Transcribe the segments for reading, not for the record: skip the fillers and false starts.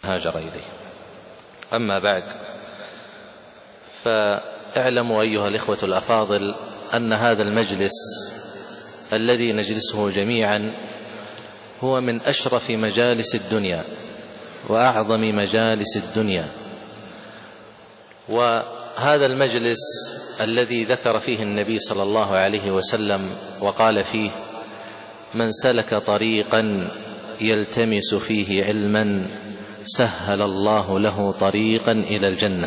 هاجر إليه. أما بعد، فاعلموا أيها الإخوة الأفاضل أن هذا المجلس الذي نجلسه جميعا هو من أشرف مجالس الدنيا وأعظم مجالس الدنيا، وهذا المجلس الذي ذكر فيه النبي صلى الله عليه وسلم وقال فيه: من سلك طريقا يلتمس فيه علما سهل الله له طريقا إلى الجنة.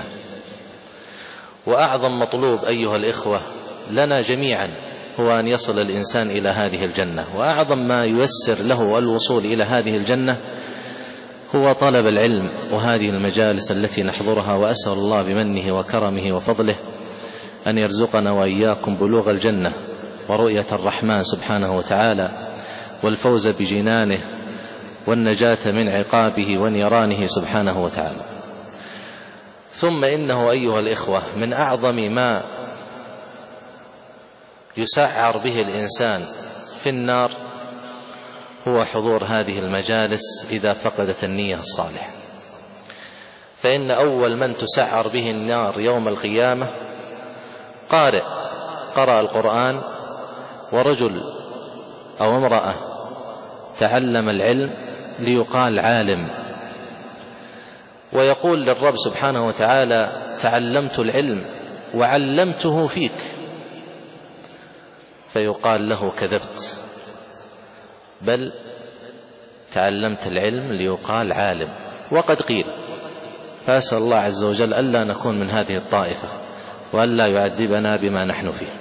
وأعظم مطلوب أيها الإخوة لنا جميعا هو أن يصل الإنسان إلى هذه الجنة، وأعظم ما ييسر له الوصول إلى هذه الجنة هو طلب العلم وهذه المجالس التي نحضرها. وأسأل الله بمنه وكرمه وفضله أن يرزقنا وإياكم بلوغ الجنة ورؤية الرحمن سبحانه وتعالى والفوز بجنانه والنجاة من عقابه ونيرانه سبحانه وتعالى. ثم إنه أيها الإخوة من أعظم ما يسعر به الإنسان في النار هو حضور هذه المجالس إذا فقدت النية الصالحة. فإن أول من تسعر به النار يوم القيامة قارئ قرأ القرآن، ورجل أو امرأة تعلم العلم ليقال عالم، ويقول للرب سبحانه وتعالى: تعلمت العلم وعلمته فيك، فيقال له: كذبت، بل تعلمت العلم ليقال عالم. وقد قيل. فأسأل الله عز وجل ألا نكون من هذه الطائفة وألا يعذبنا بما نحن فيه.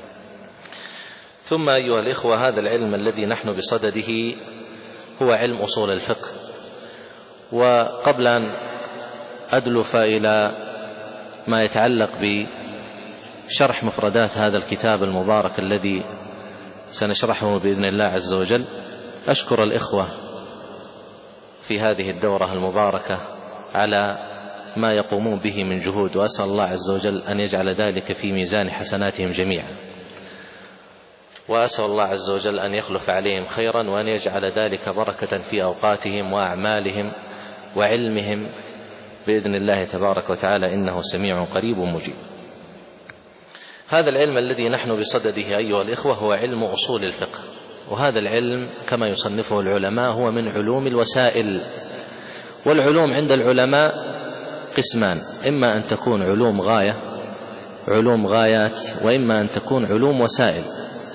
ثم أيها الإخوة، هذا العلم الذي نحن بصدده هو علم أصول الفقه. وقبل أن أدلف إلى ما يتعلق بشرح مفردات هذا الكتاب المبارك الذي سنشرحه بإذن الله عز وجل، أشكر الإخوة في هذه الدورة المباركة على ما يقومون به من جهود، وأسأل الله عز وجل أن يجعل ذلك في ميزان حسناتهم جميعا، وأسأل الله عز وجل أن يخلف عليهم خيرا، وأن يجعل ذلك بركة في أوقاتهم وأعمالهم وعلمهم بإذن الله تبارك وتعالى، إنه سميع قريب مجيب. هذا العلم الذي نحن بصدده أيها الإخوة هو علم أصول الفقه. وهذا العلم كما يصنفه العلماء هو من علوم الوسائل. والعلوم عند العلماء قسمان: إما أن تكون علوم غاية، علوم غايات، وإما أن تكون علوم وسائل.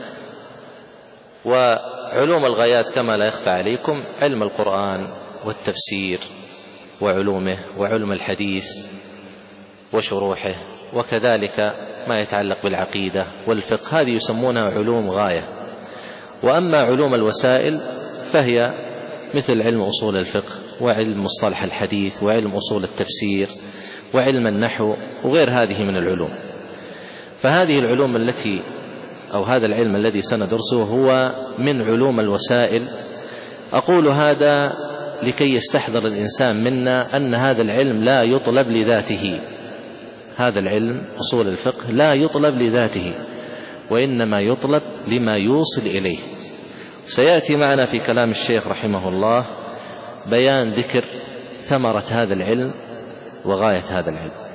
وعلوم الغايات كما لا يخفى عليكم علم القرآن والتفسير وعلومه، وعلم الحديث وشروحه، وكذلك ما يتعلق بالعقيدة والفقه، هذه يسمونها علوم غاية. وأما علوم الوسائل فهي مثل علم أصول الفقه وعلم مصطلح الحديث وعلم أصول التفسير وعلم النحو وغير هذه من العلوم. فهذه العلوم التي أو هذا العلم الذي سندرسه هو من علوم الوسائل. أقول هذا لكي يستحضر الإنسان منا أن هذا العلم لا يطلب لذاته. هذا العلم أصول الفقه لا يطلب لذاته، وإنما يطلب لما يوصل إليه. سيأتي معنا في كلام الشيخ رحمه الله بيان ذكر ثمرة هذا العلم وغاية هذا العلم.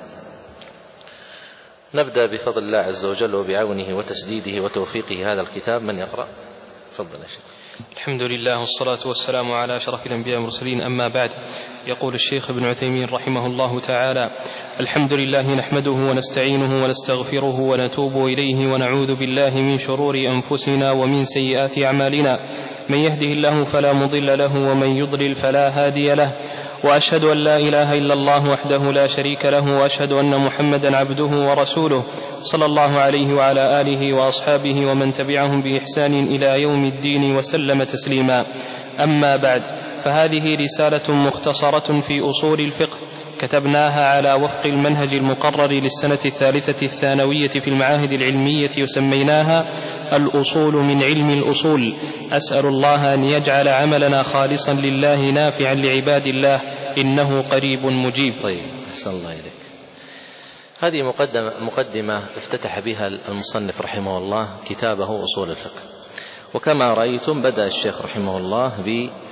نبدأ بفضل الله عز وجل وبعونه وتسديده وتوفيقه هذا الكتاب. من يقرأ؟ تفضل يا شيخ. الحمد لله والصلاة والسلام على أشرف الأنبياء والمرسلين، أما بعد. يقول الشيخ ابن عثيمين رحمه الله تعالى: الحمد لله نحمده ونستعينه ونستغفره ونتوب إليه ونعوذ بالله من شرور أنفسنا ومن سيئات أعمالنا، من يهده الله فلا مضل له ومن يضلل فلا هادي له، وأشهد أن لا إله إلا الله وحده لا شريك له، وأشهد أن محمدا عبده ورسوله صلى الله عليه وعلى آله وأصحابه ومن تبعهم بإحسان إلى يوم الدين وسلم تسليما. أما بعد، فهذه رسالة مختصرة في أصول الفقه كتبناها على وفق المنهج المقرر للسنة 3 الثانوية في المعاهد العلمية، وسميناها الأصول من علم الأصول. أسأل الله أن يجعل عملنا خالصا لله نافعا لعباد الله، إنه قريب مجيب. طيب، أحسن الله إليك. هذه مقدمة افتتح بها المصنف رحمه الله كتابه أصول الفقه. وكما رأيتم بدأ الشيخ رحمه الله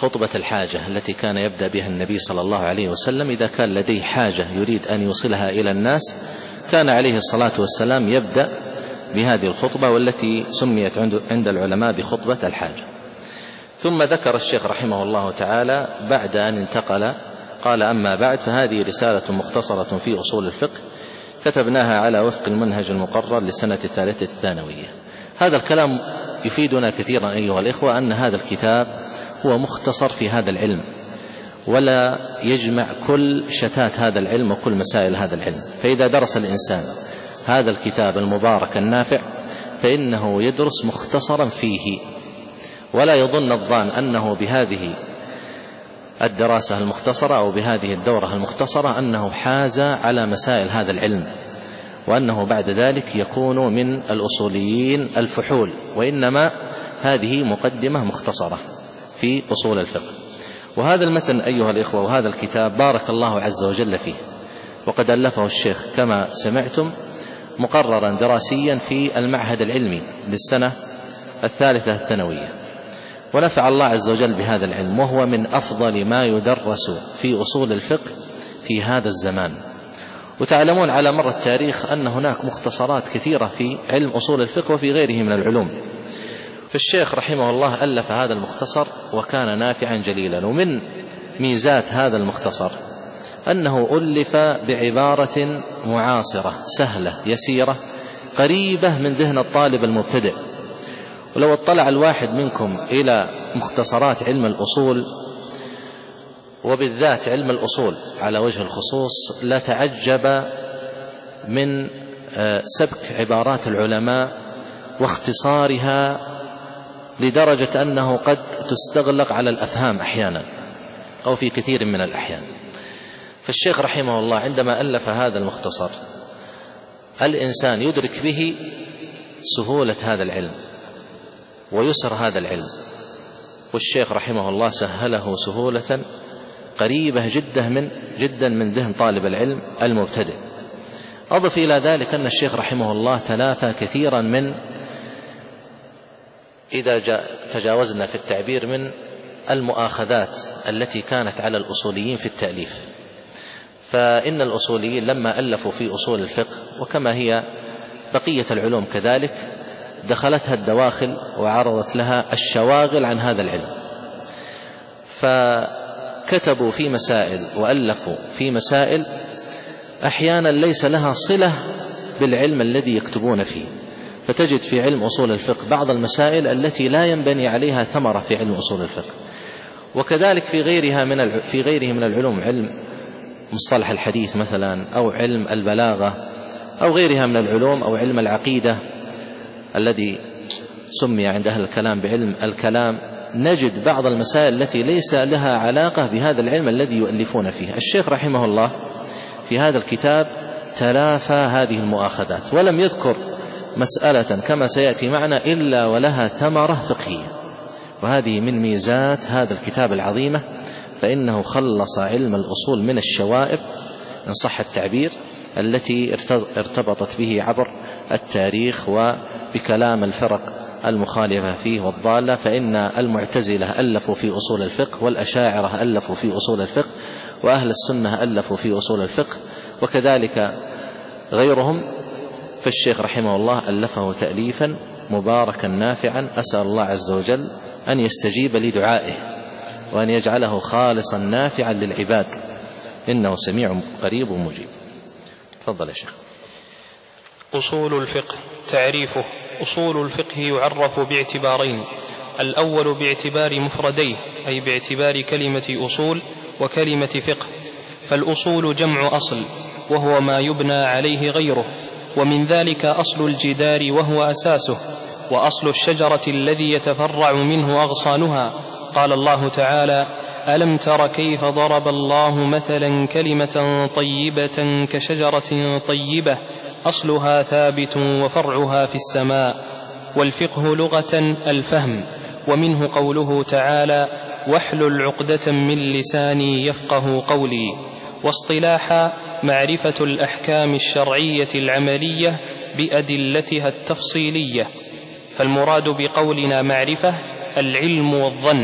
خطبة الحاجة التي كان يبدأ بها النبي صلى الله عليه وسلم. إذا كان لديه حاجة يريد أن يوصلها إلى الناس كان عليه الصلاة والسلام يبدأ بهذه الخطبة، والتي سميت عند العلماء بخطبة الحاجة. ثم ذكر الشيخ رحمه الله تعالى بعد أن انتقل قال: أما بعد، فهذه رسالة مختصرة في أصول الفقه كتبناها على وفق المنهج المقرر لسنة الثالثة الثانوية. هذا الكلام يفيدنا كثيرا أيها الإخوة، أن هذا الكتاب هو مختصر في هذا العلم، ولا يجمع كل شتات هذا العلم وكل مسائل هذا العلم. فإذا درس الإنسان هذا الكتاب المبارك النافع فإنه يدرس مختصرا فيه، ولا يظن الظان أنه بهذه الدراسة المختصرة أو بهذه الدورة المختصرة أنه حاز على مسائل هذا العلم، وأنه بعد ذلك يكون من الأصوليين الفحول، وإنما هذه مقدمة مختصرة في أصول الفقه. وهذا المتن أيها الإخوة وهذا الكتاب بارك الله عز وجل فيه، وقد ألفه الشيخ كما سمعتم مقررا دراسيا في المعهد العلمي للسنة الثالثة الثانوية، ونفع الله عز وجل بهذا العلم، وهو من أفضل ما يدرس في أصول الفقه في هذا الزمان. وتعلمون على مر التاريخ أن هناك مختصرات كثيرة في علم أصول الفقه وفي غيره من العلوم، فالشيخ رحمه الله ألف هذا المختصر وكان نافعا جليلا. ومن ميزات هذا المختصر أنه ألف بعبارة معاصرة سهلة يسيرة قريبة من ذهن الطالب المبتدئ. ولو اطلع الواحد منكم إلى مختصرات علم الأصول، وبالذات علم الأصول على وجه الخصوص، لا تعجب من سبك عبارات العلماء واختصارها، لدرجة أنه قد تستغلق على الأفهام أحيانا أو في كثير من الأحيان. فالشيخ رحمه الله عندما ألف هذا المختصر الإنسان يدرك به سهولة هذا العلم ويسر هذا العلم، والشيخ رحمه الله سهله سهولة قريبة جدا من ذهن طالب العلم المبتدئ. أضف إلى ذلك أن الشيخ رحمه الله تلافى كثيرا من، إذا تجاوزنا في التعبير، من المؤاخذات التي كانت على الأصوليين في التأليف. فإن الأصوليين لما ألفوا في أصول الفقه، وكما هي بقية العلوم كذلك، دخلتها الدواخل وعرضت لها الشواغل عن هذا العلم، فكتبوا في مسائل وألفوا في مسائل أحيانا ليس لها صلة بالعلم الذي يكتبون فيه. فتجد في علم أصول الفقه بعض المسائل التي لا ينبني عليها ثمرة في علم أصول الفقه. وكذلك في غيره من العلوم، علم مصطلح الحديث مثلا، أو علم البلاغة، أو غيرها من العلوم، أو علم العقيدة الذي سمي عند أهل الكلام بعلم الكلام، نجد بعض المسائل التي ليس لها علاقة بهذا العلم الذي يؤلفون فيه. الشيخ رحمه الله في هذا الكتاب تلافى هذه المؤاخذات، ولم يذكر مسألة كما سيأتي معنا إلا ولها ثمرة فقهية. وهذه من ميزات هذا الكتاب العظيمة، فإنه خلص علم الأصول من الشوائب إن صح التعبير التي ارتبطت به عبر التاريخ وبكلام الفرق المخالفة فيه والضالة. فإن المعتزلة ألفوا في أصول الفقه، والأشاعرة ألفوا في أصول الفقه، وأهل السنة ألفوا في أصول الفقه، وكذلك غيرهم. فالشيخ رحمه الله ألفه تأليفا مباركا نافعا، أسأل الله عز وجل أن يستجيب لدعائه وأن يجعله خالصا نافعا للعباد، إنه سميع قريب مجيب. تفضل يا شيخ. أصول الفقه. تعريفه: أصول الفقه يعرف باعتبارين: الأول باعتبار مفرديه، أي باعتبار كلمة أصول وكلمة فقه. فالأصول جمع أصل، وهو ما يبنى عليه غيره، ومن ذلك أصل الجدار وهو أساسه، وأصل الشجرة الذي يتفرع منه أغصانها. قال الله تعالى: ألم تر كيف ضرب الله مثلا كلمة طيبة كشجرة طيبة أصلها ثابت وفرعها في السماء. والفقه لغة الفهم، ومنه قوله تعالى: واحلل عقدة من لساني يفقه قولي. واصطلاحا معرفة الأحكام الشرعية العملية بأدلتها التفصيلية. فالمراد بقولنا معرفة العلم والظن،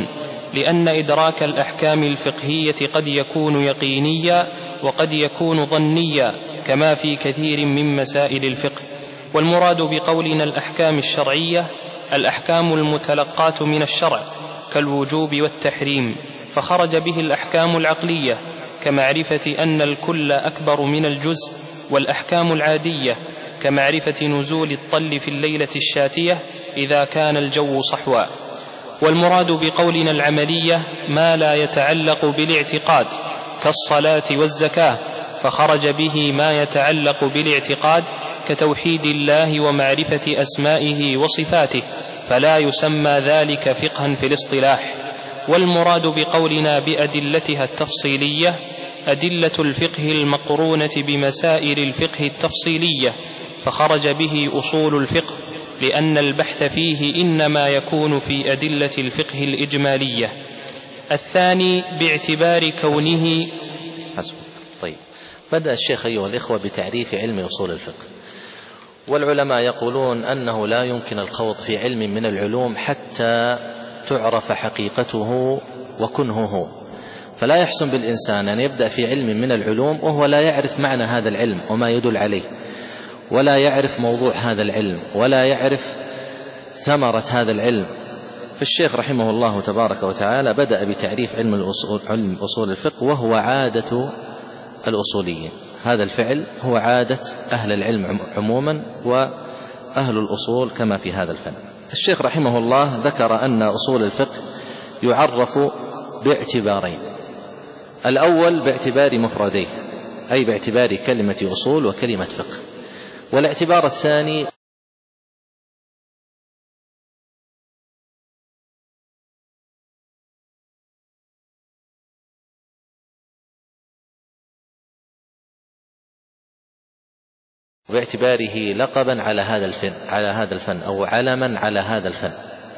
لأن إدراك الأحكام الفقهية قد يكون يقينيا وقد يكون ظنيا كما في كثير من مسائل الفقه. والمراد بقولنا الأحكام الشرعية الأحكام المتلقاة من الشرع كالوجوب والتحريم، فخرج به الأحكام العقلية كمعرفة أن الكل أكبر من الجزء، والأحكام العادية كمعرفة نزول الطل في الليلة الشاتية إذا كان الجو صحوا. والمراد بقولنا العملية ما لا يتعلق بالاعتقاد كالصلاة والزكاة، فخرج به ما يتعلق بالاعتقاد كتوحيد الله ومعرفة أسمائه وصفاته، فلا يسمى ذلك فقها في الاصطلاح. والمراد بقولنا بأدلتها التفصيلية أدلة الفقه المقرونة بمسائل الفقه التفصيلية، فخرج به أصول الفقه، لأن البحث فيه إنما يكون في أدلة الفقه الإجمالية. الثاني باعتبار كونه طيب، بدأ الشيخ أيها الإخوة بتعريف علم أصول الفقه. والعلماء يقولون أنه لا يمكن الخوض في علم من العلوم حتى تعرف حقيقته وكنهه، فلا يحسن بالإنسان أن يبدأ في علم من العلوم وهو لا يعرف معنى هذا العلم وما يدل عليه، ولا يعرف موضوع هذا العلم، ولا يعرف ثمرة هذا العلم. فالشيخ رحمه الله تبارك وتعالى بدأ بتعريف علم أصول الفقه، وهو عادة الأصوليين. هذا الفعل هو عادة أهل العلم عموما وأهل الأصول كما في هذا الفن. الشيخ رحمه الله ذكر أن أصول الفقه يعرف باعتبارين: الأول باعتبار مفرديه، أي باعتبار كلمة أصول وكلمة فقه، والاعتبار الثاني باعتباره لقبا على هذا الفن أو علما على هذا الفن.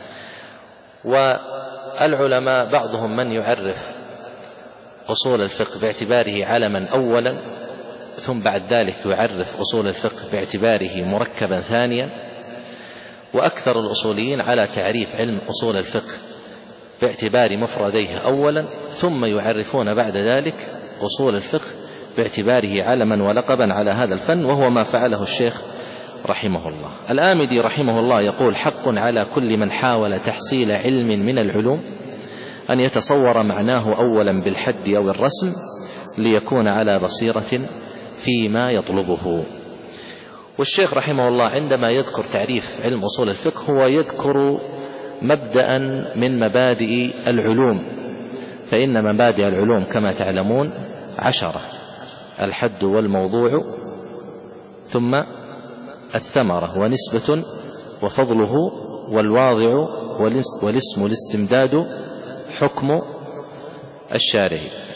والعلماء بعضهم من يعرف أصول الفقه باعتباره علما أولا، ثم بعد ذلك يعرف أصول الفقه باعتباره مركبا ثانيا، وأكثر الأصوليين على تعريف علم أصول الفقه باعتبار مفرديه أولا، ثم يعرفون بعد ذلك أصول الفقه باعتباره علما ولقبا على هذا الفن، وهو ما فعله الشيخ رحمه الله. الآمدي رحمه الله يقول: حق على كل من حاول تحصيل علم من العلوم أن يتصور معناه أولا بالحد أو الرسم ليكون على بصيرة فيما يطلبه. والشيخ رحمه الله عندما يذكر تعريف علم أصول الفقه هو يذكر مبدأ من مبادئ العلوم، فإن مبادئ العلوم كما تعلمون 10: الحد والموضوع، ثم الثمرة ونسبة وفضله والواضع والاسم الاستمداد حكم الشارع.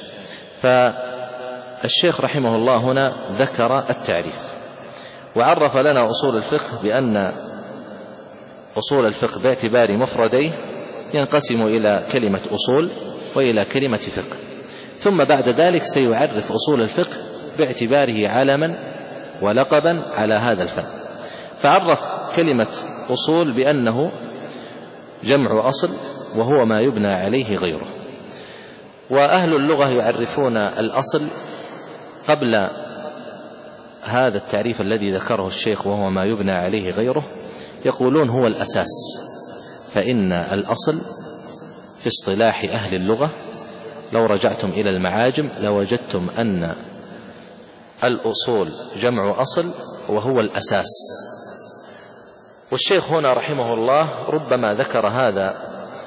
فالشيخ رحمه الله هنا ذكر التعريف وعرف لنا أصول الفقه بأن أصول الفقه باعتبار مفرديه ينقسم إلى كلمة أصول وإلى كلمة فقه، ثم بعد ذلك سيعرف أصول الفقه باعتباره علما ولقبا على هذا الفن. فعرف كلمة أصول بأنه جمع أصل وهو ما يبنى عليه غيره. وأهل اللغة يعرفون الأصل قبل هذا التعريف الذي ذكره الشيخ وهو ما يبنى عليه غيره، يقولون هو الأساس. فإن الأصل في اصطلاح أهل اللغة لو رجعتم إلى المعاجم لوجدتم أن الأصول جمع أصل وهو الأساس. والشيخ هنا رحمه الله ربما ذكر هذا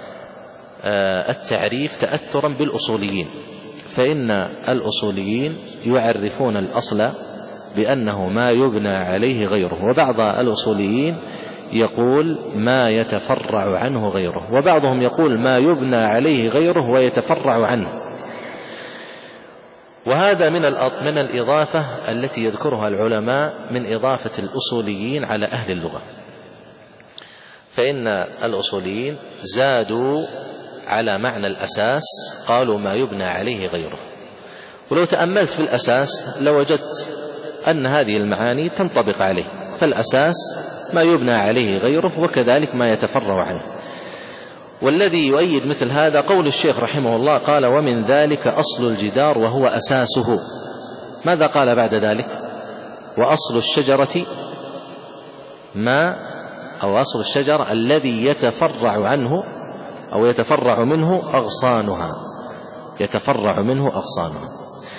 التعريف تأثرا بالأصوليين، فإن الأصوليين يعرفون الأصل بأنه ما يبنى عليه غيره، وبعض الأصوليين يقول ما يتفرع عنه غيره، وبعضهم يقول ما يبنى عليه غيره ويتفرع عنه. وهذا من الإضافة التي يذكرها العلماء من إضافة الأصوليين على أهل اللغة، فإن الأصوليين زادوا على معنى الأساس، قالوا ما يبنى عليه غيره. ولو تأملت في الأساس لوجدت أن هذه المعاني تنطبق عليه، فالأساس ما يبنى عليه غيره وكذلك ما يتفرع عنه. والذي يؤيد مثل هذا قول الشيخ رحمه الله قال: ومن ذلك أصل الجدار وهو أساسه. ماذا قال بعد ذلك؟ وأصل الشجرة أو أصل الشجرة الذي يتفرع عنه أو يتفرع منه أغصانها. يتفرع منه أغصانها.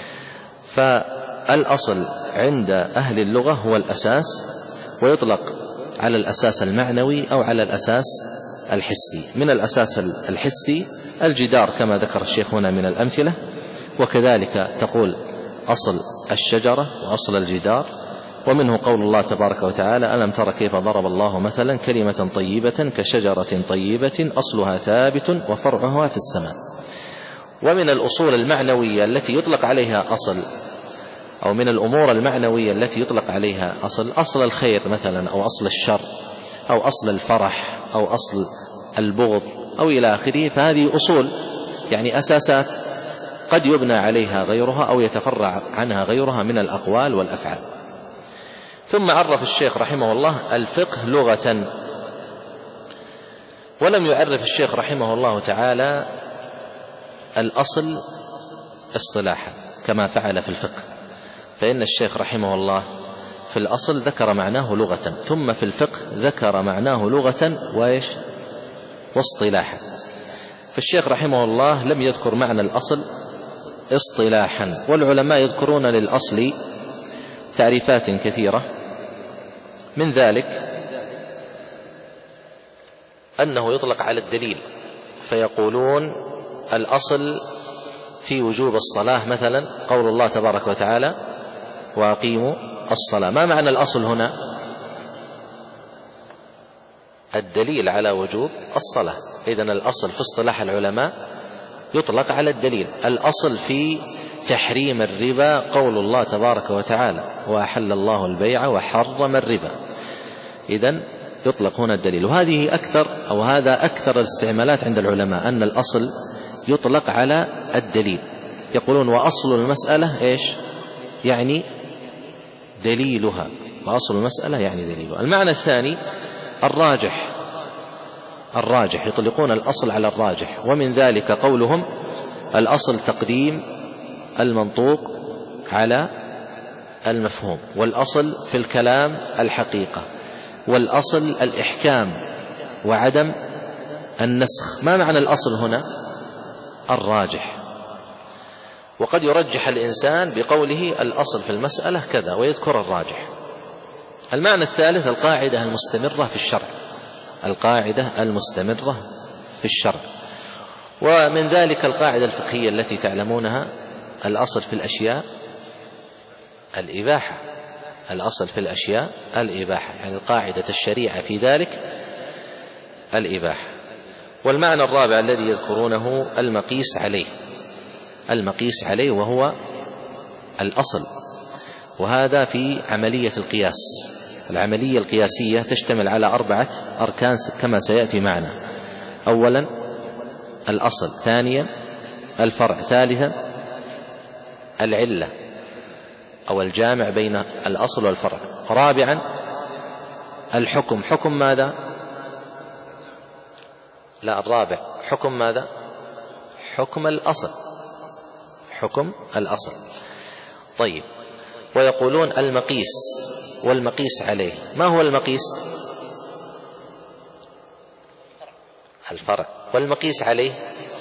فالأصل عند أهل اللغة هو الأساس، ويطلق على الأساس المعنوي أو على الأساس الحسي. من الأساس الحسي الجدار كما ذكر الشيخ هنا من الأمثلة، وكذلك تقول أصل الشجرة وأصل الجدار. ومنه قول الله تبارك وتعالى: ألم تر كيف ضرب الله مثلا كلمة طيبة كشجرة طيبة أصلها ثابت وفرعها في السماء. ومن الأصول المعنوية التي يطلق عليها أصل، أو من الأمور المعنوية التي يطلق عليها أصل الخير مثلا، أو أصل الشر، أو أصل الفرح، أو أصل البغض، أو إلى آخره. فهذه أصول يعني أساسات قد يبنى عليها غيرها أو يتفرع عنها غيرها من الأقوال والأفعال. ثم عرف الشيخ رحمه الله الفقه لغة، ولم يعرف الشيخ رحمه الله تعالى الأصل اصطلاحا كما فعل في الفقه. فإن الشيخ رحمه الله في الأصل ذكر معناه لغة، ثم في الفقه ذكر معناه لغة واصطلاحا. فالشيخ رحمه الله لم يذكر معنى الأصل اصطلاحا، والعلماء يذكرون للأصل تعريفات كثيرة، من ذلك أنه يطلق على الدليل، فيقولون الأصل في وجوب الصلاة مثلا قول الله تبارك وتعالى: وأقيموا الصلاة. ما معنى الأصل هنا؟ الدليل على وجوب الصلاة. إذن الأصل في اصطلاح العلماء يطلق على الدليل. الأصل في تحريم الربا قول الله تبارك وتعالى: وأحل الله البيع وحرم الربا. إذن يطلق هنا الدليل. وهذه أكثر، أو هذا أكثر الاستعمالات عند العلماء، أن الأصل يطلق على الدليل. يقولون وأصل المسألة إيش؟ يعني دليلها. وأصل المسألة يعني دليلها. المعنى الثاني الراجح، يطلقون الأصل على الراجح، ومن ذلك قولهم: الأصل تقديم المنطوق على المفهوم، والأصل في الكلام الحقيقة، والأصل الإحكام وعدم النسخ. ما معنى الأصل هنا؟ الراجح. وقد يرجح الإنسان بقوله الأصل في المسألة كذا ويذكر الراجح. المعنى الثالث القاعدة المستمرة في الشرع. القاعدة المستمرة في الشرع. ومن ذلك القاعدة الفقهية التي تعلمونها: الأصل في الأشياء الإباحة. الأصل في الأشياء الإباحة، يعني القاعدة الشريعة في ذلك الإباحة. والمعنى الرابع الذي يذكرونه المقيس عليه وهو الأصل. وهذا في عملية القياس. العملية القياسية تشتمل على 4 أركان كما سيأتي معنا: أولا الأصل، ثانيا الفرع، ثالثا العلة أو الجامع بين الأصل والفرع، رابعا الحكم. حكم ماذا؟ لا، الرابع حكم ماذا؟ حكم الأصل. حكم الأصل. طيب، ويقولون المقيس والمقيس عليه. ما هو المقيس؟ الفرع. والمقيس عليه،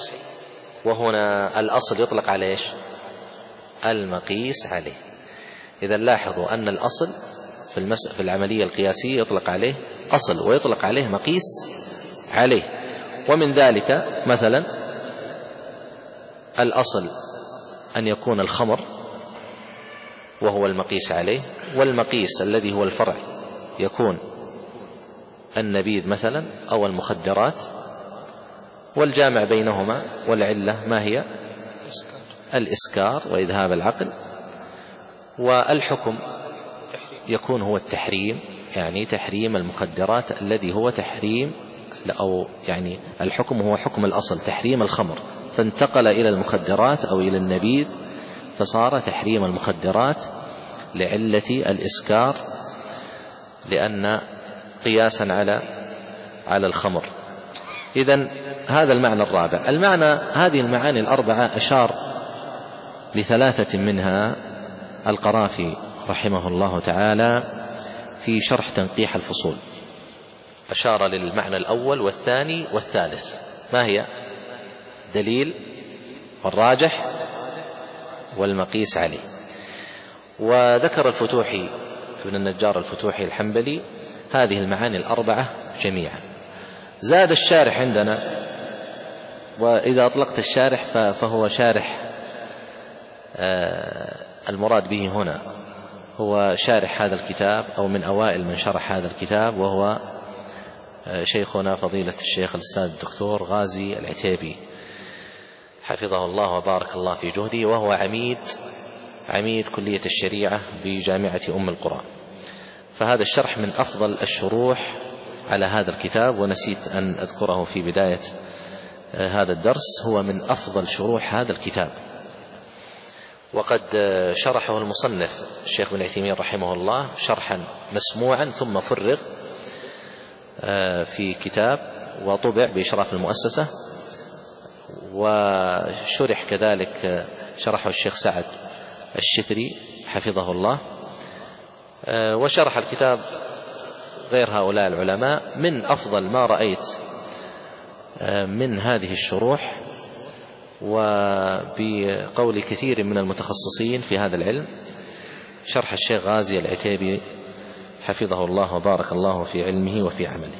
وهنا الأصل يطلق عليه إيش؟ المقيس عليه. إذا لاحظوا أن الأصل في العملية القياسية يطلق عليه أصل ويطلق عليه مقيس عليه. ومن ذلك مثلا الأصل أن يكون الخمر وهو المقيس عليه، والمقيس الذي هو الفرع يكون النبيذ مثلا أو المخدرات، والجامع بينهما والعلة ما هي؟ الإسكار وإذهاب العقل. والحكم يكون هو التحريم، يعني تحريم المخدرات الذي هو تحريم، أو يعني الحكم هو حكم الأصل تحريم الخمر، فانتقل إلى المخدرات أو إلى النبيذ فصار تحريم المخدرات لعلة الإسكار، لأن قياسا على الخمر. إذن هذا المعنى الرابع. هذه المعاني الأربعة أشار لثلاثة منها القرافي رحمه الله تعالى في شرح تنقيح الفصول. أشار للمعنى الأول والثاني والثالث، ما هي؟ دليل والراجح والمقيس عليه. وذكر الفتوحي ابن النجار الفتوحي الحنبلي هذه المعاني الأربعة جميعا. زاد الشارح عندنا، وإذا أطلقت الشارح فهو شارح المراد به هنا هو شارح هذا الكتاب أو من أوائل من شرح هذا الكتاب، وهو شيخنا فضيلة الشيخ الأستاذ الدكتور غازي العتيبي حفظه الله وبارك الله في جهده، وهو عميد كلية الشريعة بجامعة أم القرى. فهذا الشرح من أفضل الشروح على هذا الكتاب، ونسيت أن أذكره في بداية هذا الدرس، هو من أفضل شروح هذا الكتاب. وقد شرحه المصنف الشيخ بن عثيمين رحمه الله شرحا مسموعا ثم فرغ في كتاب وطبع بإشراف المؤسسة، وشرح كذلك شرحه الشيخ سعد الشثري حفظه الله، وشرح الكتاب غير هؤلاء العلماء. من أفضل ما رأيت من هذه الشروح، وبقول كثير من المتخصصين في هذا العلم، شرح الشيخ غازي العتيبي حفظه الله وبارك الله في علمه وفي عمله.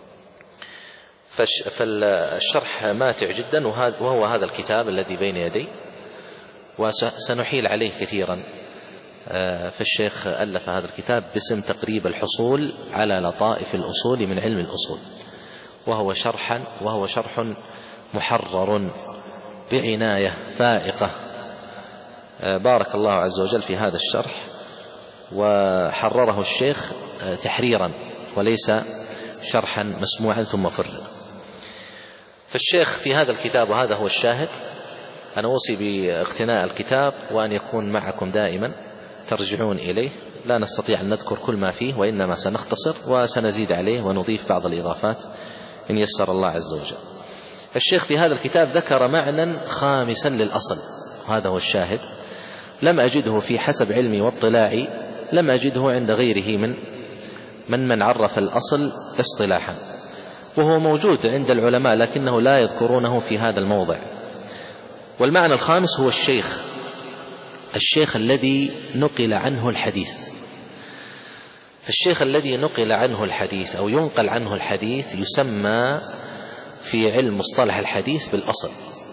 فالشرح ماتع جدا، وهو هذا الكتاب الذي بين يدي، وسنحيل عليه كثيرا. فالشيخ ألف هذا الكتاب باسم تقريب الحصول على لطائف الأصول من علم الأصول، وهو شرح محرر بعناية فائقة. بارك الله عز وجل في هذا الشرح، وحرره الشيخ تحريرا وليس شرحا مسموعا ثم فرغ. فالشيخ في هذا الكتاب، وهذا هو الشاهد، أنا أوصي باقتناء الكتاب وأن يكون معكم دائما ترجعون إليه. لا نستطيع أن نذكر كل ما فيه، وإنما سنختصر وسنزيد عليه ونضيف بعض الإضافات إن يسر الله عز وجل. الشيخ في هذا الكتاب ذكر معنى خامسا للأصل، وهذا هو الشاهد، لم أجده في حسب علمي واطلاعي، لم أجده عند غيره من عرف الأصل اصطلاحا، وهو موجود عند العلماء لكنه لا يذكرونه في هذا الموضع. والمعنى الخامس هو الشيخ الذي نقل عنه الحديث. فالشيخ الذي نقل عنه الحديث أو ينقل عنه الحديث يسمى في علم مصطلح الحديث بالأصل،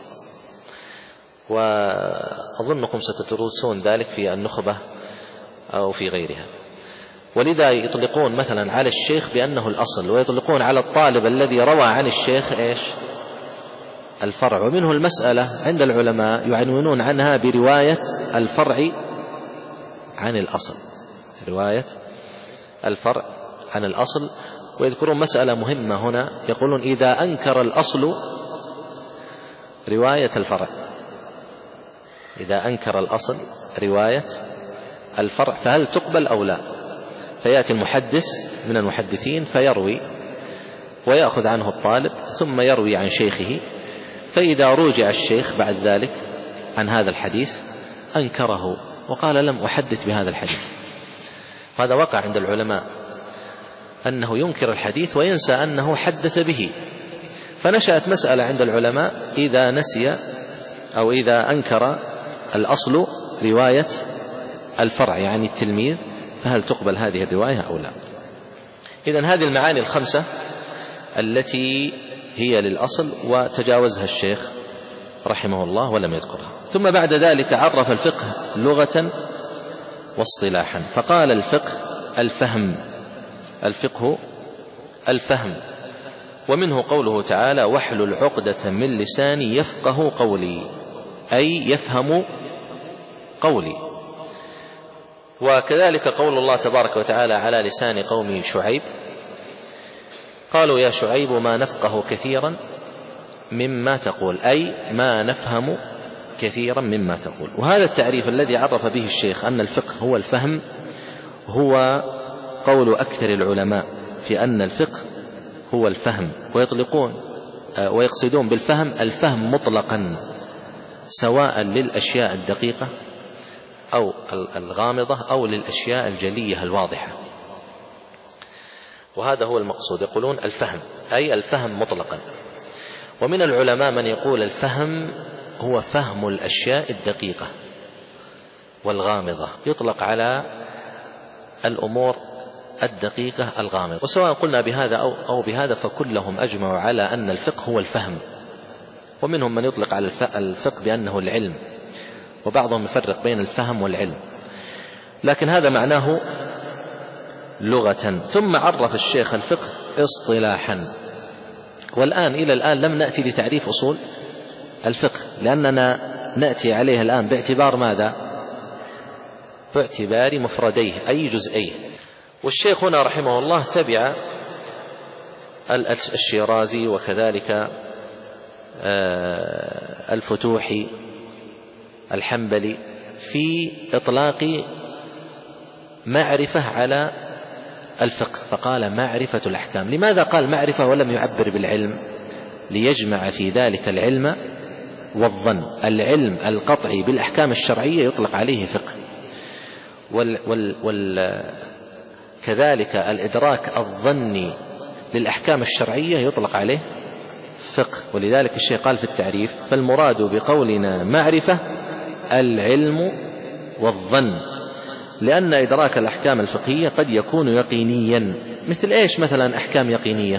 وأظنكم ستدرسون ذلك في النخبة أو في غيرها. ولذا يطلقون مثلا على الشيخ بأنه الأصل، ويطلقون على الطالب الذي روى عن الشيخ الفرع. ومنه المسألة عند العلماء يعنونون عنها برواية الفرع عن الأصل، رواية الفرع عن الأصل. ويذكرون مسألة مهمة هنا، يقولون إذا أنكر الأصل رواية الفرع، إذا أنكر الأصل رواية الفرع فهل تقبل أو لا؟ فيأتي المحدث من المحدثين فيروي ويأخذ عنه الطالب ثم يروي عن شيخه، فإذا رجع الشيخ بعد ذلك عن هذا الحديث أنكره وقال لم أحدث بهذا الحديث. هذا وقع عند العلماء أنه ينكر الحديث وينسى أنه حدث به. فنشأت مسألة عند العلماء، إذا نسي أو إذا أنكر الأصل رواية الفرع يعني التلميذ فهل تقبل هذه الرواية أو لا؟ إذن هذه المعاني الخمسة التي هي للأصل وتجاوزها الشيخ رحمه الله ولم يذكرها. ثم بعد ذلك عرف الفقه لغة واصطلاحا، فقال الفقه الفهم، ومنه قوله تعالى واحلل عقدة من لساني يفقه قولي، أي يفهم قولي. وكذلك قول الله تبارك وتعالى على لسان قوم شعيب، قالوا يا شعيب ما نفقه كثيرا مما تقول، أي ما نفهم كثيرا مما تقول. وهذا التعريف الذي عرف به الشيخ أن الفقه هو الفهم هو قول أكثر العلماء في أن الفقه هو الفهم، ويطلقون ويقصدون بالفهم الفهم مطلقا، سواء للأشياء الدقيقة أو الغامضة أو للأشياء الجلية الواضحة. وهذا هو المقصود، يقولون الفهم أي الفهم مطلقا. ومن العلماء من يقول الفهم هو فهم الأشياء الدقيقة والغامضة، يطلق على الأمور الدقيقة الغامضة. وسواء قلنا بهذا أو بهذا فكلهم أجمعوا على أن الفقه هو الفهم. ومنهم من يطلق على الفقه بأنه العلم، وبعضهم يفرق بين الفهم والعلم، لكن هذا معناه لغة. ثم عرف الشيخ الفقه اصطلاحا. والآن إلى الآن لم نأتي لتعريف أصول الفقه، لأننا نأتي عليه الآن باعتبار ماذا؟ باعتبار مفرديه أي جزئيه. والشيخ هنا رحمه الله تبع الشيرازي وكذلك الفتوحي الحنبلي في إطلاق معرفة على الفقه، فقال معرفة الأحكام. لماذا قال معرفة ولم يعبر بالعلم؟ ليجمع في ذلك العلم والظن. العلم القطعي بالأحكام الشرعية يطلق عليه فقه، كذلك الإدراك الظني للأحكام الشرعية يطلق عليه فقه. ولذلك الشيخ قال في التعريف: فالمراد بقولنا معرفة العلم والظن، لأن إدراك الأحكام الفقهية قد يكون يقينيا. مثل إيش مثلا أحكام يقينية؟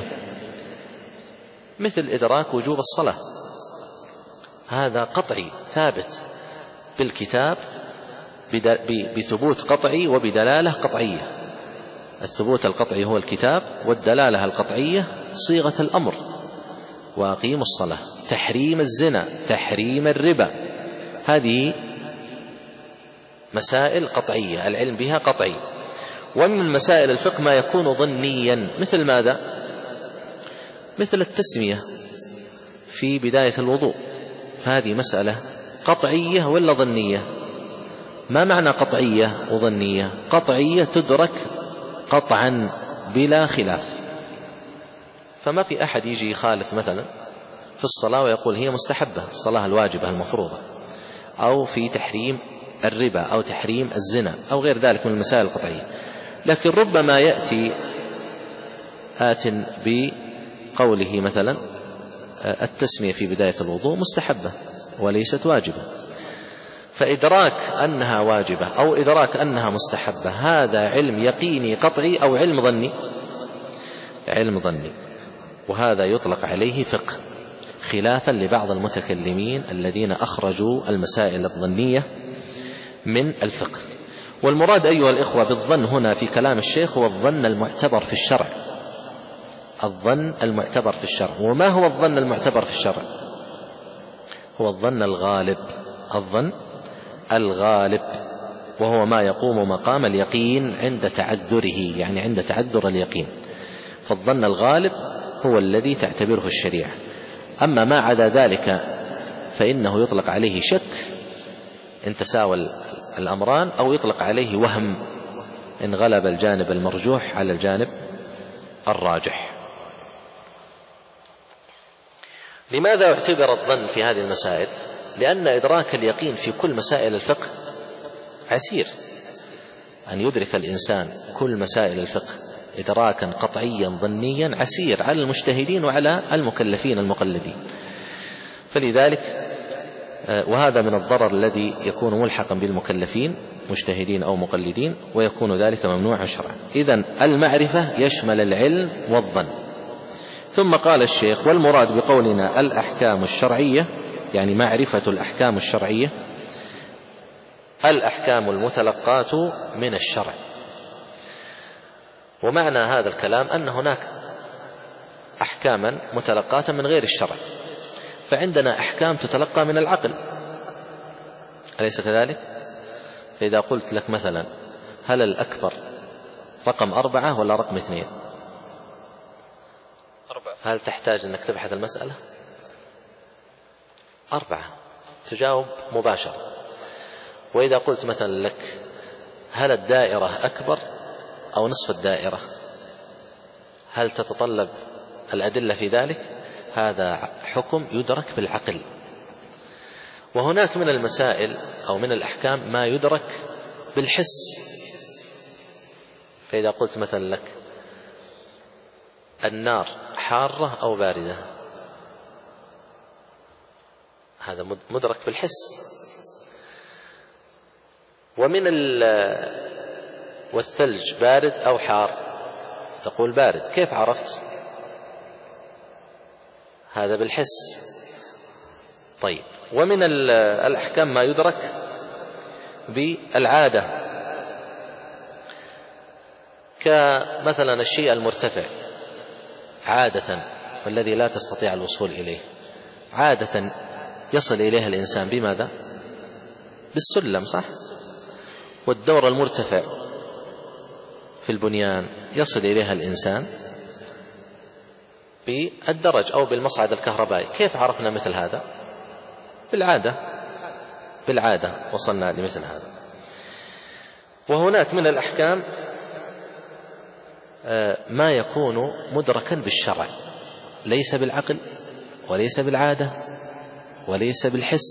مثل إدراك وجوب الصلاة، هذا قطعي ثابت بالكتاب بثبوت قطعي وبدلالة قطعية. الثبوت القطعي هو الكتاب، والدلالة القطعية صيغة الأمر: وأقيموا الصلاة. تحريم الزنا، تحريم الربا، هذه مسائل قطعية العلم بها قطعي. ومن مسائل الفقه ما يكون ظنيا، مثل ماذا؟ مثل التسمية في بداية الوضوء، فهذه مسألة قطعية ولا ظنية؟ ما معنى قطعية وظنية؟ قطعية تدرك قطعا بلا خلاف، فما في أحد يجي يخالف مثلا في الصلاة ويقول هي مستحبة، الصلاة الواجبة المفروضة، أو في تحريم الربا أو تحريم الزنا أو غير ذلك من المسائل القطعية. لكن ربما يأتي آت بقوله مثلا التسمية في بداية الوضوء مستحبة وليست واجبة، فإدراك أنها واجبة أو إدراك أنها مستحبة هذا علم يقيني قطعي أو علم ظني؟ علم ظني، وهذا يطلق عليه فقه، خلافا لبعض المتكلمين الذين أخرجوا المسائل الظنية من الفقه. والمراد أيها الإخوة بالظن هنا في كلام الشيخ هو الظن المعتبر في الشرع. الظن المعتبر في الشرع. وما هو الظن المعتبر في الشرع؟ هو الظن الغالب، الظن الغالب، وهو ما يقوم مقام اليقين عند تعذره، يعني عند تعذر اليقين. فالظن الغالب هو الذي تعتبره الشريعة. أما ما عدا ذلك فإنه يطلق عليه شك إن تساوى الأمران، أو يطلق عليه وهم إن غلب الجانب المرجوح على الجانب الراجح. لماذا اعتبر الظن في هذه المسائل؟ لأن إدراك اليقين في كل مسائل الفقه عسير. أن يدرك الإنسان كل مسائل الفقه إدراكا قطعيا ظنيا عسير على المجتهدين وعلى المكلفين المقلدين. فلذلك وهذا من الضرر الذي يكون ملحقا بالمكلفين مجتهدين أو مقلدين، ويكون ذلك ممنوعا شرعا. إذن المعرفة يشمل العلم والظن. ثم قال الشيخ: والمراد بقولنا الأحكام الشرعية، يعني معرفة الأحكام الشرعية، الأحكام المتلقاة من الشرع. ومعنى هذا الكلام أن هناك أحكاما متلقاة من غير الشرع، فعندنا أحكام تتلقى من العقل، أليس كذلك؟ فإذا قلت لك مثلا هل الأكبر رقم 4 ولا رقم 2؟ 4. فهل تحتاج أنك تبحث المسألة؟ 4 تجاوب مباشرة. وإذا قلت مثلا لك هل الدائرة أكبر أو نصف الدائرة، هل تتطلب الأدلة في ذلك؟ هذا حكم يدرك بالعقل. وهناك من المسائل أو من الأحكام ما يدرك بالحس. فإذا قلت مثلا لك النار حارة أو باردة، هذا مدرك بالحس. والثلج بارد أو حار، تقول بارد، كيف عرفت؟ هذا بالحس. طيب، ومن الأحكام ما يدرك بالعادة، كمثلا الشيء المرتفع عادة والذي لا تستطيع الوصول إليه، عادة يصل إليها الإنسان بماذا؟ بالسلم، صح؟ والدور المرتفع في البنيان يصل إليها الإنسان بالدرج أو بالمصعد الكهربائي. كيف عرفنا مثل هذا؟ بالعادة وصلنا لمثل هذا. وهناك من الأحكام ما يكون مدركا بالشرع، ليس بالعقل وليس بالعادة وليس بالحس،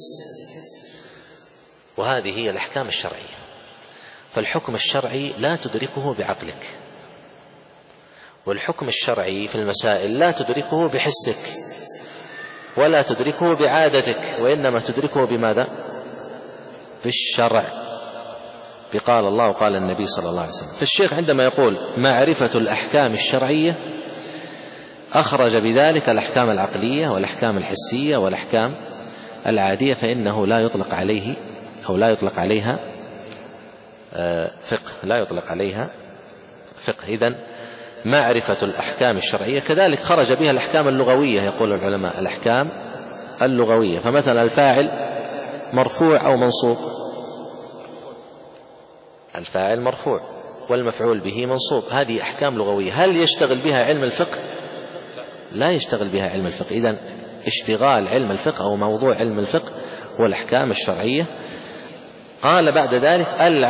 وهذه هي الأحكام الشرعية. فالحكم الشرعي لا تدركه بعقلك، والحكم الشرعي في المسائل لا تدركه بحسك ولا تدركه بعادتك، وإنما تدركه بماذا؟ بالشرع، بقال الله وقال النبي صلى الله عليه وسلم. فالشيخ عندما يقول معرفة الأحكام الشرعية أخرج بذلك الأحكام العقلية والأحكام الحسية والأحكام العادية، فإنه لا يطلق عليه أو لا يطلق عليها فقه، لا يطلق عليها فقه. إذن معرفة الأحكام الشرعية كذلك خرج بها الأحكام اللغوية، يقول العلماء الأحكام اللغوية. فمثلا الفاعل مرفوع أو منصوب، الفاعل مرفوع والمفعول به منصوب، هذه أحكام لغوية. هل يشتغل بها علم الفقه؟ لا يشتغل بها علم الفقه. إذن اشتغال علم الفقه أو موضوع علم الفقه والأحكام الشرعية. قال بعد ذلك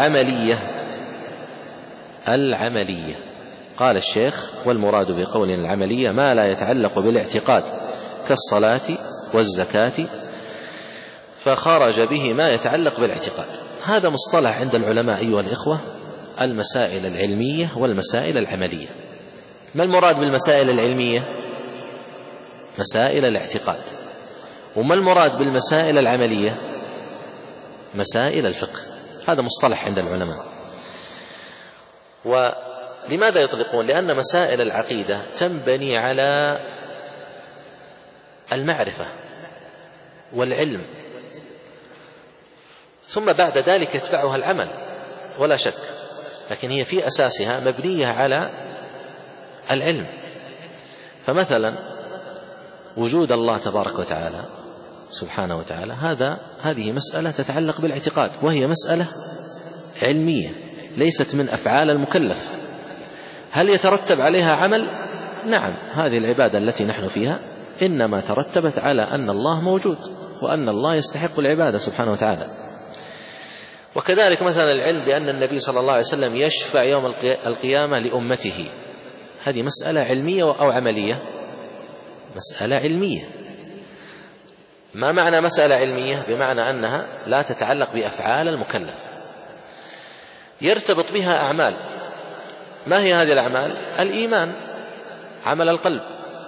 العملية. قال الشيخ: والمراد بقول العملية ما لا يتعلق بالاعتقاد كالصلاة والزكاة، فخرج به ما يتعلق بالاعتقاد. هذا مصطلح عند العلماء أيها الإخوة: المسائل العلمية والمسائل العملية. ما المراد بالمسائل العلمية؟ مسائل الاعتقاد. وما المراد بالمسائل العملية؟ مسائل الفقه. هذا مصطلح عند العلماء. ولماذا يطلقون؟ لأن مسائل العقيدة تنبني على المعرفة والعلم، ثم بعد ذلك يتبعها العمل ولا شك، لكن هي في أساسها مبنية على العلم. فمثلا وجود الله تبارك وتعالى سبحانه وتعالى، هذه مسألة تتعلق بالاعتقاد، وهي مسألة علمية ليست من أفعال المكلف. هل يترتب عليها عمل؟ نعم، هذه العبادة التي نحن فيها إنما ترتبت على أن الله موجود وأن الله يستحق العبادة سبحانه وتعالى. وكذلك مثلا العلم بأن النبي صلى الله عليه وسلم يشفع يوم القيامة لأمته، هذه مسألة علمية أو عملية؟ مسألة علمية. ما معنى مسألة علمية؟ بمعنى أنها لا تتعلق بأفعال المكلف، يرتبط بها أعمال. ما هي هذه الأعمال؟ الإيمان، عمل القلب.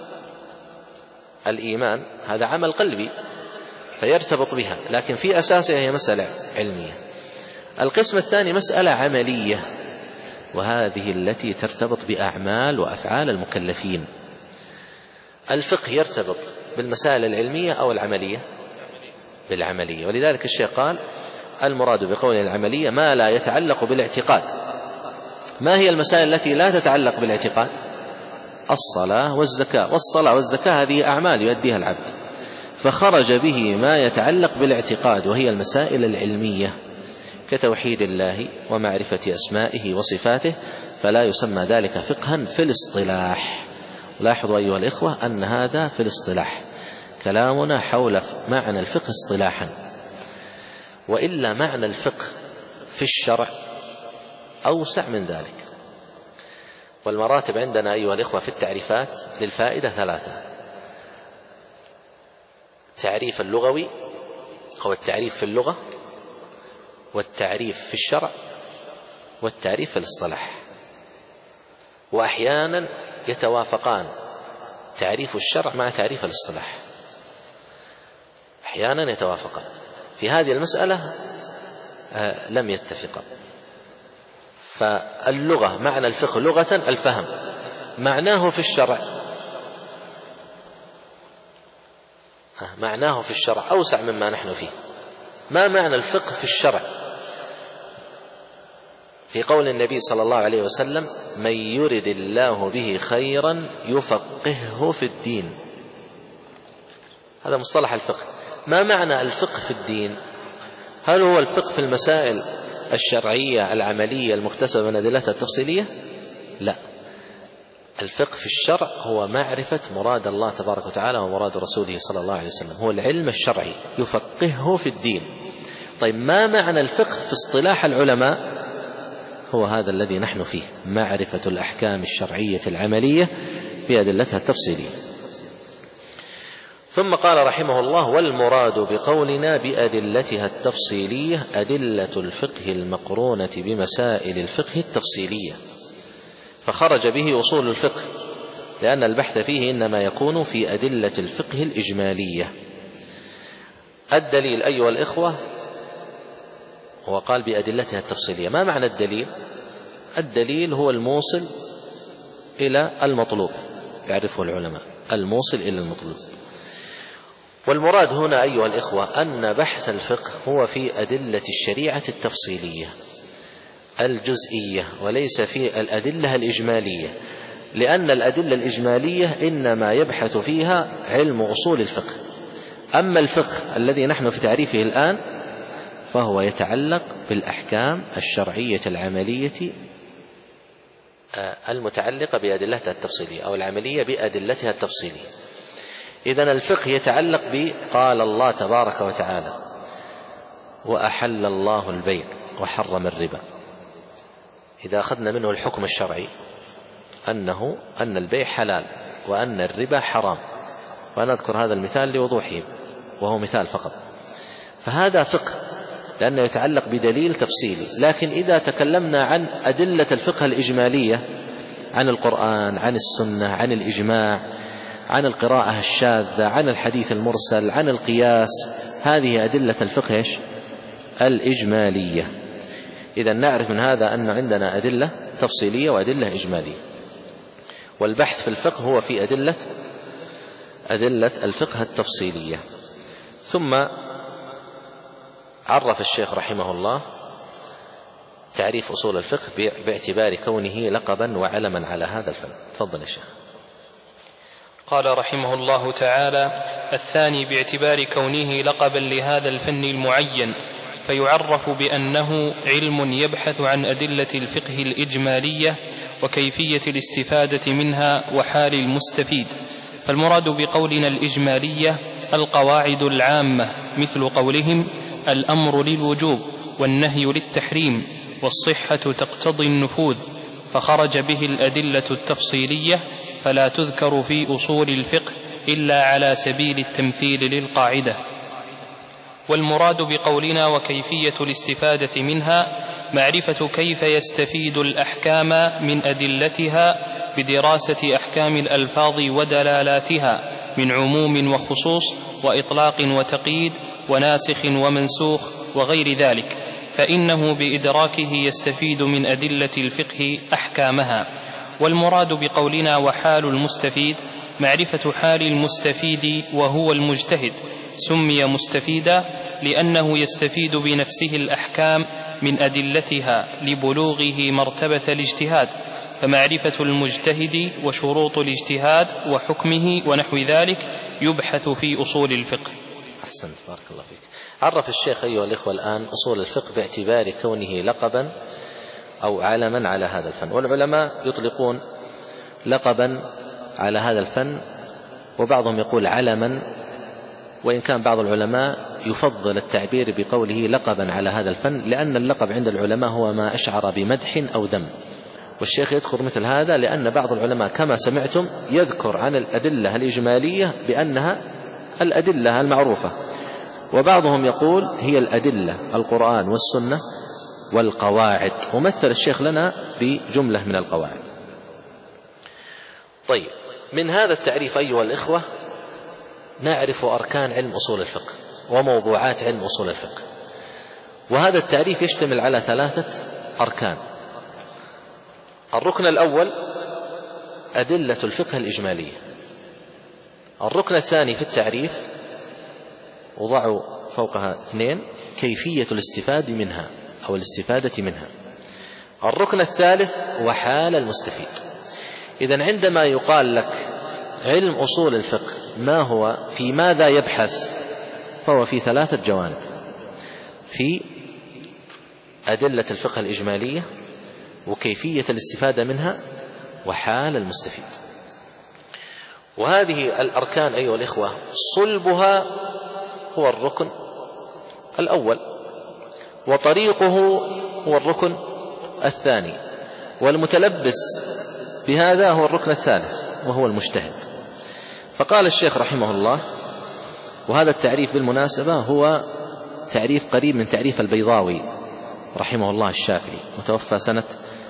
الإيمان هذا عمل قلبي فيرتبط بها، لكن في أساسها هي مسألة علمية. القسم الثاني مسألة عملية، وهذه التي ترتبط بأعمال وأفعال المكلفين. الفقه يرتبط بالمسائل العلمية أو العملية؟ بالعملية. ولذلك الشيخ قال: المراد بقول العملية ما لا يتعلق بالاعتقاد. ما هي المسائل التي لا تتعلق بالاعتقاد؟ الصلاة والزكاة. والصلاة والزكاة هذه أعمال يؤديها العبد، فخرج به ما يتعلق بالاعتقاد، وهي المسائل العلمية كتوحيد الله ومعرفة أسمائه وصفاته، فلا يسمى ذلك فقها في الاصطلاح. لاحظوا أيها الإخوة أن هذا في الاصطلاح، كلامنا حول معنى الفقه اصطلاحا، وإلا معنى الفقه في الشرع أوسع من ذلك. والمراتب عندنا أيها الإخوة في التعريفات للفائدة 3: التعريف اللغوي أو التعريف في اللغة، والتعريف في الشرع، والتعريف في الاصطلاح، وأحيانا يتوافقان تعريف الشرع مع تعريف الاصطلاح، أحيانا يتوافقان. في هذه المسألة لم يتفقا. فاللغة معنى الفقه لغة الفهم، معناه في الشرع أوسع مما نحن فيه. ما معنى الفقه في الشرع؟ في قول النبي صلى الله عليه وسلم: من يرد الله به خيرا يفقهه في الدين. هذا مصطلح الفقه. ما معنى الفقه في الدين؟ هل هو الفقه في المسائل الشرعية العملية المكتسبة من أدلتها التفصيلية؟ لا، الفقه في الشرع هو معرفة مراد الله تبارك وتعالى ومراد رسوله صلى الله عليه وسلم، هو العلم الشرعي، يفقهه في الدين. طيب ما معنى الفقه في اصطلاح العلماء؟ هو هذا الذي نحن فيه، معرفة الأحكام الشرعية العملية بأدلتها التفصيلية. ثم قال رحمه الله: والمراد بقولنا بأدلتها التفصيلية أدلة الفقه المقرونة بمسائل الفقه التفصيلية، فخرج به أصول الفقه، لأن البحث فيه إنما يكون في أدلة الفقه الإجمالية. الدليل أيها الإخوة هو قال بأدلتها التفصيلية. ما معنى الدليل؟ الدليل هو الموصل إلى المطلوب، يعرفه العلماء، الموصل إلى المطلوب. والمراد هنا أيها الإخوة أن بحث الفقه هو في أدلة الشريعة التفصيلية الجزئية، وليس في الأدلة الإجمالية، لأن الأدلة الإجمالية إنما يبحث فيها علم أصول الفقه. أما الفقه الذي نحن في تعريفه الآن فهو يتعلق بالأحكام الشرعية العملية المتعلقة بأدلتها التفصيلية، أو العملية بأدلتها التفصيلية. إذن الفقه يتعلق بقال الله تبارك وتعالى: وأحل الله البيع وحرم الربا. إذا أخذنا منه الحكم الشرعي أن البيع حلال وأن الربا حرام، ونذكر هذا المثال لوضوحه وهو مثال فقط، فهذا فقه لأنه يتعلق بدليل تفصيلي. لكن إذا تكلمنا عن أدلة الفقه الإجمالية، عن القرآن، عن السنة، عن الإجماع، عن القراءة الشاذة، عن الحديث المرسل، عن القياس، هذه أدلة الفقه الإجمالية. إذن نعرف من هذا أن عندنا أدلة تفصيلية وأدلة إجمالية، والبحث في الفقه هو في أدلة الفقه التفصيلية. ثم عرف الشيخ رحمه الله تعريف أصول الفقه باعتبار كونه لقبا وعلما على هذا الفن. تفضل يا شيخ. قال رحمه الله تعالى: الثاني باعتبار كونه لقبا لهذا الفن المعين، فيعرف بأنه علم يبحث عن أدلة الفقه الإجمالية وكيفية الاستفادة منها وحال المستفيد. فالمراد بقولنا الإجمالية القواعد العامة، مثل قولهم: الأمر للوجوب والنهي للتحريم والصحة تقتضي النفوذ، فخرج به الأدلة التفصيلية، فلا تذكر في أصول الفقه إلا على سبيل التمثيل للقاعدة. والمراد بقولنا وكيفية الاستفادة منها معرفة كيف يستفيد الأحكام من أدلتها بدراسة أحكام الألفاظ ودلالاتها من عموم وخصوص وإطلاق وتقييد وناسخ ومنسوخ وغير ذلك، فإنه بإدراكه يستفيد من أدلة الفقه أحكامها. والمراد بقولنا وحال المستفيد معرفة حال المستفيد وهو المجتهد، سمي مستفيدا لأنه يستفيد بنفسه الأحكام من أدلتها لبلوغه مرتبة الاجتهاد، فمعرفة المجتهد وشروط الاجتهاد وحكمه ونحو ذلك يبحث في أصول الفقه. أحسنت، بارك الله فيك. عرف الشيخ أيها الإخوة الآن أصول الفقه باعتبار كونه لقبا أو علما على هذا الفن. والعلماء يطلقون لقبا على هذا الفن، وبعضهم يقول علما، وإن كان بعض العلماء يفضل التعبير بقوله لقبا على هذا الفن، لأن اللقب عند العلماء هو ما أشعر بمدح أو ذم. والشيخ يذكر مثل هذا لأن بعض العلماء كما سمعتم يذكر عن الأدلة الإجمالية بأنها الأدلة المعروفة، وبعضهم يقول هي الأدلة القرآن والسنة والقواعد، ومثل الشيخ لنا بجملة من القواعد. طيب، من هذا التعريف أيها الإخوة نعرف أركان علم أصول الفقه وموضوعات علم أصول الفقه، وهذا التعريف يشتمل على 3 أركان. الركن الأول أدلة الفقه الإجمالية. الركن الثاني في التعريف وضعوا فوقها 2 كيفية الاستفادة منها أو الاستفادة منها. الركن الثالث وحال المستفيد. إذن عندما يقال لك علم أصول الفقه ما هو، في ماذا يبحث، فهو في 3 جوانب: في أدلة الفقه الإجمالية، وكيفية الاستفادة منها، وحال المستفيد. وهذه الأركان أيها الإخوة صلبها هو الركن الأول، وطريقه هو الركن الثاني، والمتلبس بهذا هو الركن الثالث وهو المجتهد. فقال الشيخ رحمه الله، وهذا التعريف بالمناسبة هو تعريف قريب من تعريف البيضاوي رحمه الله الشافعي، متوفى سنة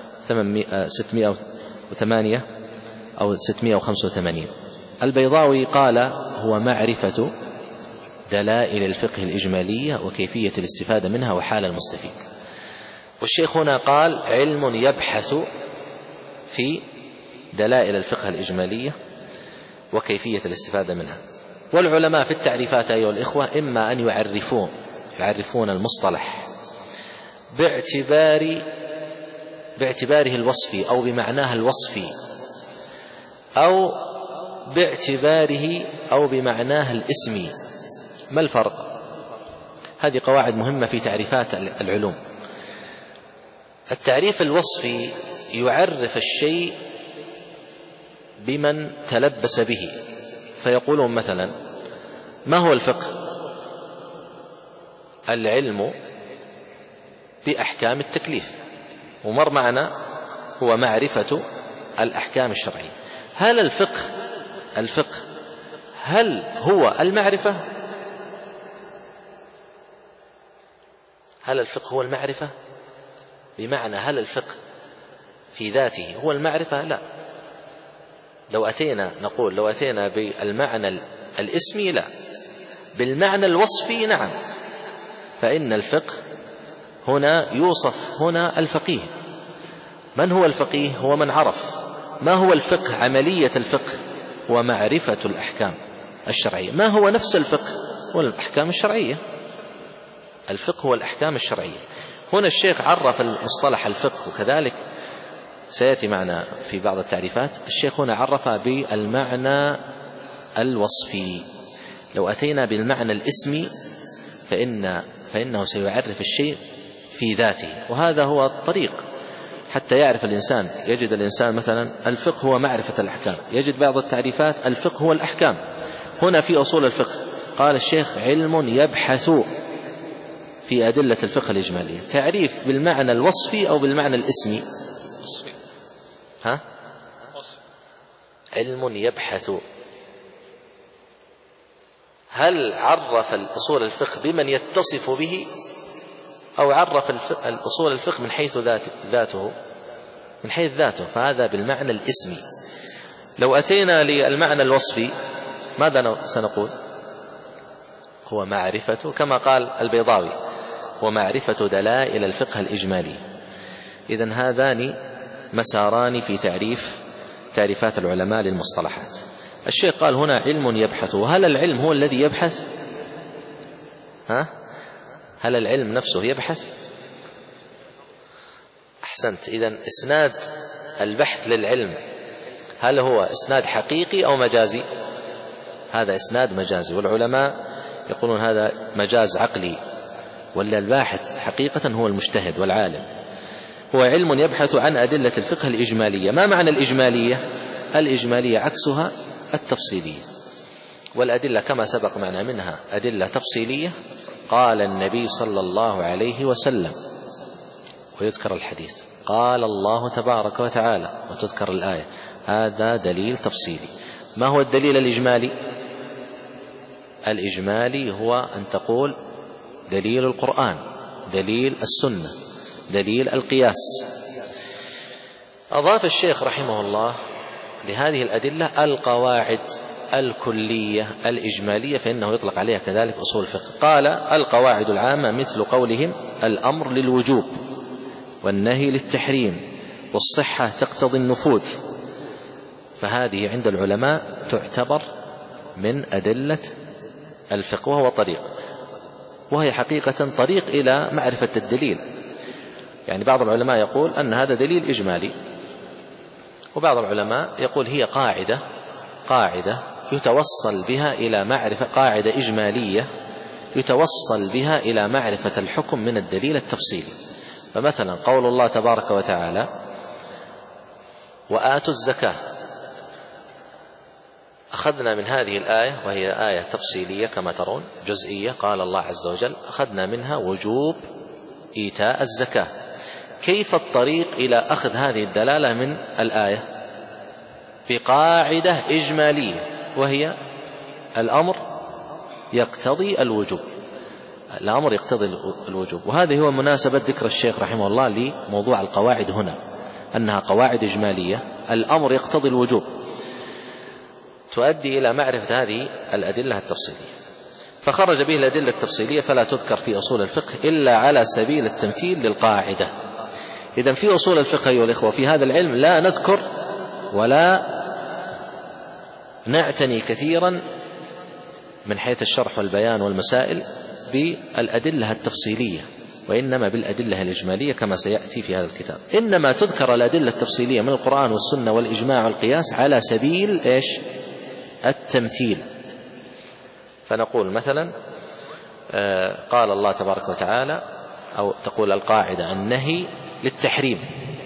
608 أو 685. البيضاوي قال هو معرفة دلائل الفقه الإجمالية وكيفية الاستفادة منها وحال المستفيد. والشيخ هنا قال علم يبحث في دلائل الفقه الإجمالية وكيفية الاستفادة منها. والعلماء في التعريفات أيها الإخوة إما أن يعرفون المصطلح باعتباره الوصفي أو بمعناه الوصفي، أو باعتباره أو بمعناه الاسمي. ما الفرق؟ هذه قواعد مهمة في تعريفات العلوم. التعريف الوصفي يعرف الشيء بمن تلبس به، فيقولون مثلا: ما هو الفقه؟ العلم بأحكام التكليف. ومر معنا هو معرفة الأحكام الشرعية. هل الفقه هل هو المعرفة؟ هل الفقه هو المعرفة؟ بمعنى هل الفقه في ذاته هو المعرفة؟ لا. لو أتينا بالمعنى الاسمي لا، بالمعنى الوصفي نعم. فإن الفقه هنا يوصف هنا الفقيه. من هو الفقيه؟ هو من عرف. ما هو الفقه؟ عملية الفقه ومعرفة الأحكام الشرعية. ما هو نفس الفقه؟ هو الأحكام الشرعية. الفقه هو الأحكام الشرعية. هنا الشيخ عرف المصطلح الفقه، وكذلك سيأتي معنا في بعض التعريفات. الشيخ هنا عرف بالمعنى الوصفي. لو أتينا بالمعنى الاسمي فإنه سيعرف الشيء في ذاته، وهذا هو الطريق حتى يعرف الإنسان. يجد الإنسان مثلا الفقه هو معرفة الأحكام، يجد بعض التعريفات الفقه هو الأحكام. هنا في أصول الفقه قال الشيخ علم يبحث في أدلة الفقه الإجمالية. تعريف بالمعنى الوصفي أو بالمعنى الاسمي؟ علم يبحث. هل عرف الأصول الفقه بمن يتصف به، أو عرف الأصول الفقه من حيث ذاته؟ من حيث ذاته، فهذا بالمعنى الاسمي. لو أتينا للمعنى الوصفي ماذا سنقول؟ هو معرفة، كما قال البيضاوي، ومعرفة دلائل الفقه الإجمالي. إذن هذان مساران في تعريفات العلماء للمصطلحات. الشيخ قال هنا علم يبحث. وهل العلم هو الذي يبحث؟ هل العلم نفسه يبحث؟ أحسنت. إذن إسناد البحث للعلم هل هو إسناد حقيقي أو مجازي؟ هذا إسناد مجازي، والعلماء يقولون هذا مجاز عقلي، ولا الباحث حقيقة هو المجتهد والعالم. هو علم يبحث عن أدلة الفقه الإجمالية. ما معنى الإجمالية؟ الإجمالية عكسها التفصيلية. والأدلة كما سبق معنا منها أدلة تفصيلية قال النبي صلى الله عليه وسلم، ويذكر الحديث، قال الله تبارك وتعالى، وتذكر الآية. هذا دليل تفصيلي. ما هو الدليل الإجمالي؟ الإجمالي هو أن تقول دليل القرآن، دليل السنة، دليل القياس. أضاف الشيخ رحمه الله لهذه الأدلة القواعد الكلية الإجمالية، فإنه يطلق عليها كذلك أصول الفقه. قال: القواعد العامة مثل قولهم الأمر للوجوب والنهي للتحريم والصحة تقتضي النفوذ، فهذه عند العلماء تعتبر من أدلة الفقه، وهو طريق، وهي حقيقة طريق إلى معرفة الدليل. يعني بعض العلماء يقول أن هذا دليل إجمالي، وبعض العلماء يقول هي قاعدة يتوصل بها إلى معرفة، قاعدة إجمالية يتوصل بها إلى معرفة الحكم من الدليل التفصيلي. فمثلا قول الله تبارك وتعالى: وآتوا الزكاة، أخذنا من هذه الآية، وهي آية تفصيلية كما ترون جزئية، قال الله عز وجل: أخذنا منها وجوب إيتاء الزكاة. كيف الطريق إلى أخذ هذه الدلالة من الآية؟ بقاعدة إجمالية، وهي الأمر يقتضي الوجوب. الأمر يقتضي الوجوب، وهذه هو مناسبة ذكر الشيخ رحمه الله لموضوع القواعد هنا، أنها قواعد إجمالية، الأمر يقتضي الوجوب، تؤدي إلى معرفة هذه الأدلة التفصيلية. فخرج به الأدلة التفصيلية فلا تذكر في أصول الفقه إلا على سبيل التمثيل للقاعدة. إذن في أصول الفقه أيها الإخوة في هذا العلم لا نذكر ولا نعتني كثيرا من حيث الشرح والبيان والمسائل بالأدلة التفصيلية، وإنما بالأدلة الإجمالية كما سيأتي في هذا الكتاب. إنما تذكر الأدلة التفصيلية من القرآن والسنة والإجماع والقياس على سبيل التمثيل. فنقول مثلا قال الله تبارك وتعالى، أو تقول القاعدة النهي للتحريم،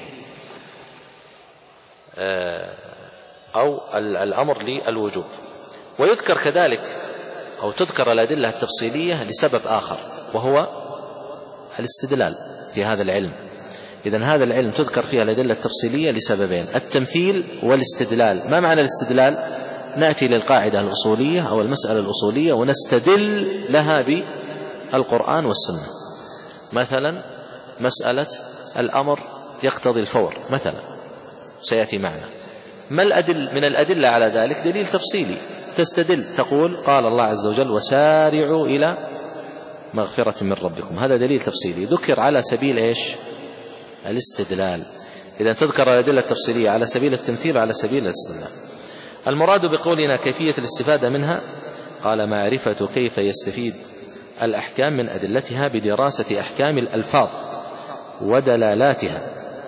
أو الأمر للوجوب. ويذكر كذلك أو تذكر الأدلة التفصيلية لسبب آخر، وهو الاستدلال في هذا العلم. إذن هذا العلم تذكر فيها الأدلة التفصيلية لسببين: التمثيل والاستدلال. ما معنى الاستدلال؟ نأتي للقاعدة الأصولية أو المسألة الأصولية ونستدل لها بالقرآن والسنة. مثلا مسألة الأمر يقتضي الفور مثلا سيأتي معنا. ما من الأدلة على ذلك؟ دليل تفصيلي، تستدل تقول قال الله عز وجل: وسارعوا إلى مغفرة من ربكم. هذا دليل تفصيلي ذكر على سبيل الاستدلال. إذن تذكر الأدلة التفصيلية على سبيل التمثيل وعلى سبيل الاستدلال. المراد بقولنا كيفية الاستفادة منها، قال: معرفة كيف يستفيد الأحكام من أدلتها بدراسة أحكام الألفاظ ودلالاتها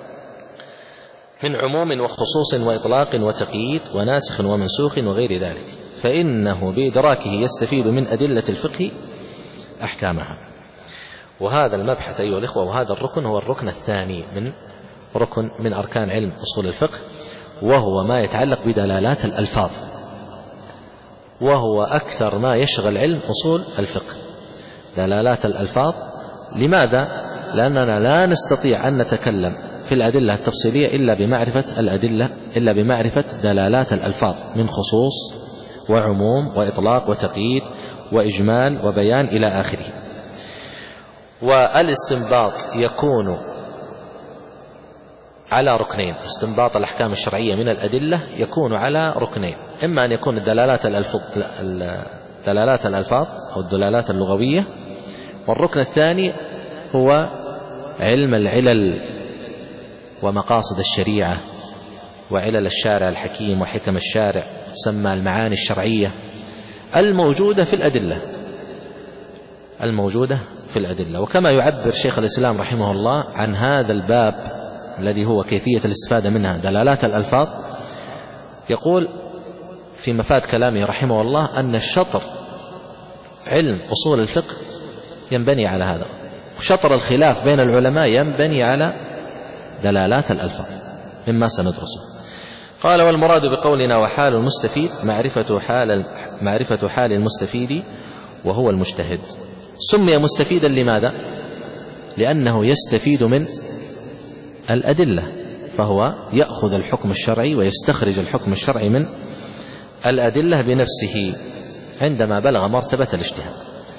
من عموم وخصوص وإطلاق وتقييد وناسخ ومنسوخ وغير ذلك، فإنه بإدراكه يستفيد من أدلة الفقه أحكامها. وهذا المبحث أيها الإخوة وهذا الركن هو الركن الثاني من أركان علم أصول الفقه، وهو ما يتعلق بدلالات الألفاظ، وهو أكثر ما يشغل علم أصول الفقه، دلالات الألفاظ. لماذا؟ لأننا لا نستطيع أن نتكلم في الأدلة التفصيلية إلا بمعرفة دلالات الألفاظ من خصوص وعموم وإطلاق وتقييد وإجمال وبيان إلى آخره. والاستنباط يكون على ركنين، استنباط الأحكام الشرعية من الأدلة يكون على ركنين: إما أن يكون دلالات الألفاظ أو الدلالات اللغوية، والركن الثاني هو علم العلل ومقاصد الشريعة وعلل الشارع الحكيم وحكم الشارع، تسمى المعاني الشرعية الموجودة في الأدلة. وكما يعبر شيخ الإسلام رحمه الله عن هذا الباب الذي هو كيفية الاستفادة منها دلالات الألفاظ، يقول في مفاد كلامه رحمه الله أن الشطر علم أصول الفقه ينبني على هذا، وشطر الخلاف بين العلماء ينبني على دلالات الألفاظ مما سندرسه. قال: والمراد بقولنا وحال المستفيد معرفة حال المستفيد وهو المجتهد. سمي مستفيدا لماذا؟ لأنه يستفيد من الأدلة، فهو يأخذ الحكم الشرعي ويستخرج الحكم الشرعي من الأدلة بنفسه. عندما بلغ مرتبة الاجتهاد.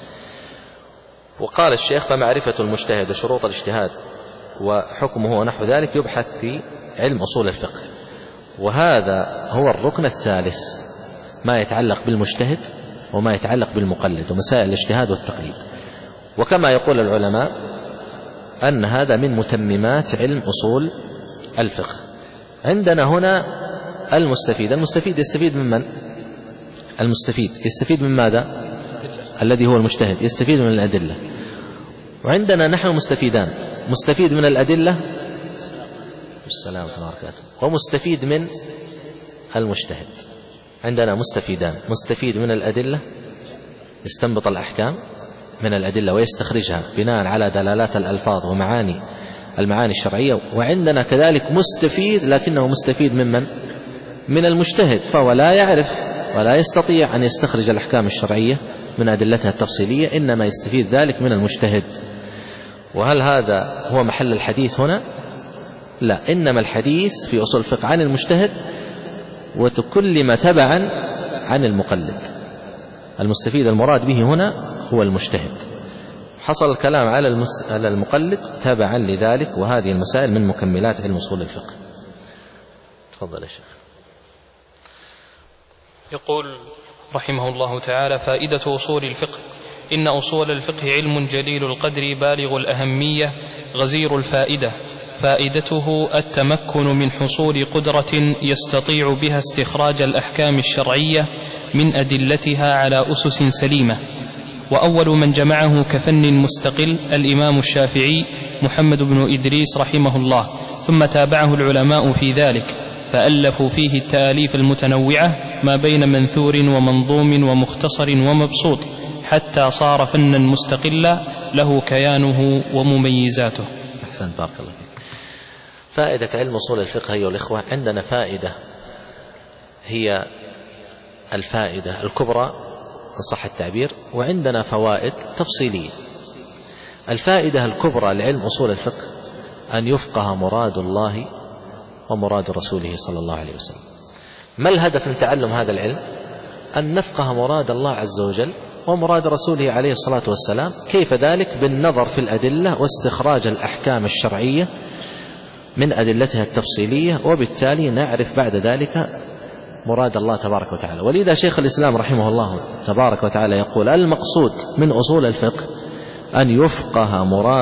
وقال الشيخ: فمعرفة المجتهد وشروط الاجتهاد وحكمه ونحو ذلك يبحث في علم أصول الفقه. وهذا هو الركن الثالث، ما يتعلق بالمجتهد وما يتعلق بالمقلد ومسائل الاجتهاد والتقليد. وكما يقول العلماء أن هذا من متممات علم أصول الفقه. عندنا هنا المستفيد يستفيد من من؟ المستفيد يستفيد من ماذا؟ الذي هو المجتهد يستفيد من الأدلة. وعندنا نحن مستفيدان، مستفيد من الأدلة والسلام عليكم، ومستفيد من المجتهد. عندنا مستفيدان، مستفيد من الأدلة يستنبط الأحكام من الأدلة ويستخرجها بناء على دلالات الألفاظ ومعاني المعاني الشرعية. وعندنا كذلك مستفيد لكنه مستفيد من المجتهد، فهو لا يعرف ولا يستطيع أن يستخرج الأحكام الشرعية من أدلتها التفصيلية، إنما يستفيد ذلك من المجتهد. وهل هذا هو محل الحديث هنا؟ لا، إنما الحديث في أصول الفقه عن المجتهد وتكلم تبعا عن المقلد. المستفيد المراد به هنا هو المجتهد، حصل الكلام على المقلد تبعا لذلك. وهذه المسائل من مكملات علم أصول الفقه. تفضل يا شيخ. يقول رحمه الله تعالى: فائدة أصول الفقه: إن أصول الفقه علم جليل القدر بالغ الأهمية غزير الفائدة. فائدته التمكن من حصول قدرة يستطيع بها استخراج الأحكام الشرعية من أدلتها على أسس سليمة. وأول من جمعه كفن مستقل الإمام الشافعي محمد بن إدريس رحمه الله، ثم تابعه العلماء في ذلك فألفوا فيه التآليف المتنوعة ما بين منثور ومنظوم ومختصر ومبسوط، حتى صار فنا مستقلا له كيانه ومميزاته. أحسن، بارك الله فيك. فائدة علم أصول الفقه أيها الإخوة، عندنا فائدة هي الفائدة الكبرى إن صح التعبير، وعندنا فوائد تفصيلية. الفائدة الكبرى لعلم أصول الفقه أن يفقه مراد الله ومراد رسوله صلى الله عليه وسلم. ما الهدف من تعلم هذا العلم؟ أن نفقه مراد الله عز وجل ومراد رسوله عليه الصلاة والسلام. كيف ذلك؟ بالنظر في الأدلة واستخراج الأحكام الشرعية من أدلتها التفصيلية، وبالتالي نعرف بعد ذلك مراد الله تبارك وتعالى. ولذا شيخ الإسلام رحمه الله تبارك وتعالى يقول: المقصود من أصول الفقه أن يفقه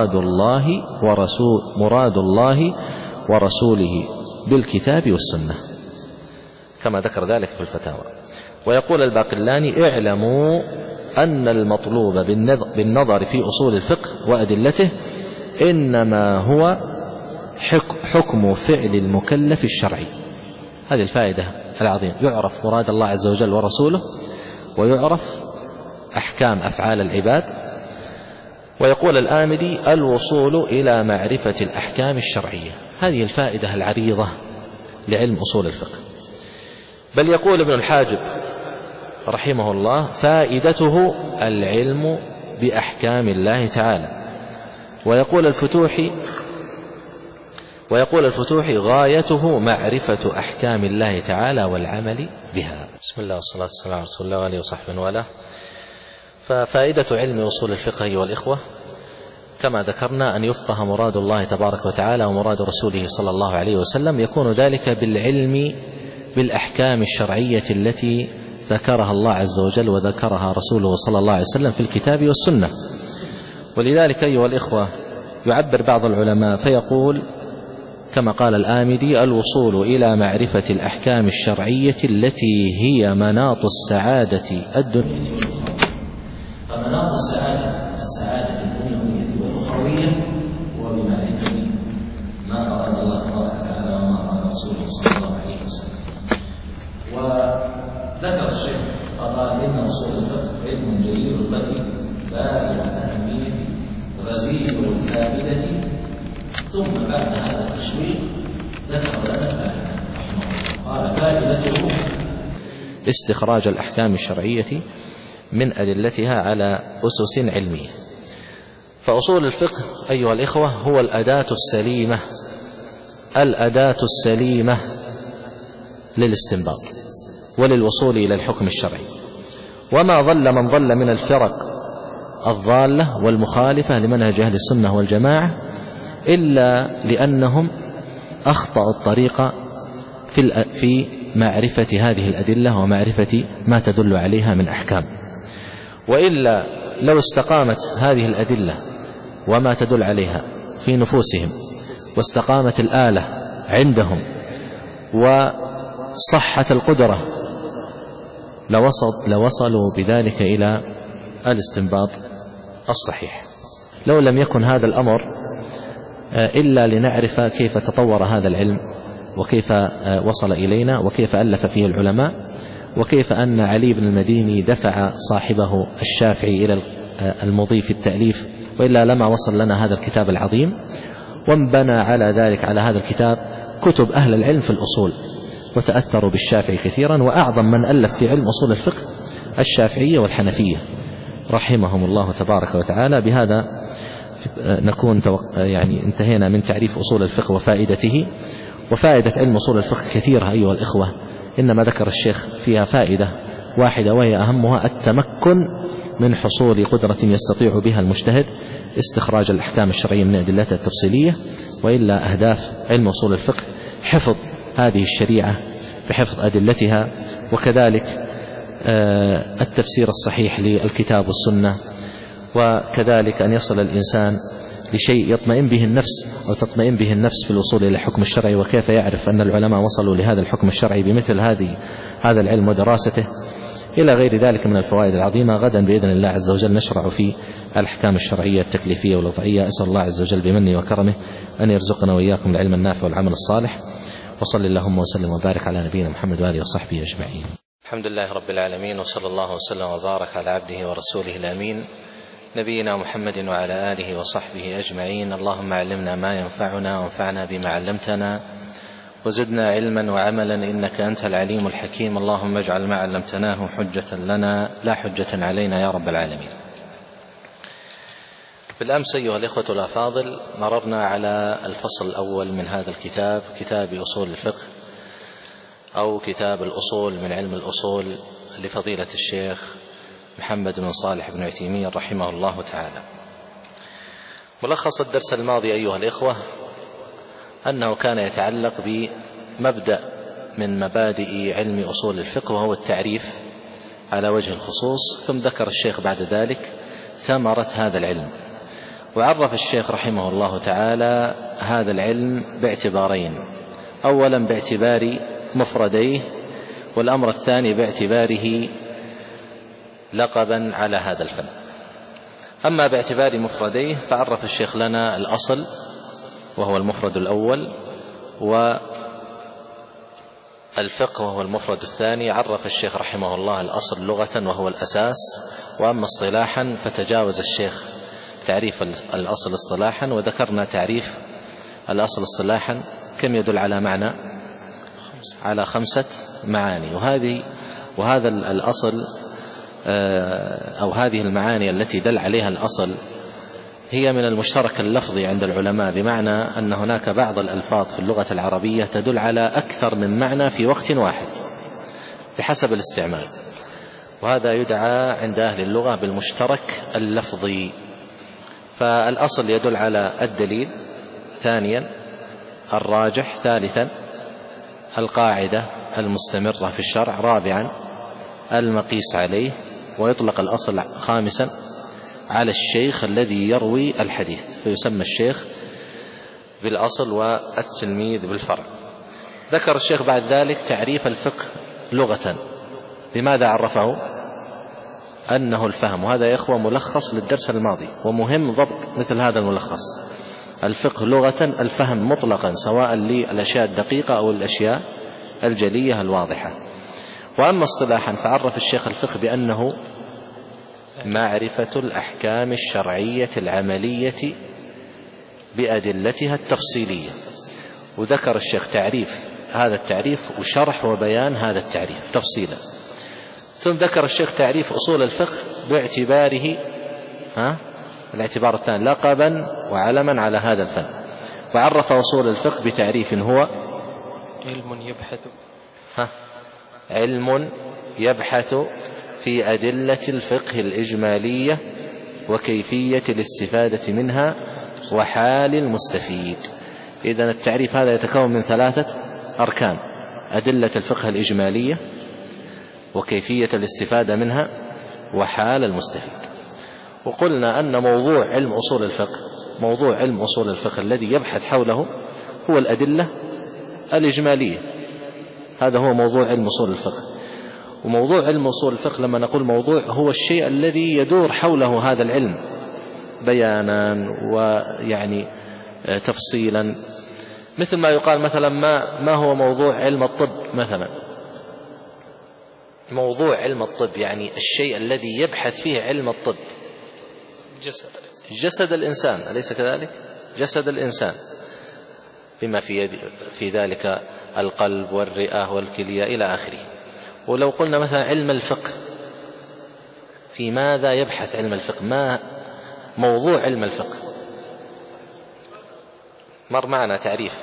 مراد الله ورسوله بالكتاب والسنة، كما ذكر ذلك في الفتاوى. ويقول الباقلاني: اعلموا أن المطلوب بالنظر في أصول الفقه وأدلته إنما هو حكم فعل المكلف الشرعي. هذه الفائدة العظيمة، يعرف مراد الله عز وجل ورسوله، ويعرف أحكام أفعال العباد. ويقول الآمدي: الوصول إلى معرفة الأحكام الشرعية. هذه الفائدة العريضة لعلم أصول الفقه. بل يقول ابن الحاجب رحمه الله: فائدته العلم بأحكام الله تعالى. ويقول الفتوحي: غايته معرفة أحكام الله تعالى والعمل بها. بسم الله والصلاة والسلام على رسول الله وآله وصحبه وله. ففائدة علم أصول الفقه أيها الإخوة كما ذكرنا أن يفقه مراد الله تبارك وتعالى ومراد رسوله صلى الله عليه وسلم. يكون ذلك بالعلم بالأحكام الشرعية التي ذكرها الله عز وجل وذكرها رسوله صلى الله عليه وسلم في الكتاب والسنة. ولذلك أيها الإخوة يعبر بعض العلماء فيقول كما قال الآمدي: الوصول إلى معرفة الأحكام الشرعية التي هي مناط السعادة الدنيوية. فمناط السعادة الدنيوية والأخروية هو بمعرفة ما أراد الله تبارك وتعالى وما أراد رسوله صلى الله عليه وسلم. وذكر الشيخ فقال: إن أصول الفقه علم جليل القدر بالغ الأهمية غزير الفائدة. ثم بعد هذا التشويق ذكر لنا فائدة رحمه الله، قال: فائدته استخراج الأحكام الشرعية من أدلتها على أسس علمية. فأصول الفقه أيها الإخوة هو الأداة السليمة للاستنباط وللوصول إلى الحكم الشرعي. وما ضل من ضل من الفرق الضالة والمخالفة لمنهج أهل السنة والجماعة إلا لأنهم أخطأوا الطريق في معرفة هذه الأدلة ومعرفة ما تدل عليها من أحكام. وإلا لو استقامت هذه الأدلة وما تدل عليها في نفوسهم واستقامت الآلة عندهم وصحت القدرة لوصلوا بذلك إلى الاستنباط الصحيح. لو لم يكن هذا الأمر إلا لنعرف كيف تطور هذا العلم وكيف وصل إلينا وكيف ألف فيه العلماء وكيف أن علي بن المديني دفع صاحبه الشافعي إلى المضي في التأليف، وإلا لما وصل لنا هذا الكتاب العظيم. وانبنى على ذلك على هذا الكتاب كتب أهل العلم في الأصول، وتأثروا بالشافعي كثيرا، وأعظم من ألف في علم أصول الفقه الشافعية والحنفية رحمهم الله تبارك وتعالى. بهذا نكون انتهينا من تعريف أصول الفقه وفائدته. وفائدة علم أصول الفقه كثيرة أيها الإخوة، إنما ذكر الشيخ فيها فائدة واحدة وهي أهمها التمكن من حصول قدرة يستطيع بها المجتهد استخراج الأحكام الشرعية من أدلتها التفصيلية. وإلا أهداف علم أصول الفقه حفظ هذه الشريعة بحفظ أدلتها، وكذلك التفسير الصحيح للكتاب والسنة، وكذلك أن يصل الإنسان لشيء يطمئن به النفس أو تطمئن به النفس في الوصول إلى الحكم الشرعي، وكيف يعرف أن العلماء وصلوا لهذا الحكم الشرعي بمثل هذا العلم ودراسته، إلى غير ذلك من الفوائد العظيمة. غدا بإذن الله عز وجل نشرع في الأحكام الشرعية التكليفية والوضعية. أسأل الله عز وجل بمنه وكرمه أن يرزقنا وإياكم العلم النافع والعمل الصالح. وصل اللهم وسلم وبارك على نبينا محمد وآله وصحبه أجمعين. الحمد لله رب العالمين، وصلى الله وسلم وبارك على عبده ورسوله الأمين نبينا محمد وعلى آله وصحبه أجمعين. اللهم علمنا ما ينفعنا وانفعنا بما علمتنا وزدنا علما وعملا إنك أنت العليم الحكيم. اللهم اجعل ما علمتناه حجة لنا لا حجة علينا يا رب العالمين. بالأمس أيها الإخوة الأفاضل مررنا على الفصل الأول من هذا الكتاب، كتاب أصول الفقه أو كتاب الأصول من علم الأصول لفضيلة الشيخ محمد بن صالح بن عثيمين رحمه الله تعالى. ملخص الدرس الماضي أيها الإخوة أنه كان يتعلق بمبدأ من مبادئ علم أصول الفقه وهو التعريف على وجه الخصوص، ثم ذكر الشيخ بعد ذلك ثمرة هذا العلم. وعرف الشيخ رحمه الله تعالى هذا العلم باعتبارين: أولا باعتبار مفرديه، والأمر الثاني باعتباره لقبا على هذا الفن. أما باعتبار مفرديه فعرف الشيخ لنا الأصل وهو المفرد الأول، والفقه وهو المفرد الثاني. عرف الشيخ رحمه الله الأصل لغة وهو الأساس، وأما اصطلاحا فتجاوز الشيخ تعريف الأصل اصطلاحا، وذكرنا تعريف الأصل اصطلاحا كم يدل على معنى؟ على 5 معاني. وهذا الأصل أو هذه المعاني التي دل عليها الأصل هي من المشترك اللفظي عند العلماء، بمعنى أن هناك بعض الألفاظ في اللغة العربية تدل على أكثر من معنى في وقت واحد بحسب الاستعمال، وهذا يدعى عند أهل اللغة بالمشترك اللفظي. فالأصل يدل على الدليل، ثانيا الراجح، ثالثا القاعدة المستمرة في الشرع، رابعا المقيس عليه، ويطلق الأصل خامسا على الشيخ الذي يروي الحديث، فيسمى الشيخ بالأصل والتلميذ بالفرع. ذكر الشيخ بعد ذلك تعريف الفقه لغة. لماذا عرفه؟ أنه الفهم، وهذا يا إخوة ملخص للدرس الماضي، ومهم ضبط مثل هذا الملخص. الفقه لغة الفهم مطلقا، سواء للأشياء الدقيقة أو الأشياء الجلية الواضحة. وأما اصطلاحا فعرف الشيخ الفقه بأنه معرفة الأحكام الشرعية العملية بأدلتها التفصيلية، وذكر الشيخ تعريف هذا التعريف وشرح وبيان هذا التعريف تفصيلا. ثم ذكر الشيخ تعريف أصول الفقه باعتباره الاعتبار الثاني لقبا وعلما على هذا الفن، وعرف أصول الفقه بتعريف هو علم يبحث في أدلة الفقه الإجمالية وكيفية الاستفادة منها وحال المستفيد. إذن التعريف هذا يتكون من 3 أركان: أدلة الفقه الإجمالية وكيفية الاستفادة منها وحال المستفيد. وقلنا أن موضوع علم أصول الفقه الذي يبحث حوله هو الأدلة الإجمالية، هذا هو موضوع علم أصول الفقه. وموضوع علم أصول الفقه لما نقول موضوع هو الشيء الذي يدور حوله هذا العلم بيانا ويعني تفصيلا، مثل ما يقال مثلا ما هو موضوع علم الطب مثلا. موضوع علم الطب يعني الشيء الذي يبحث فيه علم الطب جسد الإنسان، أليس كذلك؟ جسد الإنسان بما في ذلك القلب والرئة والكلية إلى آخره. ولو قلنا مثلا علم الفقه، في ماذا يبحث علم الفقه؟ ما موضوع علم الفقه؟ مر معنا تعريف.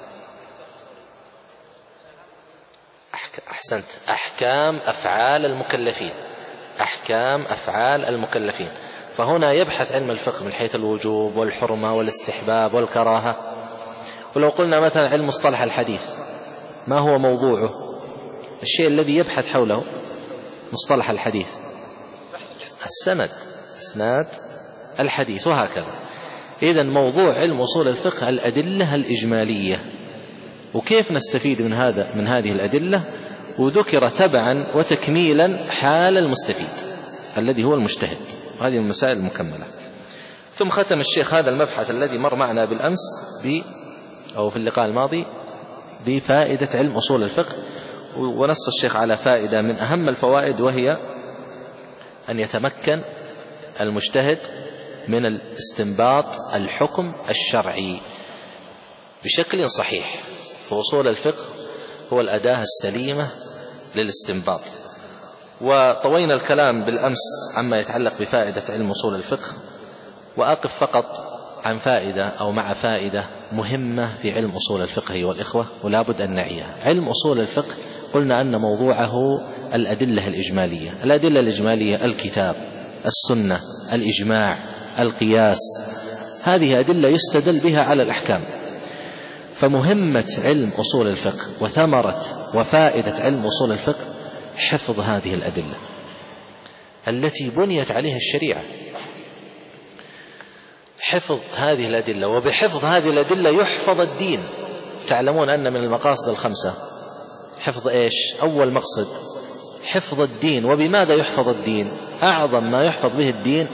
أحسنت، أحكام أفعال المكلفين، أحكام أفعال المكلفين. فهنا يبحث علم الفقه من حيث الوجوب والحرمة والاستحباب والكراهة. ولو قلنا مثلا علم مصطلح الحديث، ما هو موضوعه؟ الشيء الذي يبحث حوله مصطلح الحديث، السند، إسناد الحديث، وهكذا. إذن موضوع علم أصول الفقه الأدلة الإجمالية، وكيف نستفيد من هذه الأدلة، وذكر تبعا وتكميلا حال المستفيد الذي هو المجتهد، وهذه المسائل المكملة. ثم ختم الشيخ هذا المبحث الذي مر معنا بالأمس أو في اللقاء الماضي بفائدة علم أصول الفقه، ونص الشيخ على فائدة من أهم الفوائد، وهي أن يتمكن المجتهد من الاستنباط الحكم الشرعي بشكل صحيح. فأصول الفقه هو الأداة السليمة للاستنباط. وطوينا الكلام بالأمس عما يتعلق بفائدة علم أصول الفقه، وأقف فقط عن فائدة أو مع فائدة مهمة في علم أصول الفقه والإخوة، ولا بد أن نعيها. علم أصول الفقه قلنا أن موضوعه الأدلة الإجمالية. الأدلة الإجمالية الكتاب، السنة، الإجماع، القياس، هذه أدلة يستدل بها على الأحكام. فمهمة علم أصول الفقه وثمرة وفائدة علم أصول الفقه حفظ هذه الأدلة التي بنيت عليها الشريعة، حفظ هذه الأدلة. وبحفظ هذه الأدلة يحفظ الدين. تعلمون أن من المقاصد الخمسة حفظ إيش؟ أول مقصد حفظ الدين. وبماذا يحفظ الدين؟ أعظم ما يحفظ به الدين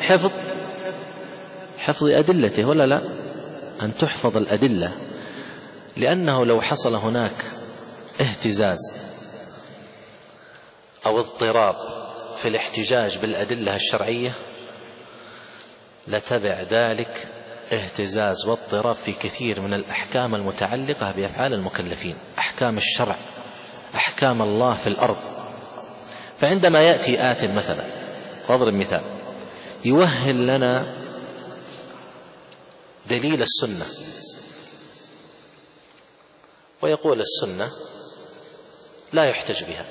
حفظ أدلته، ولا لا؟ أن تحفظ الأدلة، لأنه لو حصل هناك اهتزاز أو اضطراب في الاحتجاج بالأدلة الشرعية لتبع ذلك اهتزاز واضطراب في كثير من الأحكام المتعلقة بأفعال المكلفين، أحكام الشرع، أحكام الله في الأرض. فعندما يأتي آت مثلا، فاضرب مثال، يوهل لنا دليل السنة ويقول السنة لا يحتج بها،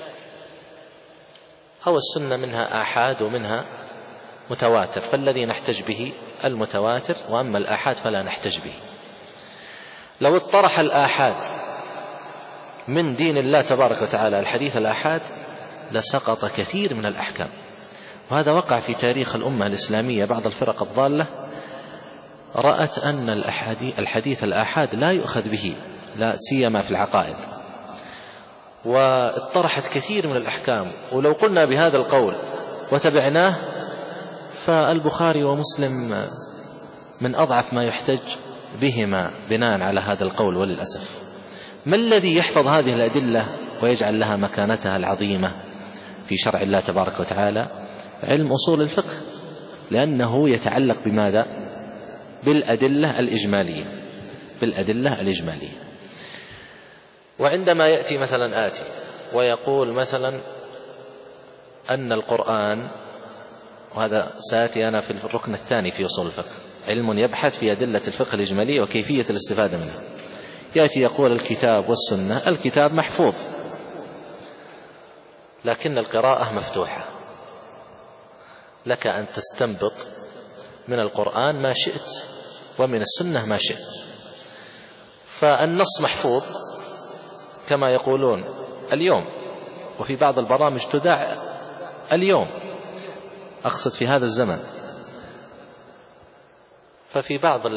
أو السنة منها آحاد ومنها متواتر، فالذي نحتج به المتواتر، وأما الآحاد فلا نحتج به. لو اطرح الآحاد من دين الله تبارك وتعالى الحديث الآحاد لسقط كثير من الأحكام. وهذا وقع في تاريخ الأمة الإسلامية. بعض الفرق الضالة رأت أن الحديث الآحاد لا يؤخذ به، لا سيما في العقائد، واطرحت كثير من الأحكام. ولو قلنا بهذا القول وتبعناه فالبخاري ومسلم من أضعف ما يحتج بهما بناء على هذا القول. وللأسف ما الذي يحفظ هذه الأدلة ويجعل لها مكانتها العظيمة في شرع الله تبارك وتعالى؟ علم أصول الفقه، لأنه يتعلق بماذا؟ بالأدلة الإجمالية. وعندما يأتي مثلا آتي ويقول مثلا أن القرآن، وهذا سآتي أنا في الركن الثاني في أصول الفقه، علم يبحث في أدلة الفقه الإجمالية وكيفية الاستفادة منها. يأتي يقول الكتاب والسنة، الكتاب محفوظ لكن القراءة مفتوحة، لك أن تستنبط من القرآن ما شئت ومن السنة ما شئت. فالنص محفوظ كما يقولون اليوم، وفي بعض البرامج تذاع اليوم، أقصد في هذا الزمن. ففي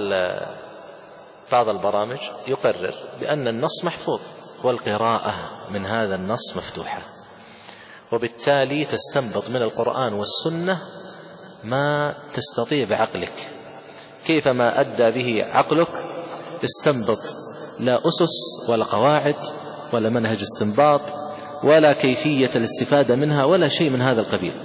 بعض البرامج يقرر بأن النص محفوظ والقراءة من هذا النص مفتوحة، وبالتالي تستنبط من القرآن والسنة ما تستطيع بعقلك، كيفما أدى به عقلك استنبط، لا أسس ولا قواعد ولا منهج استنباط ولا كيفية الاستفادة منها ولا شيء من هذا القبيل.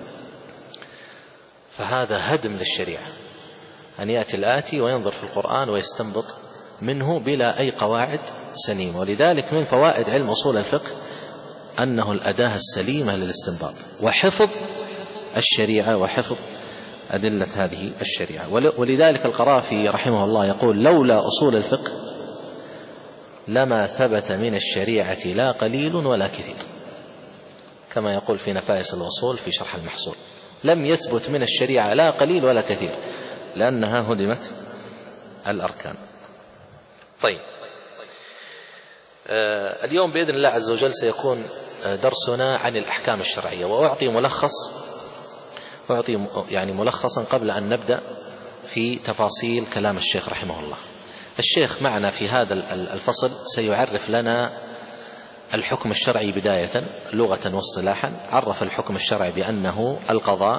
فهذا هدم للشريعة، أن يأتي الآتي وينظر في القرآن ويستنبط منه بلا أي قواعد سليمة. ولذلك من فوائد علم أصول الفقه أنه الأداة السليمة للاستنباط وحفظ الشريعة وحفظ أدلة هذه الشريعة. ولذلك القرافي رحمه الله يقول: لولا أصول الفقه لما ثبت من الشريعة لا قليل ولا كثير، كما يقول في نفائس الوصول في شرح المحصول: لم يثبت من الشريعة لا قليل ولا كثير، لأنها هدمت الأركان. طيب، اليوم بإذن الله عز وجل سيكون درسنا عن الأحكام الشرعية، وأعطي ملخصا قبل أن نبدأ في تفاصيل كلام الشيخ رحمه الله. الشيخ معنا في هذا الفصل سيعرف لنا الحكم الشرعي بداية لغة واصطلاحا. عرف الحكم الشرعي بأنه القضاء،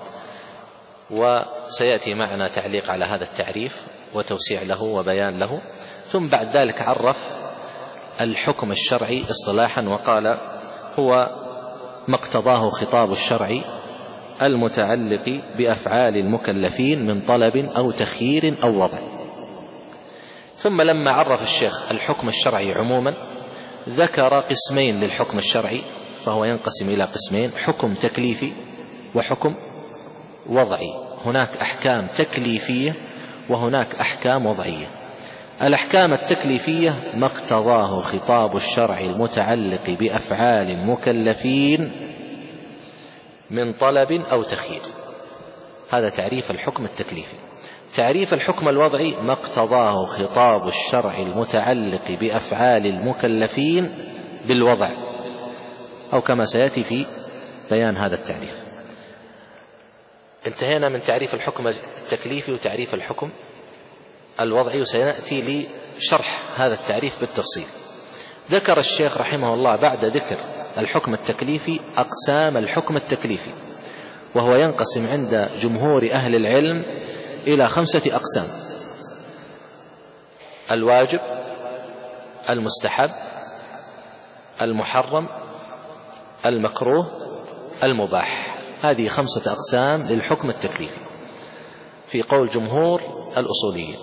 وسيأتي معنا تعليق على هذا التعريف وتوسيع له وبيان له. ثم بعد ذلك عرف الحكم الشرعي اصطلاحا وقال: هو ما اقتضاه خطاب الشرع المتعلق بأفعال المكلفين من طلب أو تخيير أو وضع. ثم لما عرف الشيخ الحكم الشرعي عموما ذكر قسمين للحكم الشرعي، فهو ينقسم إلى قسمين: حكم تكليفي وحكم وضعي. هناك أحكام تكليفية وهناك أحكام وضعية. الأحكام التكليفية ما اقتضاه خطاب الشرع المتعلق بأفعال المكلفين من طلب أو تخيير، هذا تعريف الحكم التكليفي. تعريف الحكم الوضعي: ما اقتضاه خطاب الشرع المتعلق بأفعال المكلفين بالوضع، أو كما سيأتي في بيان هذا التعريف. انتهينا من تعريف الحكم التكليفي وتعريف الحكم الوضعي، وسيأتي لشرح هذا التعريف بالتفصيل. ذكر الشيخ رحمه الله بعد ذكر الحكم التكليفي أقسام الحكم التكليفي، وهو ينقسم عند جمهور أهل العلم إلى 5 أقسام: الواجب، المستحب، المحرم، المكروه، المباح. هذه 5 أقسام للحكم التكليفي في قول جمهور الأصوليين.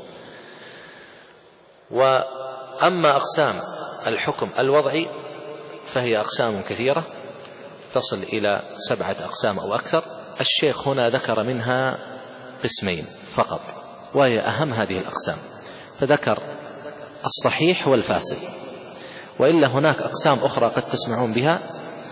وأما أقسام الحكم الوضعي فهي أقسام كثيرة تصل إلى 7 أقسام أو أكثر. الشيخ هنا ذكر منها قسمين فقط، وهي أهم هذه الأقسام، فذكر الصحيح والفاسد. وإلا هناك أقسام أخرى قد تسمعون بها،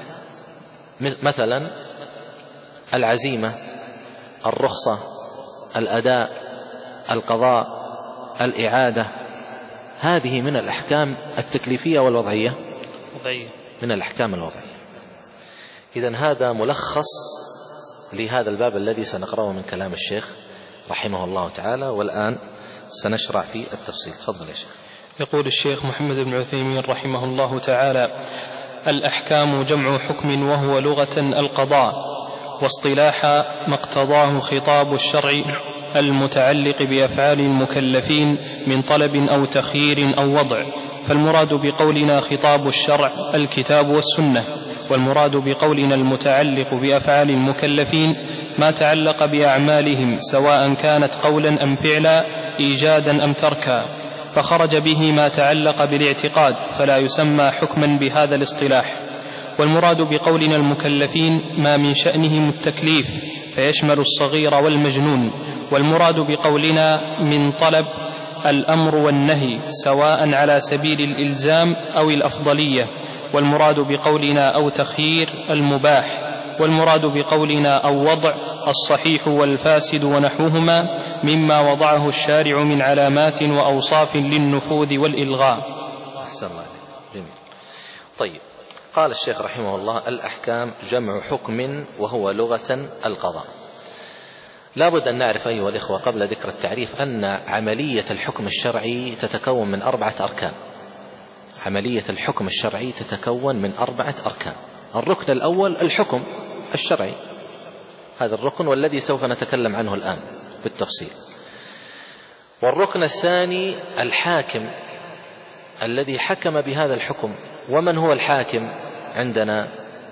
مثلا العزيمة، الرخصة، الأداء، القضاء، الإعادة. هذه من الأحكام التكليفية والوضعية، من الأحكام الوضعية. إذن هذا ملخص لهذا الباب الذي سنقرأه من كلام الشيخ رحمه الله تعالى، والآن سنشرع في التفصيل. تفضل يا شيخ. يقول الشيخ محمد بن عثيمين رحمه الله تعالى: الأحكام جمع حكم، وهو لغة القضاء، واصطلاحا ما اقتضاه خطاب الشرع المتعلق بأفعال المكلفين من طلب أو تخيير أو وضع. فالمراد بقولنا خطاب الشرع الكتاب والسنة، والمراد بقولنا المتعلق بأفعال المكلفين ما تعلق بأعمالهم، سواء كانت قولا أم فعلا، إيجادا أم تركا، فخرج به ما تعلق بالاعتقاد فلا يسمى حكما بهذا الاصطلاح. والمراد بقولنا المكلفين ما من شأنهم التكليف، فيشمل الصغير والمجنون. والمراد بقولنا من طلب الأمر والنهي، سواء على سبيل الإلزام أو الأفضلية. والمراد بقولنا أو تخيير المباح، والمراد بقولنا أو وضع الصحيح والفاسد ونحوهما مما وضعه الشارع من علامات وأوصاف للنفوذ والإلغاء. أحسن الله عليك. جميل. طيب، قال الشيخ رحمه الله: الأحكام جمع حكم وهو لغة القضاء. لا بد أن نعرف أيها الإخوة قبل ذكر التعريف أن عملية الحكم الشرعي تتكون من 4 أركان. عملية الحكم الشرعي تتكون من 4 أركان. الركن الأول الحكم الشرعي، هذا الركن والذي سوف نتكلم عنه الآن بالتفصيل. والركن الثاني الحاكم الذي حكم بهذا الحكم. ومن هو الحاكم عندنا؟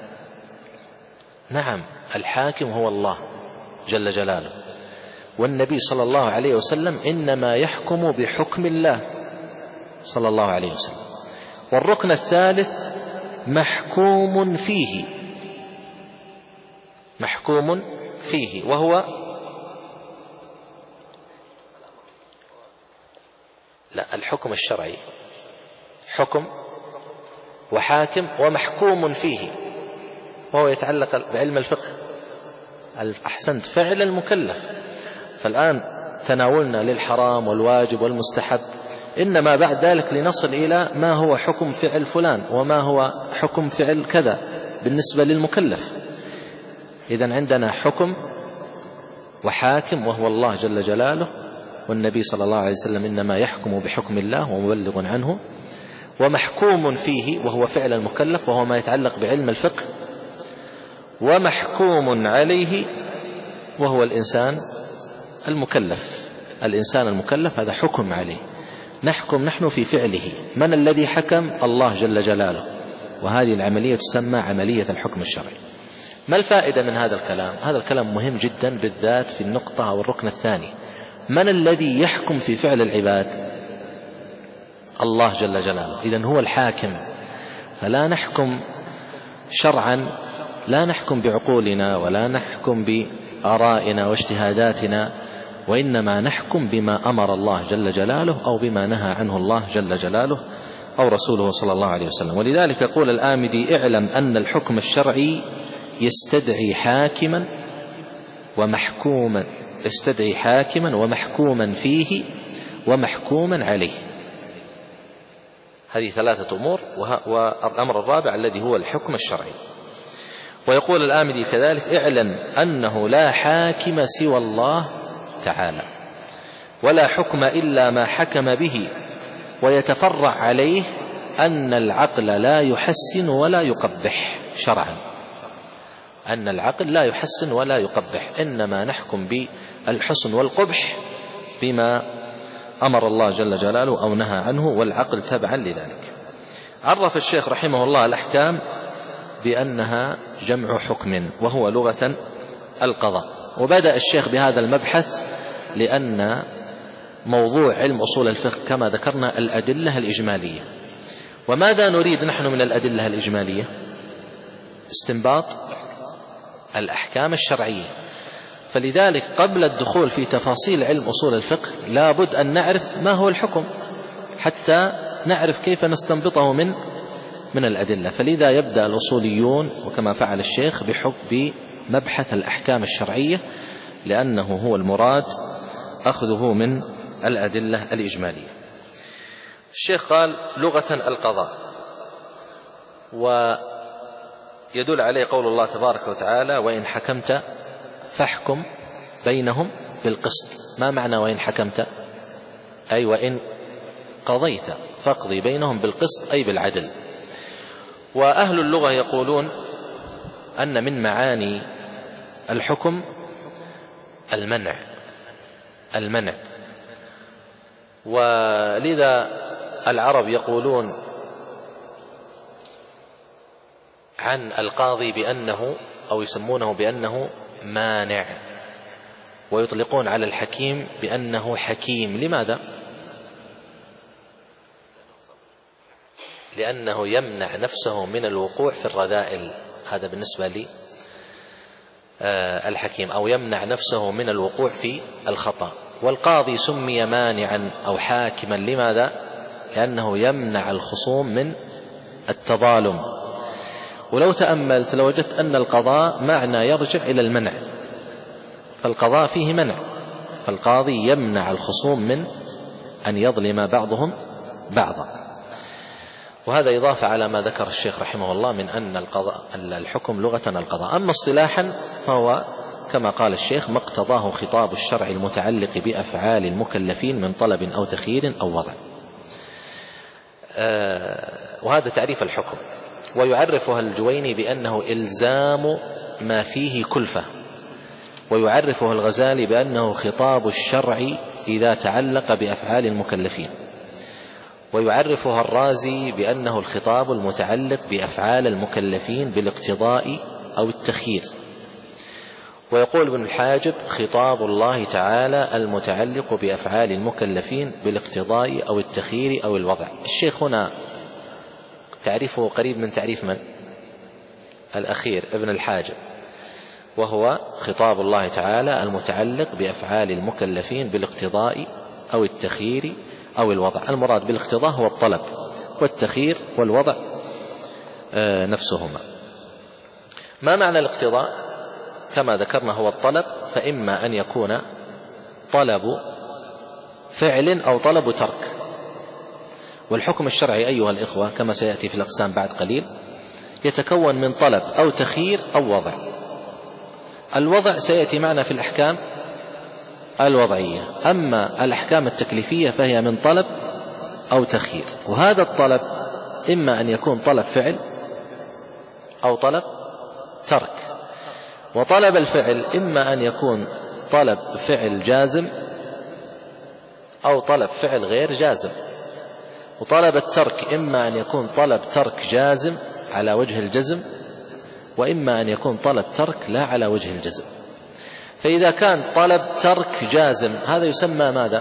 نعم، الحاكم هو الله جل جلاله، والنبي صلى الله عليه وسلم إنما يحكم بحكم الله صلى الله عليه وسلم. والركن الثالث محكوم فيه، محكوم فيه، وهو الحكم الشرعي، حكم وحاكم ومحكوم فيه، وهو يتعلق بعلم الفقه. أحسنت، فعل المكلف. فالآن تناولنا للحرام والواجب والمستحب، إنما بعد ذلك لنصل إلى ما هو حكم فعل فلان وما هو حكم فعل كذا بالنسبة للمكلف. إذن عندنا حكم وحاكم وهو الله جل جلاله، والنبي صلى الله عليه وسلم إنما يحكم بحكم الله ومبلغ عنه. ومحكوم فيه وهو فعل المكلف وهو ما يتعلق بعلم الفقه. ومحكوم عليه وهو الإنسان المكلف. الإنسان المكلف هذا حكم عليه، نحكم نحن في فعله. من الذي حكم؟ الله جل جلاله. وهذه العملية تسمى عملية الحكم الشرعي. ما الفائدة من هذا الكلام؟ هذا الكلام مهم جدا بالذات في النقطة أو الركن الثاني. من الذي يحكم في فعل العباد؟ الله جل جلاله. إذن هو الحاكم. فلا نحكم شرعا، لا نحكم بعقولنا ولا نحكم بآرائنا واجتهاداتنا، وإنما نحكم بما أمر الله جل جلاله أو بما نهى عنه الله جل جلاله أو رسوله صلى الله عليه وسلم. ولذلك يقول الآمدي: اعلم أن الحكم الشرعي يستدعي حاكما ومحكوما فيه ومحكوما عليه. هذه 3 أمور، والأمر الرابع الذي هو الحكم الشرعي. ويقول الآمدي كذلك: اعلم أنه لا حاكم سوى الله تعالى، ولا حكم إلا ما حكم به، ويتفرع عليه أن العقل لا يحسن ولا يقبح شرعا. أن العقل لا يحسن ولا يقبح، إنما نحكم بالحسن والقبح بما أمر الله جل جلاله أو نهى عنه، والعقل تبعا لذلك. عرف الشيخ رحمه الله الأحكام بأنها جمع حكم وهو لغة القضاء. وبدأ الشيخ بهذا المبحث لأن موضوع علم أصول الفقه كما ذكرنا الأدلة الإجمالية. وماذا نريد نحن من الأدلة الإجمالية؟ استنباط الأحكام الشرعية. فلذلك قبل الدخول في تفاصيل علم أصول الفقه لا بد أن نعرف ما هو الحكم حتى نعرف كيف نستنبطه من الأدلة. فلذا يبدأ الأصوليون وكما فعل الشيخ بمبحث الأحكام الشرعية، لأنه هو المراد أخذه من الأدلة الإجمالية. الشيخ قال: لغة القضاء. ويدل عليه قول الله تبارك وتعالى: وإن حكمت فاحكم بينهم بالقسط. ما معنى وإن حكمت؟ أي وإن قضيت فاقضي بينهم بالقسط، أي بالعدل. وأهل اللغة يقولون أن من معاني الحكم المنع. ولذا العرب يقولون عن القاضي بأنه أو يسمونه بأنه مانع، ويطلقون على الحكيم بأنه حكيم. لماذا؟ لأنه يمنع نفسه من الوقوع في الرذائل. هذا بالنسبة لي الحكيم، أو يمنع نفسه من الوقوع في الخطأ. والقاضي سمي مانعا أو حاكما لماذا؟ لأنه يمنع الخصوم من التظالم. ولو تأملت لوجدت أن القضاء معنى يرجع إلى المنع، فالقضاء فيه منع، فالقاضي يمنع الخصوم من أن يظلم بعضهم بعضا. وهذا إضافة على ما ذكر الشيخ رحمه الله من أن الحكم لغة القضاء. أما اصطلاحا فهو كما قال الشيخ ما اقتضاه خطاب الشرع المتعلق بأفعال المكلفين من طلب أو تخيير أو وضع. وهذا تعريف الحكم. ويعرفها الجويني بأنه إلزام ما فيه كلفة، ويعرفها الغزالي بأنه خطاب الشرع إذا تعلق بأفعال المكلفين، ويعرفها الرازي بأنه الخطاب المتعلق بأفعال المكلفين بالاقتضاء أو التخيير. ويقول ابن الحاجب خطاب الله تعالى المتعلق بأفعال المكلفين بالاقتضاء أو التخيير أو الوضع. الشيخ هنا تعريفه قريب من تعريف من؟ الأخير ابن الحاجب، وهو خطاب الله تعالى المتعلق بأفعال المكلفين بالاقتضاء أو التخيير أو الوضع. المراد بالاقتضاء هو الطلب، والتخيير والوضع نفسهما. ما معنى الاقتضاء؟ كما ذكرنا هو الطلب، فإما أن يكون طلب فعل أو طلب ترك. والحكم الشرعي أيها الإخوة كما سيأتي في الأقسام بعد قليل يتكون من طلب أو تخيير أو وضع. الوضع سيأتي معنا في الأحكام الوضعية، أما الأحكام التكليفية فهي من طلب أو تخيير. وهذا الطلب إما أن يكون طلب فعل أو طلب ترك. وطلب الفعل إما أن يكون طلب فعل جازم أو طلب فعل غير جازم. وطلب الترك إما أن يكون طلب ترك جازم على وجه الجزم، وإما أن يكون طلب ترك لا على وجه الجزم. فإذا كان طلب ترك جازم هذا يسمى ماذا؟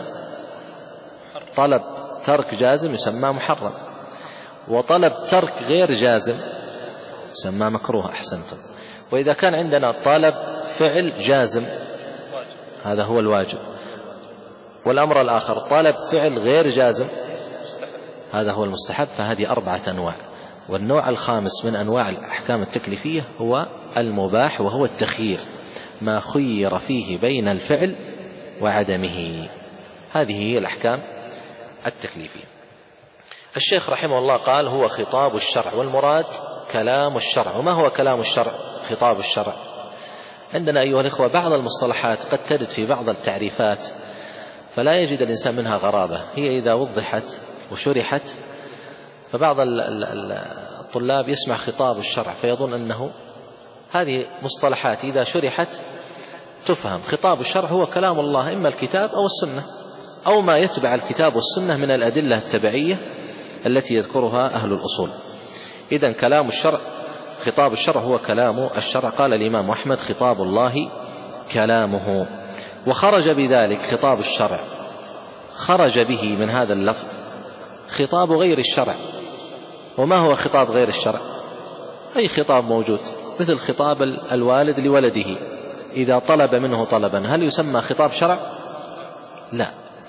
طلب ترك جازم يسمى محرم. وطلب ترك غير جازم يسمى مكروه. أحسنتم. وإذا كان عندنا طلب فعل جازم هذا هو الواجب، والأمر الآخر طلب فعل غير جازم هذا هو المستحب. فهذه 4 أنواع. والنوع الخامس من أنواع الأحكام التكليفية هو المباح، وهو التخيير، ما خير فيه بين الفعل وعدمه. هذه هي الأحكام التكليفية. الشيخ رحمه الله قال هو خطاب الشرع، والمراد كلام الشرع. وما هو كلام الشرع؟ خطاب الشرع. عندنا أيها الإخوة بعض المصطلحات قد ترد في بعض التعريفات فلا يجد الإنسان منها غرابة، هي إذا وضحت وشرحت فبعض الطلاب يسمع خطاب الشرع فيظن أنه هذه مصطلحات إذا شرحت تفهم. خطاب الشرع هو كلام الله، إما الكتاب أو السنة أو ما يتبع الكتاب والسنة من الأدلة التبعية التي يذكرها أهل الأصول. إذن كلام الشرع خطاب الشرع هو كلام الشرع. قال الإمام أحمد خطاب الله كلامه. وخرج بذلك خطاب الشرع، خرج به من هذا اللفظ خطاب غير الشرع. وما هو خطاب غير الشرع؟ أي خطاب موجود، مثل خطاب الوالد لولده إذا طلب منه طلبا، هل يسمى خطاب شرع؟ لا.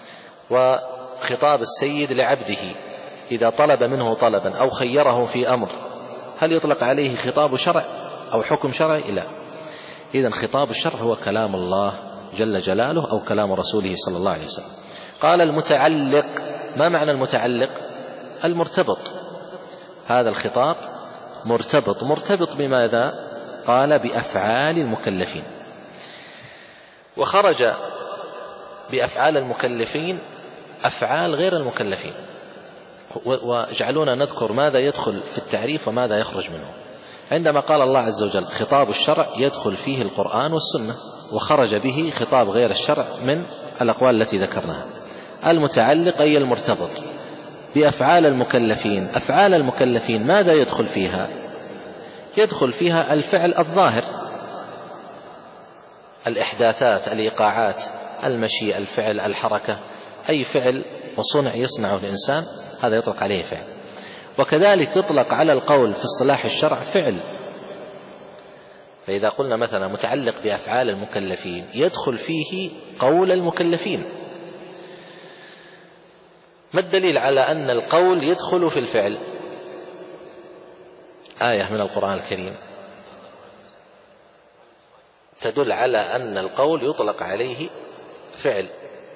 وخطاب السيد لعبده إذا طلب منه طلبا أو خيره في أمر، هل يطلق عليه خطاب شرع أو حكم شرعي؟ لا. إذن خطاب الشرع هو كلام الله جل جلاله أو كلام رسوله صلى الله عليه وسلم. قال المتعلق. ما معنى المتعلق؟ المرتبط. هذا الخطاب مرتبط. مرتبط بماذا؟ قال بأفعال المكلفين. وخرج بأفعال المكلفين أفعال غير المكلفين. وجعلونا نذكر ماذا يدخل في التعريف وماذا يخرج منه. عندما قال الله عز وجل خطاب الشرع يدخل فيه القرآن والسنة، وخرج به خطاب غير الشرع من الأقوال التي ذكرناها. المتعلق أي المرتبط بأفعال المكلفين. أفعال المكلفين ماذا يدخل فيها؟ يدخل فيها الفعل الظاهر، الإحداثات، الإيقاعات، المشي، الفعل، الحركة، أي فعل وصنع يصنعه الإنسان هذا يطلق عليه فعل. وكذلك يطلق على القول في اصطلاح الشرع فعل. فإذا قلنا مثلا متعلق بأفعال المكلفين يدخل فيه قول المكلفين. ما الدليل على أن القول يدخل في الفعل؟ آية من القرآن الكريم تدل على أن القول يطلق عليه فعل.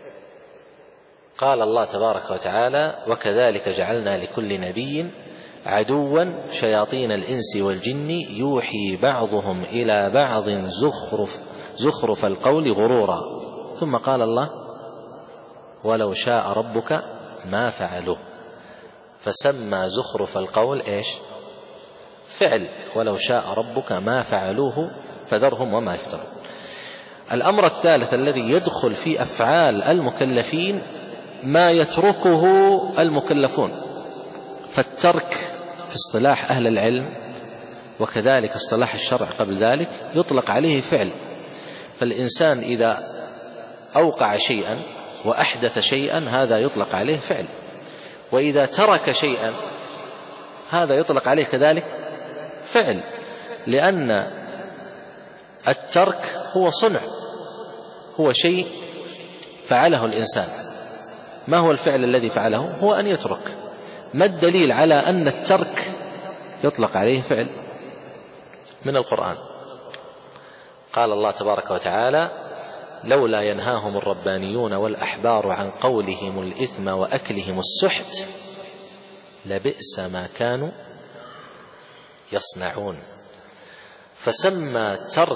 قال الله تبارك وتعالى: وكذلك جعلنا لكل نبي عدوا شياطين الإنس والجن يوحي بعضهم إلى بعض زخرف القول غرورا. ثم قال الله: ولو شاء ربك ما فعلوه. فسمى زخرف القول إيش؟ فعل. ولو شاء ربك ما فعلوه فذرهم وما يفترون. الأمر الثالث الذي يدخل في أفعال المكلفين ما يتركه المكلفون. فالترك في اصطلاح أهل العلم وكذلك اصطلاح الشرع قبل ذلك يطلق عليه فعل. فالإنسان إذا أوقع شيئا وأحدث شيئا هذا يطلق عليه فعل، وإذا ترك شيئا هذا يطلق عليه كذلك فعل، لأن الترك هو صنع، هو شيء فعله الإنسان. ما هو الفعل الذي فعله؟ هو أن يترك. ما الدليل على أن الترك يطلق عليه فعل؟ من القرآن. قال الله تبارك وتعالى: لولا ينهاهم الربانيون والأحبار عن قولهم الإثم وأكلهم السحت لبئس ما كانوا يصنعون. فسمى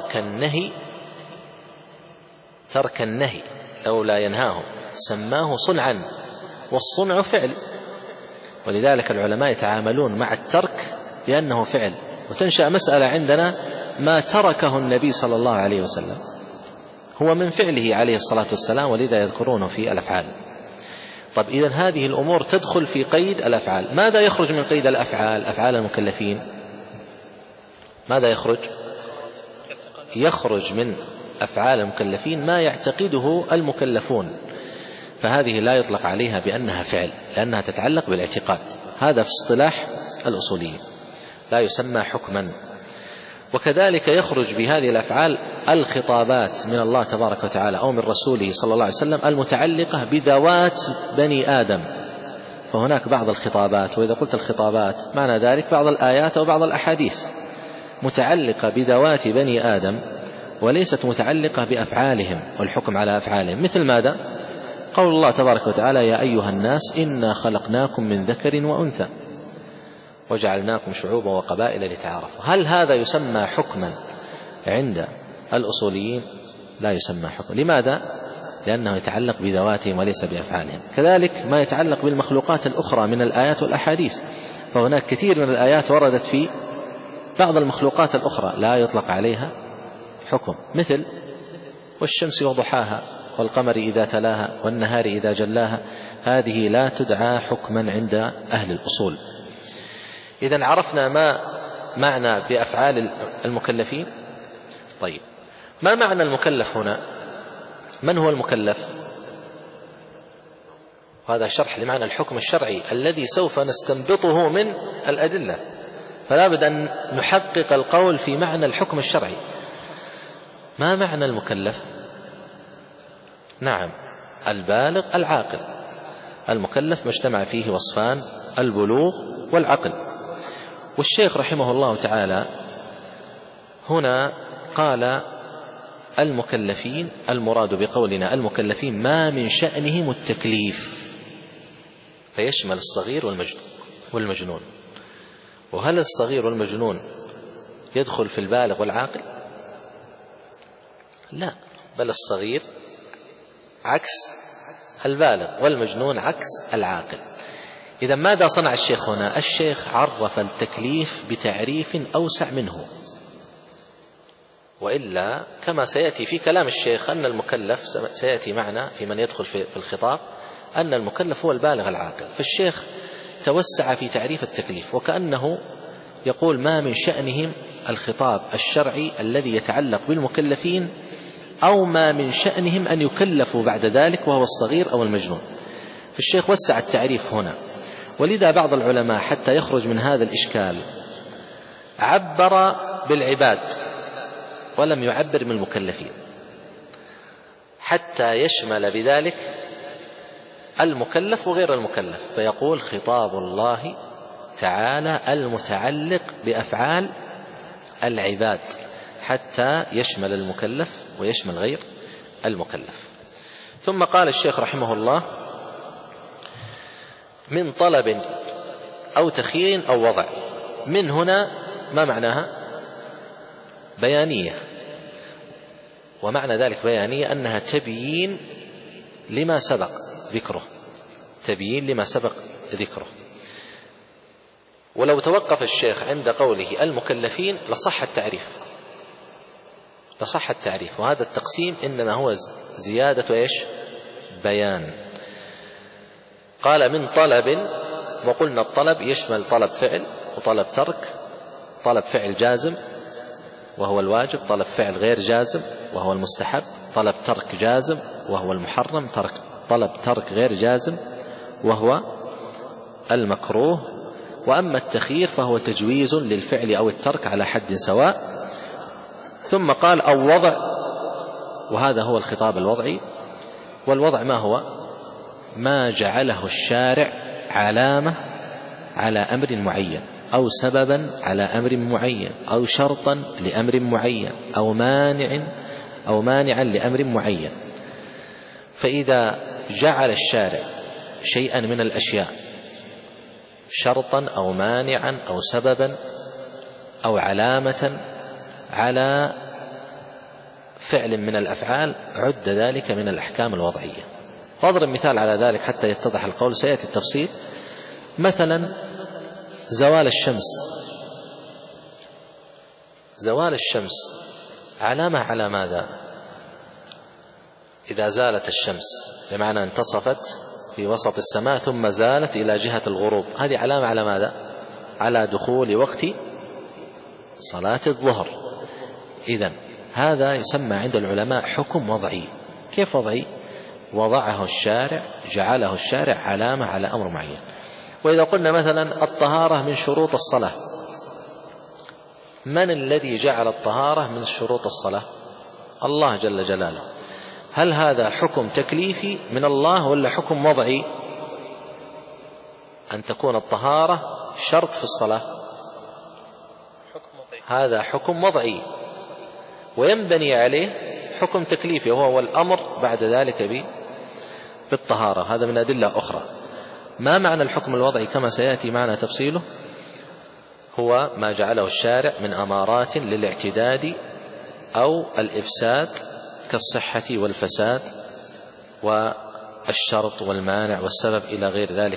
ترك النهي لولا ينهاهم سماه صنعا، والصنع فعل، ولذلك العلماء يتعاملون مع الترك لأنه فعل. وتنشأ مسألة عندنا: ما تركه النبي صلى الله عليه وسلم هو من فعله عليه الصلاة والسلام، ولذا يذكرونه في الأفعال. طب إذن هذه الأمور تدخل في قيد الأفعال. ماذا يخرج من قيد الأفعال؟ أفعال المكلفين ماذا يخرج؟ يخرج من أفعال المكلفين ما يعتقده المكلفون، فهذه لا يطلق عليها بأنها فعل لأنها تتعلق بالاعتقاد. هذا في اصطلاح الأصوليين لا يسمى حكما. وكذلك يخرج بهذه الأفعال الخطابات من الله تبارك وتعالى أو من رسوله صلى الله عليه وسلم المتعلقة بذوات بني آدم. فهناك بعض الخطابات، وإذا قلت الخطابات معنى ذلك بعض الآيات أو بعض الأحاديث متعلقة بذوات بني آدم وليست متعلقة بأفعالهم والحكم على أفعالهم. مثل ماذا؟ قول الله تبارك وتعالى: يا أيها الناس إنا خلقناكم من ذكر وأنثى وجعلناكم شعوبا وقبائل لتعارفوا. هل هذا يسمى حكما عند الأصوليين؟ لا يسمى حكما. لماذا؟ لأنه يتعلق بذواتهم وليس بأفعالهم. كذلك ما يتعلق بالمخلوقات الأخرى من الآيات والأحاديث، فهناك كثير من الآيات وردت في بعض المخلوقات الأخرى لا يطلق عليها حكم، مثل: والشمس وضحاها والقمر إذا تلاها والنهار إذا جلاها. هذه لا تدعى حكما عند أهل الأصول. إذن عرفنا ما معنى بأفعال المكلفين. طيب، ما معنى المكلف هنا؟ من هو المكلف؟ وهذا شرح لمعنى الحكم الشرعي الذي سوف نستنبطه من الأدلة، فلا بد أن نحقق القول في معنى الحكم الشرعي. ما معنى المكلف؟ نعم، البالغ العاقل. المكلف ما اجتمع فيه وصفان: البلوغ والعقل. والشيخ رحمه الله تعالى هنا قال: المكلفين، المراد بقولنا المكلفين ما من شأنهم التكليف، فيشمل الصغير والمجنون. وهل الصغير والمجنون يدخل في البالغ والعاقل؟ لا، بل الصغير عكس البالغ والمجنون عكس العاقل. إذا ماذا صنع الشيخ هنا؟ الشيخ عرف التكليف بتعريف أوسع منه، وإلا كما سيأتي في كلام الشيخ أن المكلف، سيأتي معنا في من يدخل في الخطاب، أن المكلف هو البالغ العاقل. فالشيخ توسع في تعريف التكليف وكأنه يقول: ما من شأنهم الخطاب الشرعي الذي يتعلق بالمكلفين، أو ما من شأنهم أن يكلفوا بعد ذلك، وهو الصغير أو المجنون. فالشيخ وسع التعريف هنا، ولذا بعض العلماء حتى يخرج من هذا الإشكال عبر بالعباد ولم يعبر بالمكلفين، حتى يشمل بذلك المكلف وغير المكلف، فيقول: خطاب الله تعالى المتعلق بأفعال العباد حتى يشمل المكلف ويشمل غير المكلف. ثم قال الشيخ رحمه الله: من طلب أو تخيير أو وضع. من هنا ما معناها؟ بيانية، ومعنى ذلك بيانية أنها تبيين لما سبق ذكره، تبيين لما سبق ذكره. ولو توقف الشيخ عند قوله المكلفين لصح التعريف، وهذا التقسيم إنما هو زيادة إيش؟ بيان. قال من طلب، وقلنا الطلب يشمل طلب فعل وطلب ترك. طلب فعل جازم وهو الواجب، طلب فعل غير جازم وهو المستحب، طلب ترك جازم وهو المحرم، طلب ترك غير جازم وهو المكروه. وأما التخيير فهو تجويز للفعل أو الترك على حد سواء. ثم قال أو وضع، وهذا هو الخطاب الوضعي. والوضع ما هو؟ ما جعله الشارع علامة على أمر معين، أو سببا على أمر معين، أو شرطا لأمر معين، أو مانعا لأمر معين. فإذا جعل الشارع شيئا من الأشياء شرطا أو مانعا أو سببا أو علامة على فعل من الأفعال عد ذلك من الأحكام الوضعية. واضرب مثال على ذلك حتى يتضح القول، سيأتي التفصيل. مثلا زوال الشمس علامة على ماذا؟ إذا زالت الشمس بمعنى انتصفت في وسط السماء ثم زالت إلى جهة الغروب، هذه علامة على ماذا؟ على دخول وقت صلاة الظهر. إذن هذا يسمى عند العلماء حكم وضعي. كيف وضعي؟ وضعه الشارع، جعله الشارع علامة على أمر معين. وإذا قلنا مثلا الطهارة من شروط الصلاة، من الذي جعل الطهارة من شروط الصلاة؟ الله جل جلاله. هل هذا حكم تكليفي من الله ولا حكم وضعي؟ أن تكون الطهارة شرط في الصلاة، هذا حكم وضعي، وينبني عليه حكم تكليفي وهو الأمر بعد ذلك بالطهارة. هذا من أدلة أخرى. ما معنى الحكم الوضعي كما سيأتي معنا تفصيله؟ هو ما جعله الشارع من أمارات للاعتداد أو الإفساد كالصحة والفساد والشرط والمانع والسبب إلى غير ذلك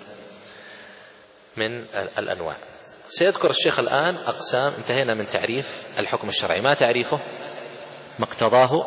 من الأنواع. سيذكر الشيخ الآن أقسام. انتهينا من تعريف الحكم الشرعي. ما تعريفه؟ ما اقتضاه،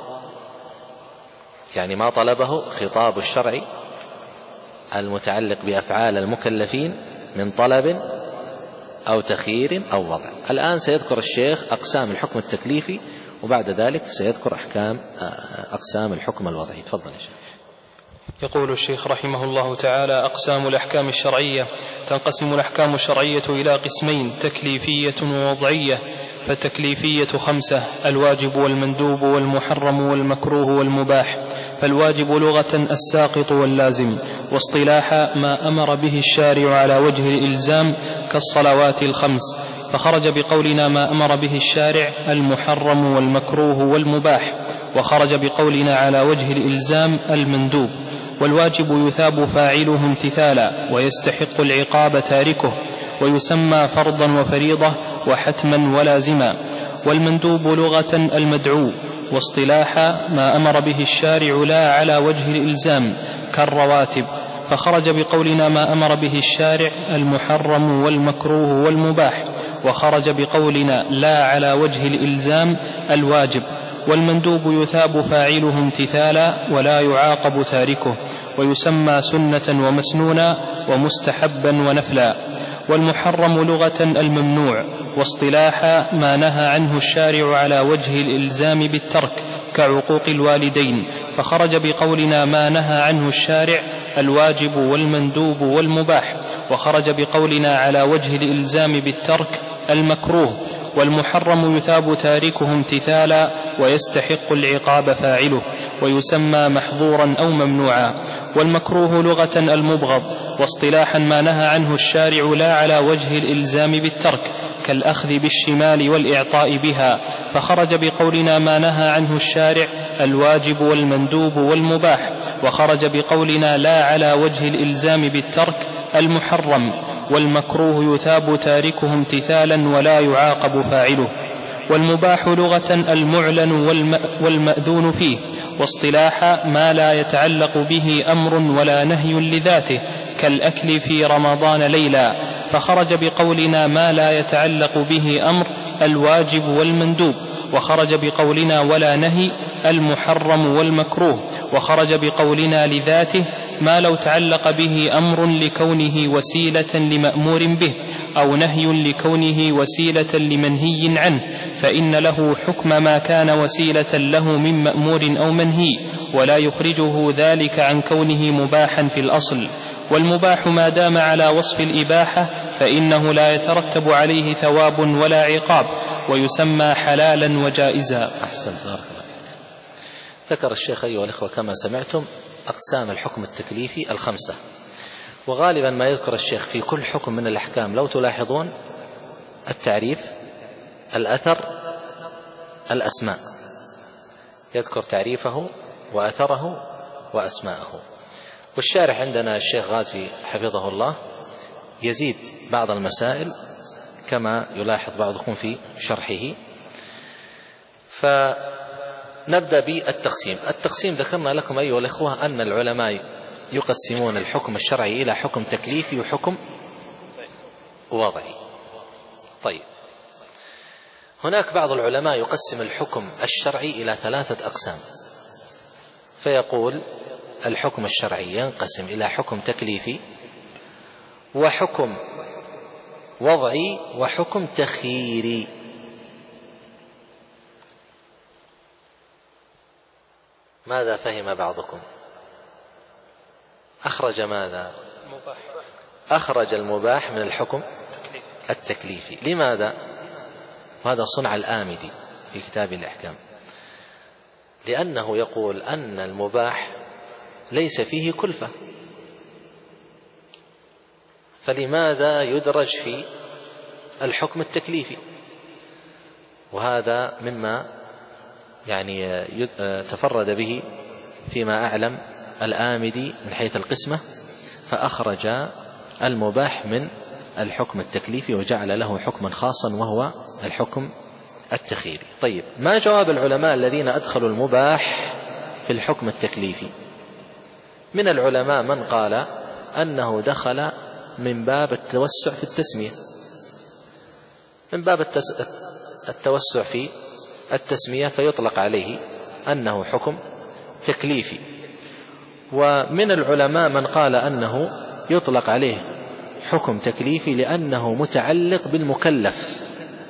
يعني ما طلبه خطاب الشرع المتعلق بأفعال المكلفين من طلب أو تخيير أو وضع. الآن سيذكر الشيخ أقسام الحكم التكليفي، وبعد ذلك سيذكر أقسام الحكم الوضعي. تفضل يا شيخ. يقول الشيخ رحمه الله تعالى: أقسام الأحكام الشرعية. تنقسم الأحكام الشرعية إلى قسمين: تكليفية ووضعية. فالتكليفية 5: الواجب والمندوب والمحرم والمكروه والمباح. فالواجب لغة الساقط واللازم، واصطلاحا ما أمر به الشارع على وجه الإلزام كالصلوات الخمس. فخرج بقولنا ما أمر به الشارع المحرم والمكروه والمباح، وخرج بقولنا على وجه الإلزام المندوب. والواجب يثاب فاعله امتثالا ويستحق العقاب تاركه، ويسمى فرضا وفريضة وحتما ولازما. والمندوب لغة المدعو، واصطلاحا ما أمر به الشارع لا على وجه الإلزام كالرواتب. فخرج بقولنا ما أمر به الشارع المحرم والمكروه والمباح، وخرج بقولنا لا على وجه الإلزام الواجب. والمندوب يثاب فاعله امتثالا ولا يعاقب تاركه، ويسمى سنة ومسنونا ومستحبا ونفلا. والمحرم لغة الممنوع، واصطلاحا ما نهى عنه الشارع على وجه الإلزام بالترك كعقوق الوالدين. فخرج بقولنا ما نهى عنه الشارع الواجب والمندوب والمباح، وخرج بقولنا على وجه الإلزام بالترك المكروه. والمحرم يثاب تاركه امتثالا ويستحق العقاب فاعله، ويسمى محظورا أو ممنوعا. والمكروه لغة المبغض، واصطلاحا ما نهى عنه الشارع لا على وجه الإلزام بالترك كالأخذ بالشمال والإعطاء بها، فخرج بقولنا ما نهى عنه الشارع الواجب والمندوب والمباح، وخرج بقولنا لا على وجه الإلزام بالترك المحرم والمكروه يثاب تاركه امتثالا ولا يعاقب فاعله. والمباح لغة المعلن والمأذون فيه، واصطلاحا ما لا يتعلق به أمر ولا نهي لذاته كالأكل في رمضان ليلا، فخرج بقولنا ما لا يتعلق به أمر الواجب والمندوب، وخرج بقولنا ولا نهي المحرم والمكروه، وخرج بقولنا لذاته ما لو تعلق به أمر لكونه وسيلة لمأمور به أو نهي لكونه وسيلة لمنهي عنه، فإن له حكم ما كان وسيلة له من مأمور أو منهي، ولا يخرجه ذلك عن كونه مباحا في الأصل. والمباح ما دام على وصف الإباحة فإنه لا يترتب عليه ثواب ولا عقاب، ويسمى حلالا وجائزا. أحسنت، بارك الله. ذكر الشيخ أيها الإخوة كما سمعتم أقسام الحكم التكليفي الخمسة، وغالبا ما يذكر الشيخ في كل حكم من الأحكام لو تلاحظون التعريف، الأثر، الأسماء، يذكر تعريفه وأثره وأسماءه. والشارح عندنا الشيخ غازي حفظه الله يزيد بعض المسائل كما يلاحظ بعضكم في شرحه. فنبدأ بالتقسيم. التقسيم ذكرنا لكم أيها الإخوة أن العلماء يقسمون الحكم الشرعي إلى حكم تكليفي وحكم وضعي. طيب، هناك بعض العلماء يقسم الحكم الشرعي إلى 3 أقسام، فيقول الحكم الشرعي ينقسم إلى حكم تكليفي وحكم وضعي وحكم تخييري. ماذا فهم بعضكم؟ أخرج ماذا؟ أخرج المباح من الحكم التكليفي. لماذا؟ وهذا صنع الآمدي في كتاب الأحكام، لأنه يقول أن المباح ليس فيه كلفة، فلماذا يدرج في الحكم التكليفي؟ وهذا مما يعني تفرد به فيما أعلم الآمدي من حيث القسمة، فأخرج المباح من الحكم التكليفي وجعل له حكما خاصا وهو الحكم التخييري. طيب، ما جواب العلماء الذين أدخلوا المباح في الحكم التكليفي؟ من العلماء من قال أنه دخل من باب التوسع في التسمية، من باب التوسع في التسمية، فيطلق عليه أنه حكم تكليفي. ومن العلماء من قال أنه يطلق عليه حكم تكليفي لأنه متعلق بالمكلف،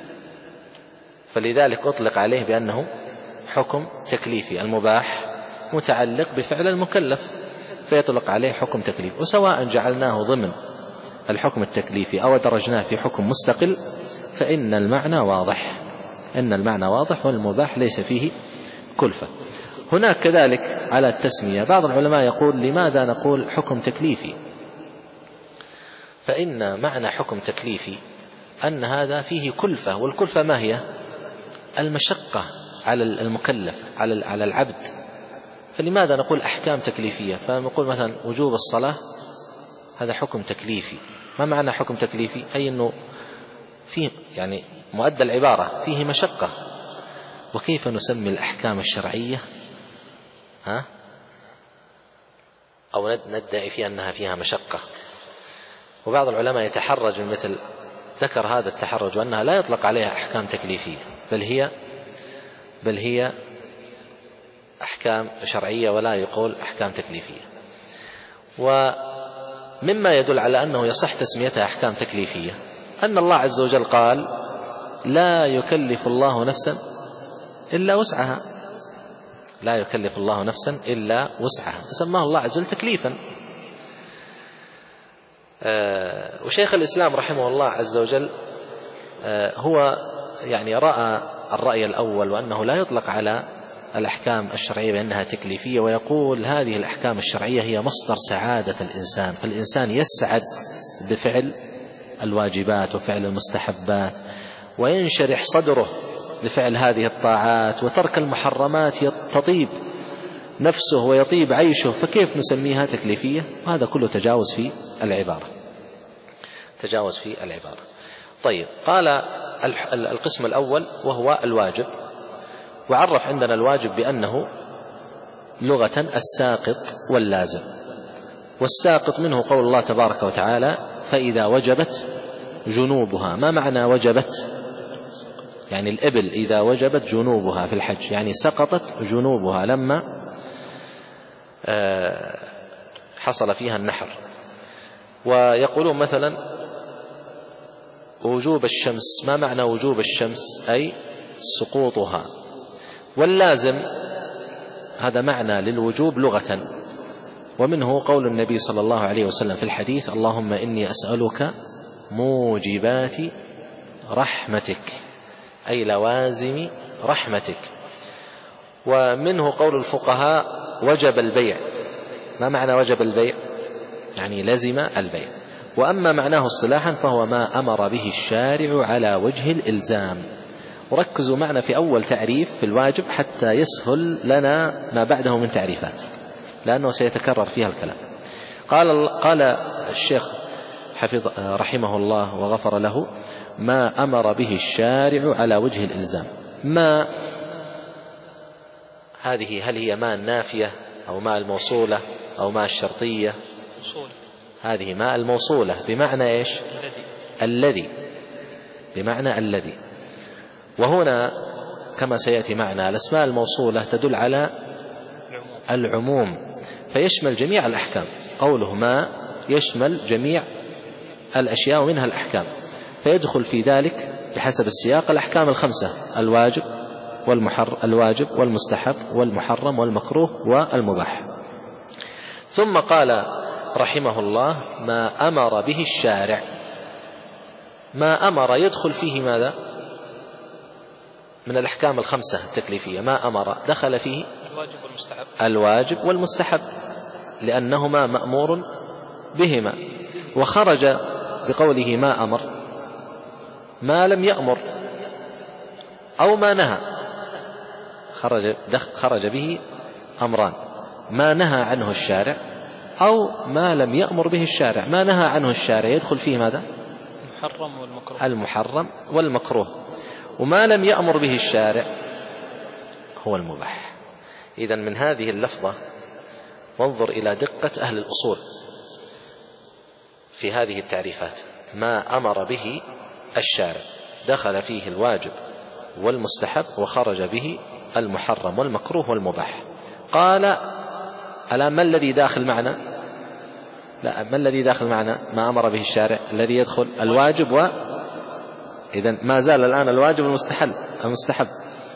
فلذلك أطلق عليه بأنه حكم تكليفي. المباح متعلق بفعل المكلف فيطلق عليه حكم تكليفي. وسواء جعلناه ضمن الحكم التكليفي أو درجناه في حكم مستقل فإن المعنى واضح، إن المعنى واضح، والمباح ليس فيه كلفة. هناك كذلك على التسمية بعض العلماء يقول لماذا نقول حكم تكليفي؟ فإن معنى حكم تكليفي أن هذا فيه كلفة، والكلفة ما هي؟ المشقة على المكلف، على العبد. فلماذا نقول أحكام تكليفية؟ فنقول مثلا وجوب الصلاة هذا حكم تكليفي. ما معنى حكم تكليفي؟ أي أنه فيه يعني مؤدى العبارة فيه مشقة. وكيف نسمي الأحكام الشرعية أو ندعي فيها أنها فيها مشقة؟ وبعض العلماء يتحرج من مثل ذكر هذا التحرج، وأنها لا يطلق عليها أحكام تكليفية، بل هي أحكام شرعية ولا يقول أحكام تكليفية. ومما يدل على أنه يصح تسميتها أحكام تكليفية أن الله عز وجل قال لا يكلف الله نفسا إلا وسعها، لا يكلف الله نفسا إلا وسعها، فسماه الله عز وجل تكليفا. وشيخ الإسلام رحمه الله عز وجل هو يعني رأى الرأي الأول، وأنه لا يطلق على الأحكام الشرعية بأنها تكليفية، ويقول هذه الأحكام الشرعية هي مصدر سعادة الإنسان، فالإنسان يسعد بفعل الواجبات وفعل المستحبات، وينشرح صدره لفعل هذه الطاعات، وترك المحرمات تطيب نفسه ويطيب عيشه، فكيف نسميها تكليفية؟ هذا كله تجاوز في العبارة. طيب، قال القسم الأول وهو الواجب، وعرف عندنا الواجب بأنه لغة الساقط واللازم. والساقط منه قول الله تبارك وتعالى: فإذا وجبت جنوبها. ما معنى وجبت؟ يعني الإبل إذا وجبت جنوبها في الحج، يعني سقطت جنوبها لما حصل فيها النحر. ويقولون مثلا وجوب الشمس. ما معنى وجوب الشمس؟ أي سقوطها. واللازم هذا معنى للوجوب لغة، ومنه قول النبي صلى الله عليه وسلم في الحديث: اللهم إني أسألك موجبات رحمتك، أي لوازم رحمتك. ومنه قول الفقهاء: وجب البيع. ما معنى وجب البيع؟ يعني لزم البيع. وأما معناه اصطلاحا فهو ما أمر به الشارع على وجه الإلزام. وركزوا معنا في أول تعريف في الواجب حتى يسهل لنا ما بعده من تعريفات، لأنه سيتكرر فيها الكلام. قال الشيخ رحمه الله وغفر له: ما أمر به الشارع على وجه الإلزام. ما هذه هل هي ما النافية أو ما الموصولة أو ما الشرطية؟ هذه ما الموصولة بمعنى إيش؟ الذي، بمعنى الذي. وهنا كما سيأتي معنا الأسماء الموصولة تدل على العموم، فيشمل جميع الأحكام. قوله ما يشمل جميع الأشياء ومنها الأحكام، فيدخل في ذلك بحسب السياق الأحكام الخمسة: الواجب والمستحب والمحرم والمكروه والمباح. ثم قال رحمه الله: ما أمر به الشارع. ما أمر يدخل فيه ماذا؟ من الأحكام الخمسة التكليفية. ما أمر دخل فيه الواجب والمستحب لأنهما مأمور بهما. وخرج بقوله ما أمر ما لم يأمر أو ما نهى، خرج به أمران: ما نهى عنه الشارع أو ما لم يأمر به الشارع. ما نهى عنه الشارع يدخل فيه ماذا؟ المحرم والمكروه. وما لم يأمر به الشارع هو المباح. إذن من هذه اللفظة وانظر إلى دقة أهل الأصول في هذه التعريفات: ما أمر به الشارع دخل فيه الواجب والمستحب وخرج به المحرم والمكروه والمباح. قال: ألا ما الذي داخل معنا؟ لا، ما الذي داخل معنا؟ ما أمر به الشارع الذي يدخل الواجب إذن ما زال الآن الواجب المستحب.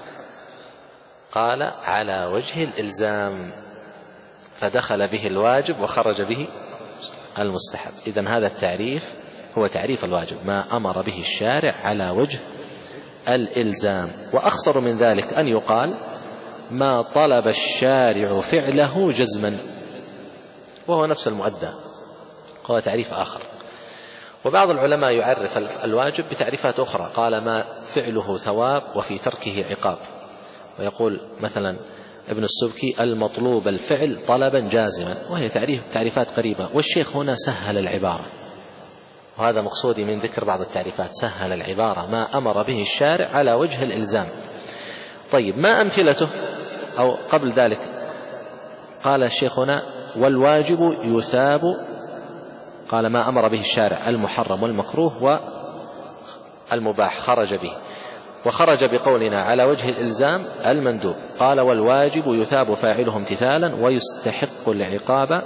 قال: على وجه الإلزام، فدخل به الواجب وخرج به المستحب. إذن هذا التعريف هو تعريف الواجب: ما أمر به الشارع على وجه الإلزام. وأخصر من ذلك أن يقال: ما طلب الشارع فعله جزما، وهو نفس المؤدى، هو تعريف آخر. وبعض العلماء يعرف الواجب بتعريفات أخرى، قال: ما فعله ثواب وفي تركه عقاب. ويقول مثلا ابن السبكي: المطلوب الفعل طلبا جازما، وهي تعريفات قريبة. والشيخ هنا سهل العبارة، وهذا مقصودي من ذكر بعض التعريفات: سهل العبارة: ما أمر به الشارع على وجه الإلزام. طيب، ما أمثلته؟ أو قبل ذلك قال الشيخ هنا: والواجب يثاب. قال: ما أمر به الشارع المحرم والمكروه والمباح خرج به، وخرج بقولنا على وجه الإلزام المندوب. قال: والواجب يثاب فاعله امتثالا ويستحق العقاب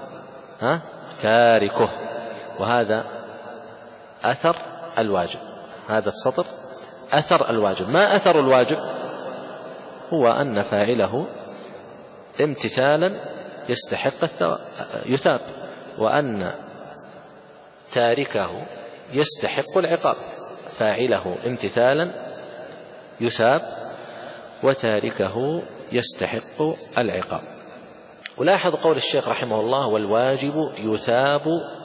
تاركه. وهذا أثر الواجب، هذا السطر أثر الواجب. ما أثر الواجب؟ هو أن فاعله امتثالا يستحق يثاب، وأن تاركه يستحق العقاب. فاعله امتثالا يثاب وتاركه يستحق العقاب. ولاحظ قول الشيخ رحمه الله: والواجب يثاب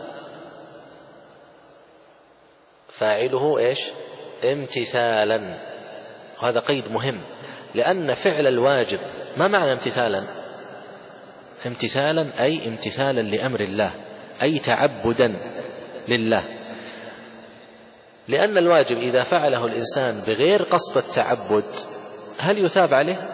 فاعله إيش؟ امتثالا. وهذا قيد مهم، لأن فعل الواجب ما معنى امتثالا؟ امتثالا أي امتثالا لأمر الله، أي تعبدا لله. لأن الواجب إذا فعله الإنسان بغير قصد التعبد هل يثاب عليه؟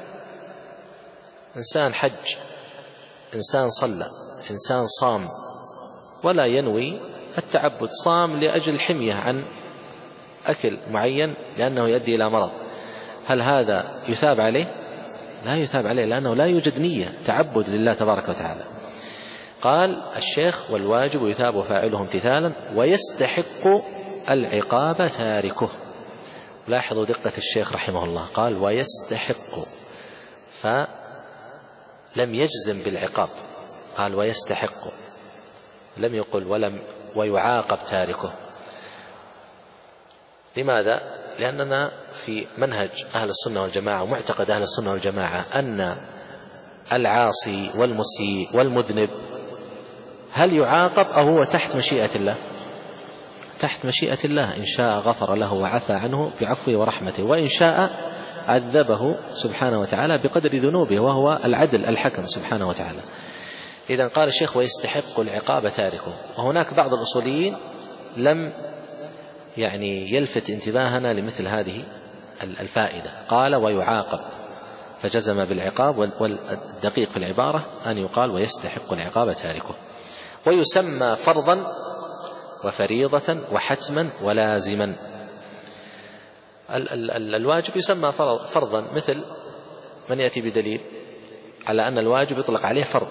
إنسان حج، إنسان صلى، إنسان صام ولا ينوي التعبد، صام لأجل حمية عن أكل معين لأنه يؤدي إلى مرض، هل هذا يثاب عليه؟ لا يثاب عليه، لأنه لا يوجد نية تعبد لله تبارك وتعالى. قال الشيخ: والواجب يثاب فاعله امتثالا ويستحق العقاب تاركه. لاحظوا دقة الشيخ رحمه الله، قال ويستحق، فلم يجزم بالعقاب، قال ويستحق، لم يقل ويعاقب تاركه. لماذا؟ لأننا في منهج أهل السنة والجماعة ومعتقد أهل السنة والجماعة أن العاصي والمسيء والمذنب هل يعاقب أو هو تحت مشيئة الله؟ تحت مشيئة الله، إن شاء غفر له وعفى عنه بعفوه ورحمته، وإن شاء عذبه سبحانه وتعالى بقدر ذنوبه، وهو العدل الحكم سبحانه وتعالى. إذن قال الشيخ ويستحق العقاب تاركه. وهناك بعض الأصوليين لم يلفت انتباهنا لمثل هذه الفائدة، قال ويعاقب فجزم بالعقاب، والدقيق في العبارة أن يقال ويستحق العقاب تاركه. ويسمى فرضا وفريضة وحتما ولازما. الواجب يسمى فرضا، مثل من يأتي بدليل على أن الواجب يطلق عليه فرض: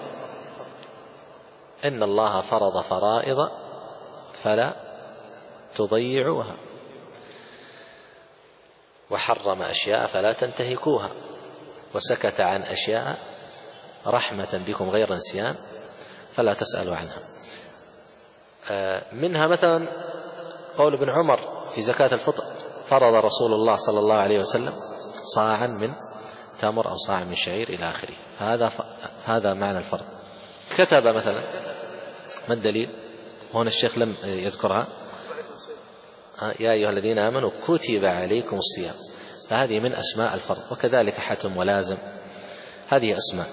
إن الله فرض فرائض فلا تضيعوها، وحرم أشياء فلا تنتهكوها، وسكت عن أشياء رحمة بكم غير نسيان فلا تسألوا عنها. منها مثلا قول ابن عمر في زكاة الفطر: فرض رسول الله صلى الله عليه وسلم صاعا من تمر أو صاعا من شعير إلى آخره. هذا معنى الفرض. كتب مثلا، ما الدليل؟ هنا الشيخ لم يذكرها: يا أيها الذين آمنوا كتب عليكم الصيام، فهذه من أسماء الفرض. وكذلك حتم ولازم، هذه أسماء.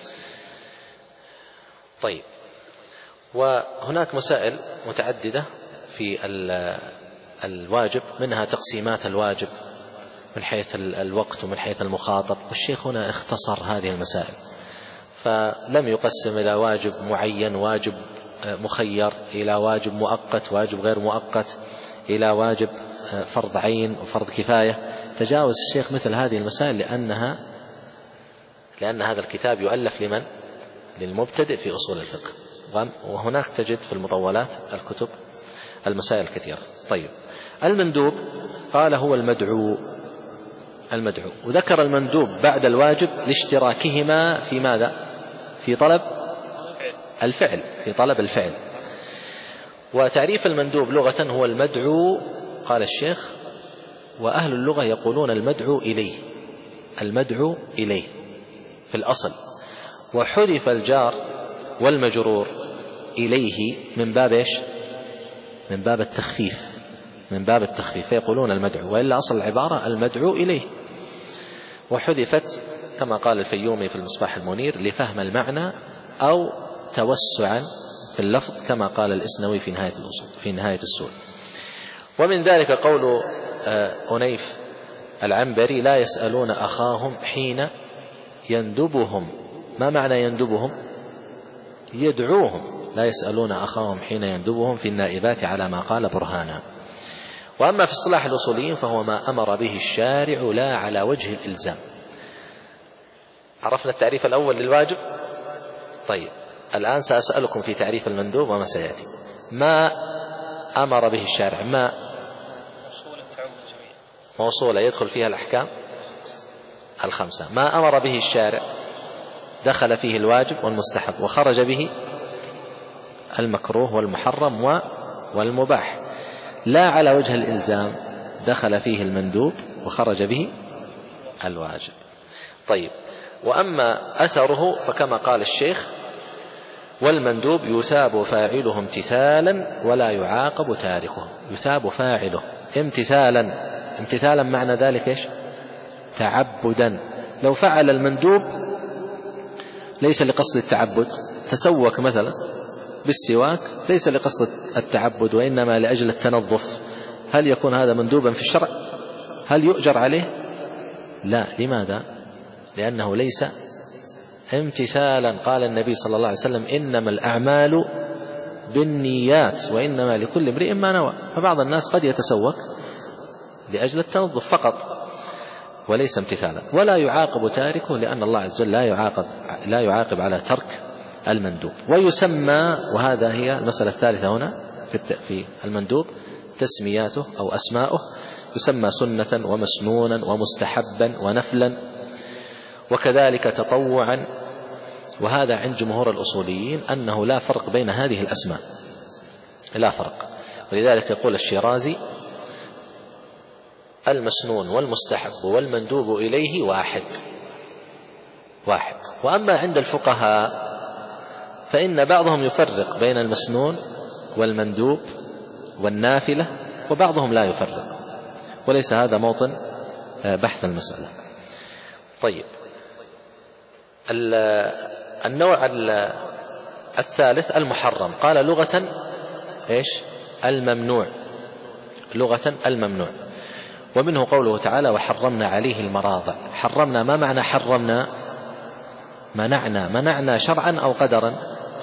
طيب، وهناك مسائل متعددة في الواجب، منها تقسيمات الواجب من حيث الوقت ومن حيث المخاطب، والشيخ هنا اختصر هذه المسائل، فلم يقسم إلى واجب معين، واجب مخير، إلى واجب مؤقت، واجب غير مؤقت، إلى واجب فرض عين وفرض كفاية. تجاوز الشيخ مثل هذه المسائل لأن هذا الكتاب يؤلف لمن؟ للمبتدئ في أصول الفقه، وهناك تجد في المطولات الكتب المسائل الكثيرة. طيب، المندوب قال هو المدعو، وذكر المندوب بعد الواجب لاشتراكهما في ماذا؟ في طلب الفعل، في طلب الفعل. وتعريف المندوب لغة هو المدعو، قال الشيخ: وأهل اللغة يقولون المدعو إليه في الأصل، وحذف الجار والمجرور إليه من باب إيش؟ من باب التخفيف، فيقولون المدعو، وإلا أصل العبارة المدعو إليه، وحذفت كما قال الفيومي في المصباح المنير لفهم المعنى أو توسعا في اللفظ، كما قال الإسنوي في نهاية السور. ومن ذلك قول أنيف العنبري: لا يسألون أخاهم حين يندبهم. ما معنى يندبهم؟ يدعوهم. لا يسألون أخاهم حين يندبهم في النائبات على ما قال برهانا. وأما في اصطلاح الأصوليين فهو ما أمر به الشارع لا على وجه الإلزام. عرفنا التعريف الأول للواجب. طيب، الآن سأسألكم في تعريف المندوب وما سيأتي. ما أمر به الشارع، ما موصولة يدخل فيها الأحكام الخمسة. ما أمر به الشارع دخل فيه الواجب والمستحب، وخرج به المكروه والمحرم والمباح. لا على وجه الإلزام دخل فيه المندوب وخرج به الواجب. طيب، وأما أثره فكما قال الشيخ: والمندوب يثاب فاعله امتثالا ولا يعاقب تاركه. يثاب فاعله امتثالا. امتثالا معنى ذلك إيش؟ تعبدا. لو فعل المندوب ليس لقصد التعبد، تسوك مثلا بالسواك ليس لقصد التعبد وإنما لأجل التنظف، هل يكون هذا مندوبا في الشرع؟ هل يؤجر عليه؟ لا. لماذا؟ لأنه ليس امتثالا. قال النبي صلى الله عليه وسلم: إنما الأعمال بالنيات وإنما لكل امرئ ما نوى. فبعض الناس قد يتسوك لأجل التنظف فقط وليس امتثالا. ولا يعاقب تاركه، لأن الله عز وجل لا يعاقب على ترك المندوب. ويسمى، وهذا هي المسألة الثالثة هنا في المندوب، تسمياته أو أسماؤه، يسمى سنة ومسنونا ومستحبا ونفلا وكذلك تطوعا. وهذا عند جمهور الأصوليين أنه لا فرق بين هذه الأسماء، لا فرق. ولذلك يقول الشيرازي: المسنون والمستحب والمندوب إليه واحد. وأما عند الفقهاء فإن بعضهم يفرق بين المسنون والمندوب والنافلة، وبعضهم لا يفرق، وليس هذا موطن بحث المسألة. طيب، النوع الثالث المحرم. قال لغة إيش؟ الممنوع. لغة الممنوع. ومنه قوله تعالى: وحرمنا عليه المراضع. حرمنا، ما معنى حرمنا؟ منعنا شرعا أو قدرا؟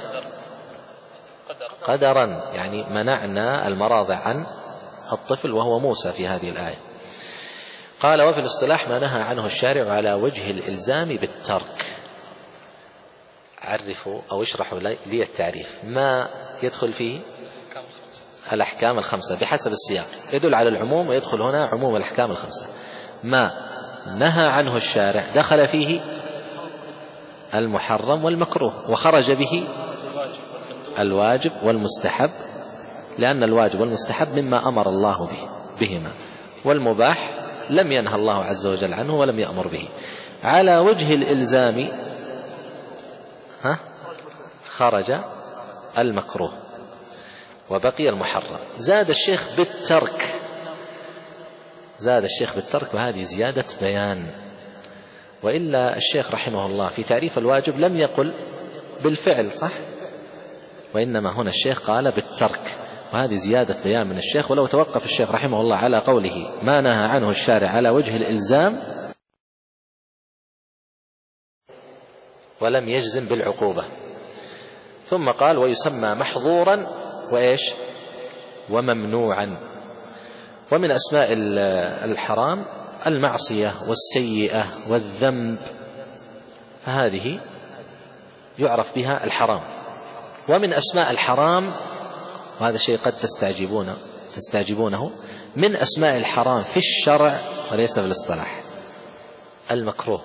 قدرا، يعني منعنا المراضع عن الطفل وهو موسى في هذه الآية. قال: وفي الاصطلاح ما نهى عنه الشارع على وجه الإلزام بالترك. عرفوا أو اشرحوا لي التعريف. ما يدخل فيه؟ الأحكام الخمسة بحسب السياق، يدل على العموم ويدخل هنا عموم الأحكام الخمسة. ما نهى عنه الشارع دخل فيه المحرم والمكروه، وخرج به الواجب والمستحب، لأن الواجب والمستحب مما أمر الله بهما، والمباح لم ينهى الله عز وجل عنه ولم يأمر به. على وجه الإلزام خرج المكروه وبقي المحرم. زاد الشيخ بالترك، وهذه زيادة بيان. وإلا الشيخ رحمه الله في تعريف الواجب لم يقل بالفعل، صح؟ وإنما هنا الشيخ قال بالترك، وهذه زيادة بيان من الشيخ. ولو توقف الشيخ رحمه الله على قوله ما نهى عنه الشارع على وجه الإلزام ولم يجزم بالعقوبة. ثم قال: ويسمى محظورا وإيش؟ وممنوعا. ومن أسماء الحرام المعصية والسيئة والذنب، فهذه يعرف بها الحرام. ومن أسماء الحرام، وهذا الشيء قد تستعجبونه، من أسماء الحرام في الشرع وليس في الاصطلاح المكروه،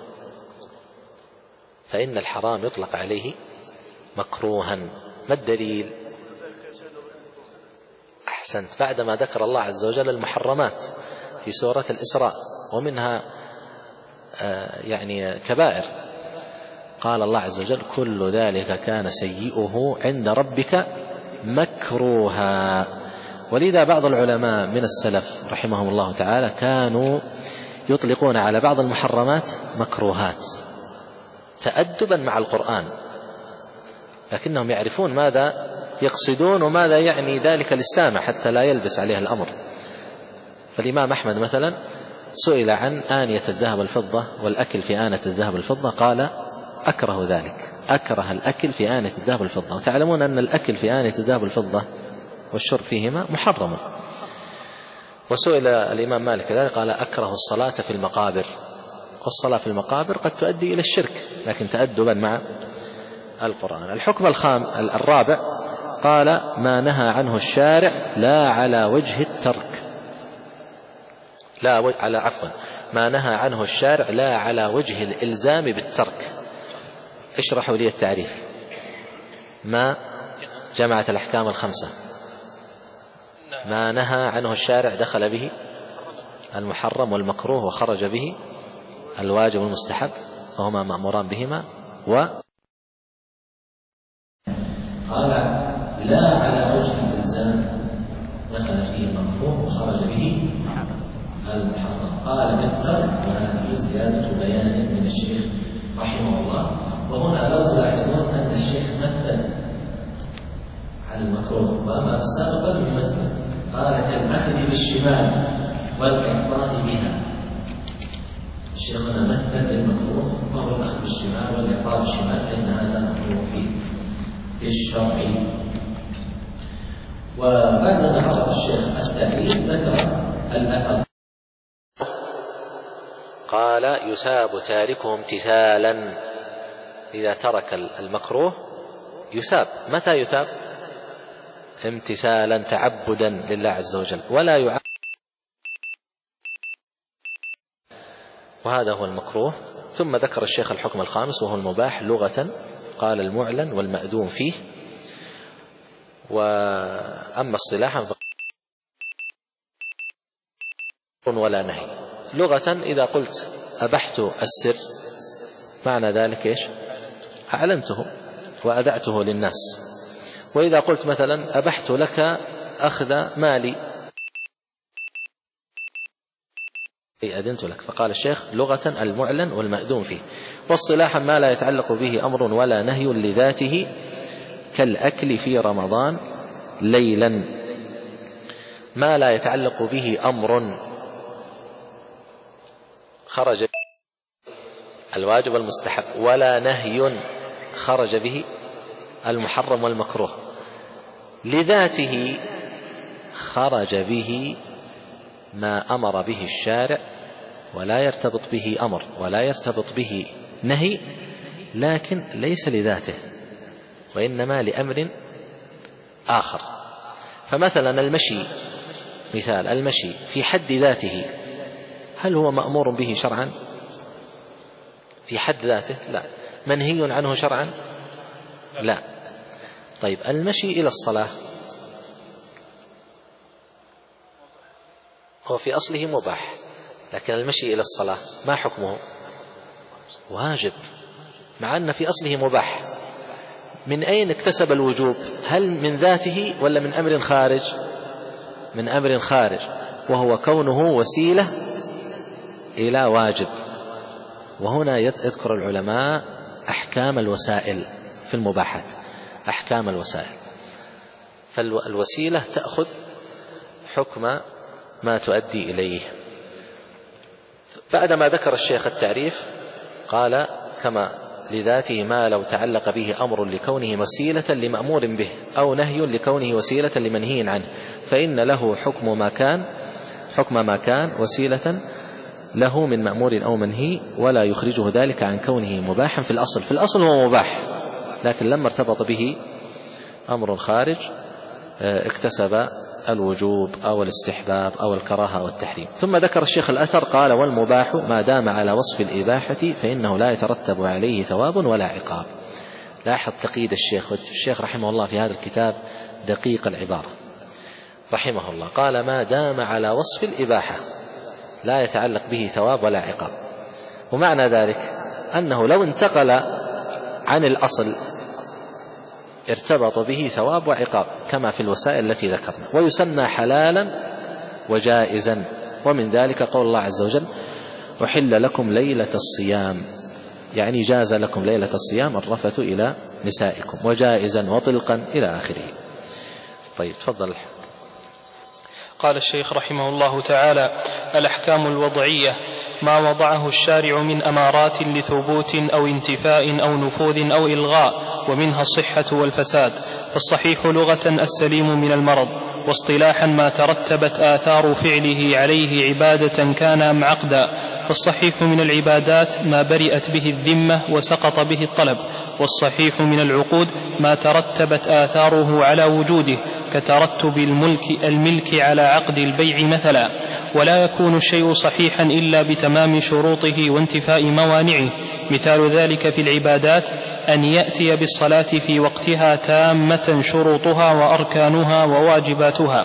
فإن الحرام يطلق عليه مكروها. ما الدليل؟ أحسنت، بعدما ذكر الله عز وجل المحرمات في سورة الإسراء ومنها يعني كبائر، قال الله عز وجل: كل ذلك كان سيئه عند ربك مكروها. ولذا بعض العلماء من السلف رحمهم الله تعالى كانوا يطلقون على بعض المحرمات مكروهات تأدبا مع القرآن، لكنهم يعرفون ماذا يقصدون وماذا يعني ذلك للسامع حتى لا يلبس عليه الأمر. فالإمام أحمد مثلا سئل عن آنية الذهب والفضة والأكل في آنية الذهب والفضة، قال: أكره ذلك، أكره الأكل في آنية الذهب والفضة. وتعلمون أن الأكل في آنية الذهب والفضة والشرب فيهما محرم. وسئل الإمام مالك كذلك، قال: أكره الصلاة في المقابر. والصلاة في المقابر قد تؤدي إلى الشرك، لكن تأدبا مع القرآن. الحكم الرابع قال: ما نهى عنه الشارع لا على وجه الترك، ما نهى عنه الشارع لا على وجه الإلزام بالترك. اشرحوا لي التعريف. ما جمعت الأحكام الخمسة، ما نهى عنه الشارع دخل به المحرم والمكروه وخرج به الواجب والمستحب فهما مأموران بهما. قال لا على وجه الإلزام دخل فيه المكروه وخرج به المحرم. قال بالترك، وهذه زيادة بيان من الشيخ رحمه الله. وهنا لو تلاحظون أن الشيخ مثل على المكروه، وأما في السابق فليمثل. قال كالأخذ بالشمال والإعطاء بها. شيخنا مثل المكروه وهو الأخذ بالشمال والإعطاء بالشمال، فإن هذا مكروه في الشرع. وبعدما عرف الشيخ التعريف ذكر الأثر. قال يثاب تاركه امتثالا، إذا ترك المكروه يثاب. متى يثاب؟ امتثالا، تعبدا لله عز وجل، ولا يعاقب. وهذا هو المكروه. ثم ذكر الشيخ الحكم الخامس وهو المباح لغة. قال المعلن والمأذون فيه. وأما اصطلاحا ولا نهي. لغة إذا قلت أبحت السر معنى ذلك إيش؟ أعلنته وأذعته للناس. وإذا قلت مثلا أبحت لك أخذ مالي أي أذنت لك. فقال الشيخ لغة المعلن والمأذون فيه. واصطلاحا ما لا يتعلق به أمر ولا نهي لذاته، كالأكل في رمضان ليلا. ما لا يتعلق به أمر خرج الواجب والمستحب، ولا نهي خرج به المحرم والمكروه، لذاته خرج به ما أمر به الشارع، ولا يرتبط به أمر ولا يرتبط به نهي، لكن ليس لذاته وإنما لأمر آخر. فمثلا المشي، مثال المشي في حد ذاته هل هو مأمور به شرعا؟ في حد ذاته لا. منهي عنه شرعا؟ لا. طيب المشي إلى الصلاة هو في أصله مباح، لكن المشي إلى الصلاة ما حكمه؟ واجب، مع أن في أصله مباح. من أين اكتسب الوجوب؟ هل من ذاته ولا من أمر خارج؟ من أمر خارج، وهو كونه وسيلة إلى واجب. وهنا يذكر العلماء أحكام الوسائل في المباحات، أحكام الوسائل. فالوسيلة تأخذ حكم ما تؤدي إليه. بعدما ذكر الشيخ التعريف قال كما لذاته ما لو تعلق به أمر لكونه وسيلة لمأمور به، أو نهي لكونه وسيلة لمنهي عنه، فإن له حكم ما كان وسيلة له من مأمور أو منهي، ولا يخرجه ذلك عن كونه مباحا في الأصل. في الأصل هو مباح، لكن لما ارتبط به أمر خارج اكتسب الوجوب أو الاستحباب أو الكراهة أو التحريم. ثم ذكر الشيخ الأثر قال والمباح ما دام على وصف الإباحة فإنه لا يترتب عليه ثواب ولا عقاب. لاحظ تقييد الشيخ رحمه الله في هذا الكتاب دقيق العبارة رحمه الله. قال ما دام على وصف الإباحة لا يتعلق به ثواب ولا عقاب. ومعنى ذلك أنه لو انتقل عن الأصل ارتبط به ثواب وعقاب كما في الوسائل التي ذكرنا، ويسمى حلالا وجائزا. ومن ذلك قول الله عز وجل أحل لكم ليلة الصيام، يعني جاز لكم ليلة الصيام الرفث إلى نسائكم، وجائزا وطلقا إلى آخره. طيب تفضل. قال الشيخ رحمه الله تعالى الأحكام الوضعية ما وضعه الشارع من أمارات لثبوت أو انتفاء أو نفوذ أو إلغاء، ومنها الصحة والفساد. فالصحيح لغة السليم من المرض، واصطلاحا ما ترتبت آثار فعله عليه عبادة كان أم عقدا. فالصحيح من العبادات ما برئت به الذمة وسقط به الطلب، والصحيح من العقود ما ترتبت آثاره على وجوده كترتب الملك على عقد البيع مثلا. ولا يكون الشيء صحيحا إلا بتمام شروطه وانتفاء موانعه. مثال ذلك في العبادات أن يأتي بالصلاة في وقتها تامة شروطها وأركانها وواجباتها،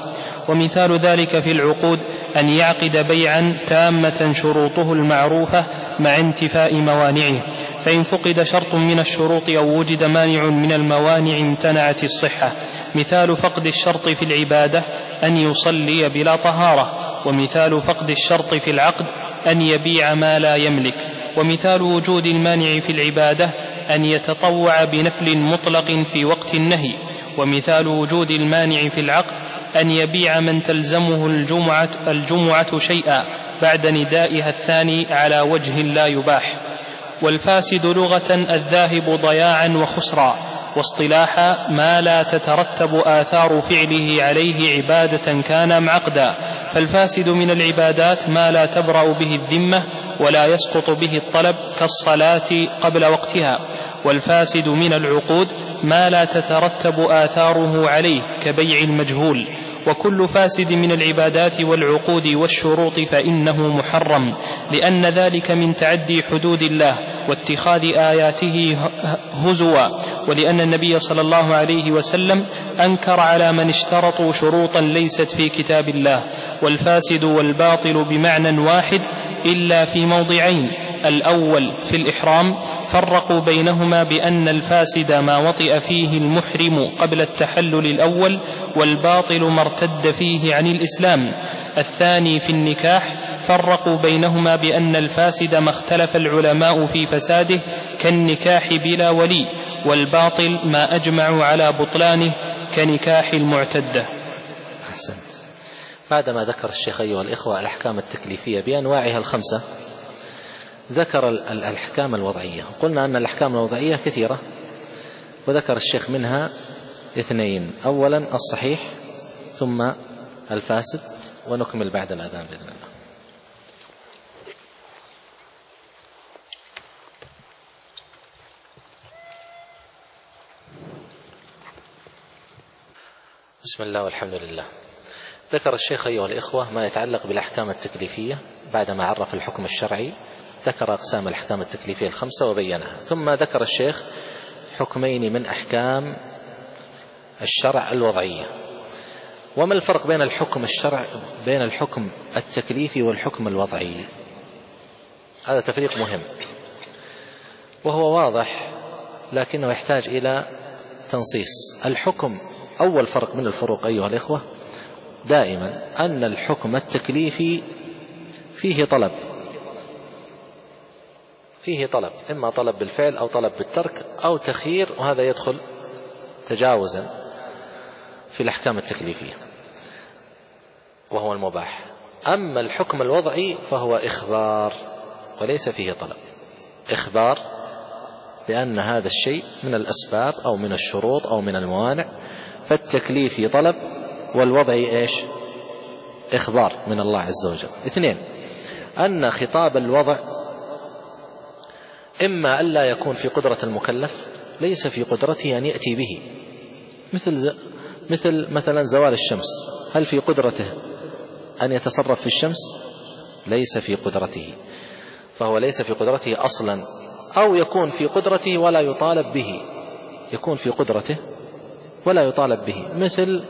ومثال ذلك في العقود أن يعقد بيعا تامة شروطه المعروفة مع انتفاء موانعه، فإن فقد شرط من الشروط أو وجد مانع من الموانع امتنعت الصحة. مثال فقد الشرط في العبادة أن يصلي بلا طهارة، ومثال فقد الشرط في العقد أن يبيع ما لا يملك، ومثال وجود المانع في العبادة أن يتطوع بنفل مطلق في وقت النهي، ومثال وجود المانع في العقد أن يبيع من تلزمه الجمعة شيئا بعد ندائها الثاني على وجه لا يباح. والفاسد لغة الذاهب ضياعا وخسرا، واصطلاحا ما لا تترتب آثار فعله عليه عبادة كان أم عقدا. فالفاسد من العبادات ما لا تبرأ به الذمة ولا يسقط به الطلب كالصلاة قبل وقتها. والفاسد من العقود ما لا تترتب آثاره عليه كبيع المجهول. وكل فاسد من العبادات والعقود والشروط فإنه محرم، لأن ذلك من تعدي حدود الله واتخاذ آياته هزوا، ولأن النبي صلى الله عليه وسلم أنكر على من اشترطوا شروطا ليست في كتاب الله. والفاسد والباطل بمعنى واحد إلا في موضعين: الأول في الإحرام فرقوا بينهما بأن الفاسد ما وطئ فيه المحرم قبل التحلل الأول، والباطل ما ارتد فيه عن الإسلام. الثاني في النكاح فرقوا بينهما بأن الفاسد ما اختلف العلماء في فساده كالنكاح بلا ولي، والباطل ما أجمعوا على بطلانه كنكاح المعتدة. أحسنت. بعدما ذكر الشيخ أيها الإخوة الأحكام التكليفية بأنواعها الخمسة، ذكر الأحكام الوضعية. قلنا أن الأحكام الوضعية كثيرة، وذكر الشيخ منها اثنين: أولا الصحيح ثم الفاسد، ونكمل بعد الأذان بإذن الله. بسم الله والحمد لله. ذكر الشيخ أيها الإخوة ما يتعلق بالأحكام التكليفية بعدما عرف الحكم الشرعي، ذكر أقسام الأحكام التكليفية الخمسة وبينها، ثم ذكر الشيخ حكمين من أحكام الشرع الوضعية. وما الفرق بين الحكم التكليفي والحكم الوضعي؟ هذا تفريق مهم وهو واضح لكنه يحتاج إلى تنصيص. الحكم، أول فرق من الفروق أيها الإخوة دائما أن الحكم التكليفي فيه طلب، إما طلب بالفعل أو طلب بالترك أو تخيير، وهذا يدخل تجاوزا في الأحكام التكليفية وهو المباح. أما الحكم الوضعي فهو إخبار وليس فيه طلب، إخبار بأن هذا الشيء من الأسباب أو من الشروط أو من الموانع. فالتكليفي طلب والوضعي إيش؟ إخبار من الله عز وجل. اثنين: أن خطاب الوضع إما أن لا يكون في قدرة المكلف، ليس في قدرته أن يأتي به، مثلا زوال الشمس، هل في قدرته أن يتصرف في الشمس؟ ليس في قدرته، فهو ليس في قدرته أصلا. أو يكون في قدرته ولا يطالب به، يكون في قدرته ولا يطالب به، مثل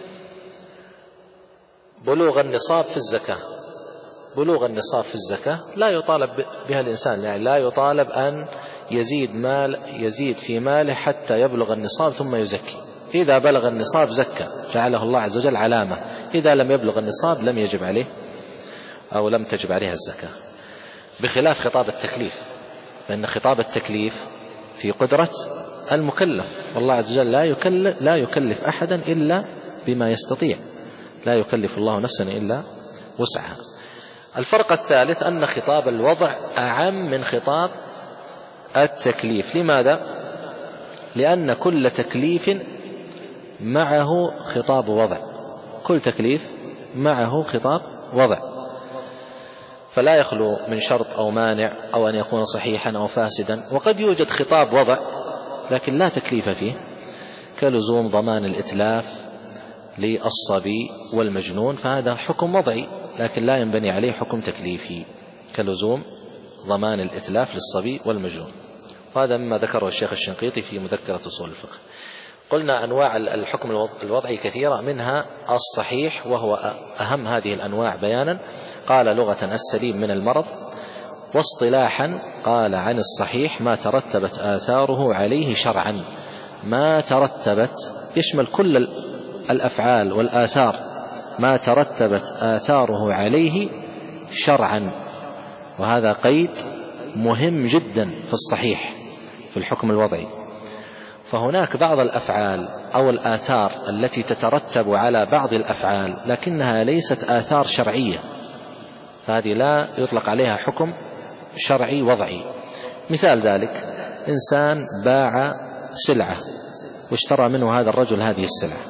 بلوغ النصاب في الزكاة. بلوغ النصاب في الزكاة لا يطالب بها الإنسان، يعني لا يطالب أن يزيد في ماله حتى يبلغ النصاب ثم يزكي. إذا بلغ النصاب زكى، جعله الله عز وجل علامة. إذا لم يبلغ النصاب لم يجب عليه أو لم تجب عليها الزكاة، بخلاف خطاب التكليف، لأن خطاب التكليف في قدرة المكلف، والله عز وجل لا يكلف أحدا إلا بما يستطيع، لا يكلف الله نفسا إلا وسعها. الفرق الثالث أن خطاب الوضع أعم من خطاب التكليف. لماذا؟ لأن كل تكليف معه خطاب وضع، كل تكليف معه خطاب وضع، فلا يخلو من شرط أو مانع أو أن يكون صحيحا أو فاسدا. وقد يوجد خطاب وضع لكن لا تكليف فيه، كلزوم ضمان الإتلاف للصبي والمجنون، فهذا حكم وضعي لكن لا ينبني عليه حكم تكليفي، كلزوم ضمان الإتلاف للصبي والمجنون. وهذا مما ذكره الشيخ الشنقيطي في مذكرة أصول الفقه. قلنا أنواع الحكم الوضعي كثيرة، منها الصحيح وهو أهم هذه الأنواع بيانا. قال لغة السليم من المرض، واصطلاحا قال عن الصحيح ما ترتبت آثاره عليه شرعا. ما ترتبت يشمل كل الأفعال والآثار، ما ترتبت آثاره عليه شرعا، وهذا قيد مهم جدا في الصحيح في الحكم الوضعي. فهناك بعض الأفعال أو الآثار التي تترتب على بعض الأفعال لكنها ليست آثار شرعية، فهذه لا يطلق عليها حكم شرعي وضعي. مثال ذلك إنسان باع سلعة واشترى منه هذا الرجل هذه السلعة،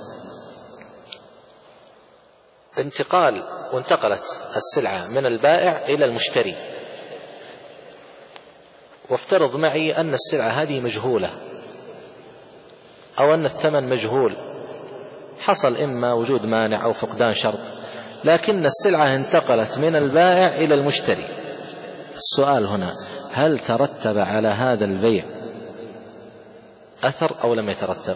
وانتقلت السلعة من البائع إلى المشتري، وافترض معي أن السلعة هذه مجهولة أو أن الثمن مجهول، حصل إما وجود مانع أو فقدان شرط، لكن السلعة انتقلت من البائع إلى المشتري. السؤال هنا، هل ترتب على هذا البيع أثر أو لم يترتب؟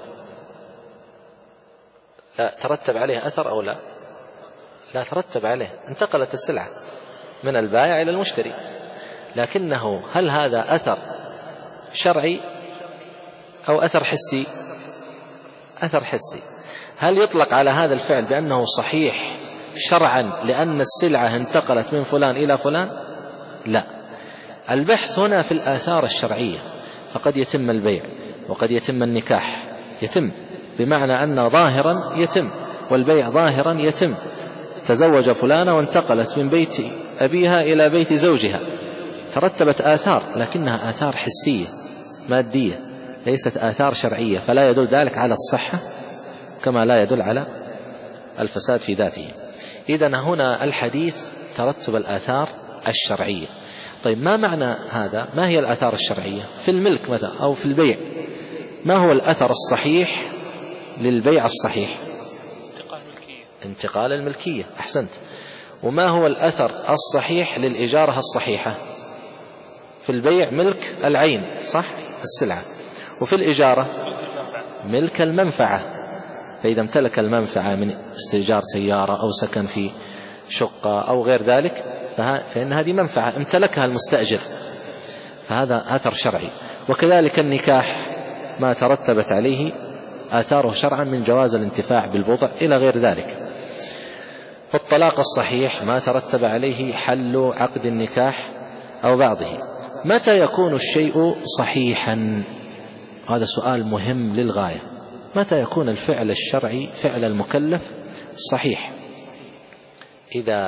لا ترتب عليه أثر أو لا؟ لا ترتب عليه، انتقلت السلعة من البائع إلى المشتري، لكنه هل هذا أثر شرعي أو أثر حسي؟ أثر حسي. هل يطلق على هذا الفعل بأنه صحيح شرعا لأن السلعة انتقلت من فلان إلى فلان؟ لا. البحث هنا في الآثار الشرعية، فقد يتم البيع وقد يتم النكاح، يتم بمعنى أن ظاهرا يتم والبيع ظاهرا يتم، تزوج فلانة وانتقلت من بيت أبيها إلى بيت زوجها، ترتبت آثار لكنها آثار حسية مادية، ليست آثار شرعية، فلا يدل ذلك على الصحة كما لا يدل على الفساد في ذاته. إذن هنا الحديث ترتب الآثار الشرعية. طيب ما معنى هذا؟ ما هي الآثار الشرعية في الملك مثلا أو في البيع؟ ما هو الأثر الصحيح للبيع الصحيح؟ انتقال الملكية. أحسنت. وما هو الأثر الصحيح للإجارة الصحيحة؟ في البيع ملك العين، صح، السلعة، وفي الإجارة ملك المنفعة. فإذا امتلك المنفعة من استئجار سيارة أو سكن في شقة أو غير ذلك فإن هذه منفعة امتلكها المستأجر، فهذا أثر شرعي. وكذلك النكاح ما ترتبت عليه آثاره شرعا من جواز الانتفاع بالبضع إلى غير ذلك. والطلاق الصحيح ما ترتب عليه حل عقد النكاح أو بعضه. متى يكون الشيء صحيحا؟ هذا سؤال مهم للغاية. متى يكون الفعل الشرعي فعل المكلف صحيح؟ إذا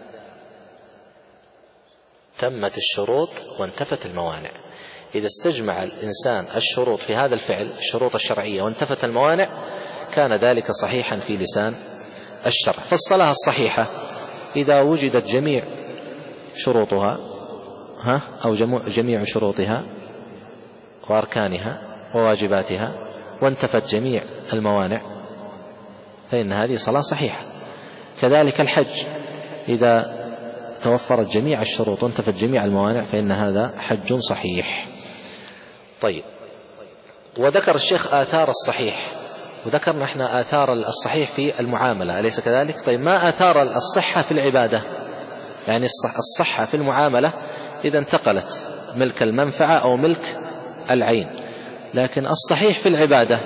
تمت الشروط وانتفت الموانع. إذا استجمع الإنسان الشروط في هذا الفعل، الشروط الشرعية، وانتفت الموانع، كان ذلك صحيحا في لسان الشرع. فالصلاة الصحيحة إذا وجدت جميع شروطها أو جميع شروطها وأركانها وواجباتها وانتفت جميع الموانع فإن هذه صلاة صحيحة. كذلك الحج إذا توفرت جميع الشروط وانتفت جميع الموانع فإن هذا حج صحيح. طيب، وذكر الشيخ آثار الصحيح، وذكرنا احنا آثار الصحيح في المعاملة، أليس كذلك؟ طيب، ما آثار الصحة في العبادة؟ يعني الصحة في المعاملة إذا انتقلت ملك المنفعة أو ملك العين، لكن الصحيح في العبادة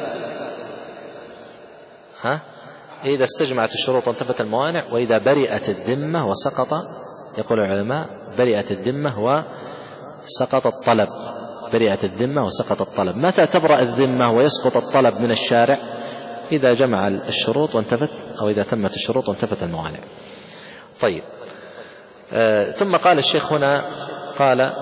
إذا استجمعت الشروط وانتفت الموانع، وإذا برئت الذمة وسقط، يقول العلماء برئت الذمة وسقط الطلب. برئت الذمة وسقط الطلب. متى تبرأ الذمة ويسقط الطلب من الشارع؟ إذا جمع الشروط وانتفت، أو إذا تمت الشروط وانتفت الموانع. طيب، ثم قال الشيخ هنا، قال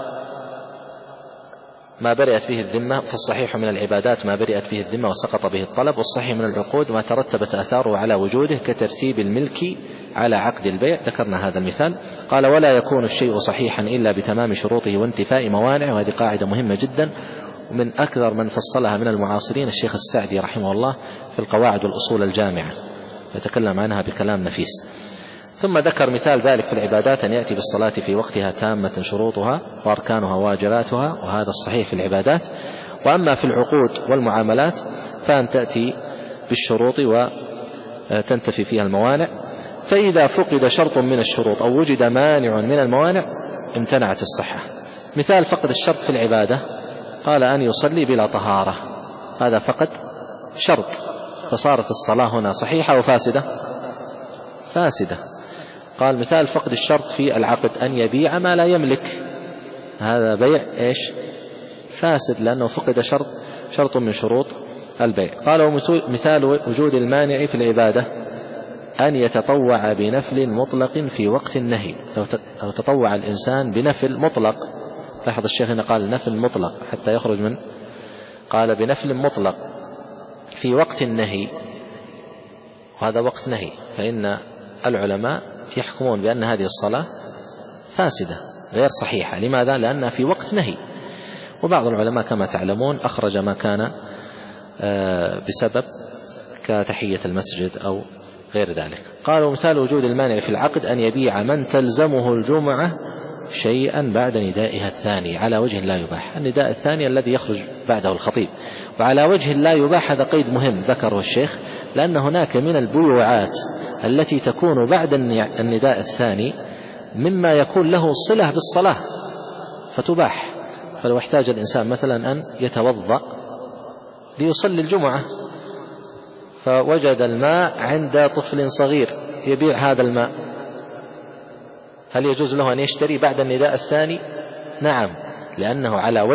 ما برئت به الذمة، فالصحيح من العبادات ما برئت به الذمة وسقط به الطلب، والصحيح من العقود ما ترتبت آثاره على وجوده كترتيب الملك على عقد البيع. ذكرنا هذا المثال. قال ولا يكون الشيء صحيحا إلا بتمام شروطه وانتفاء موانعه، وهذه قاعدة مهمة جدا، ومن أكثر من فصلها من المعاصرين الشيخ السعدي رحمه الله في القواعد والأصول الجامعة، يتكلم عنها بكلام نفيس. ثم ذكر مثال ذلك في العبادات أن يأتي بالصلاة في وقتها تامة شروطها وأركانها وواجباتها، وهذا الصحيح في العبادات. وأما في العقود والمعاملات فأن تأتي بالشروط وتنتفي فيها الموانع. فإذا فقد شرط من الشروط أو وجد مانع من الموانع امتنعت الصحة. مثال فقد الشرط في العبادة، قال أن يصلي بلا طهارة، هذا فقد شرط، فصارت الصلاة هنا صحيحة وفاسدة؟ فاسدة. قال مثال فقد الشرط في العقد أن يبيع ما لا يملك، هذا بيع إيش؟ فاسد، لأنه فقد شرط من شروط البيع. قال مثال وجود المانع في العبادة أن يتطوع بنفل مطلق في وقت النهي، لو تطوع الإنسان بنفل مطلق، لاحظ الشيخ هنا قال نفل مطلق حتى يخرج من، قال بنفل مطلق في وقت النهي، وهذا وقت نهي، فإن العلماء يحكمون بأن هذه الصلاة فاسدة غير صحيحة. لماذا؟ لأنها في وقت نهي. وبعض العلماء كما تعلمون أخرج ما كان بسبب كتحية المسجد أو غير ذلك. قالوا مثال وجود المانع في العقد أن يبيع من تلزمه الجمعة شيئا بعد ندائها الثاني على وجه لا يباح. النداء الثاني الذي يخرج بعده الخطيب، وعلى وجه لا يباح هذا قيد مهم ذكره الشيخ، لأن هناك من البيوعات التي تكون بعد النداء الثاني مما يكون له صلة بالصلاة فتباح. فلو احتاج الإنسان مثلا أن يتوضأ ليصلي الجمعة فوجد الماء عند طفل صغير يبيع هذا الماء، هل يجوز له أن يشتري بعد النداء الثاني؟ نعم، لأنه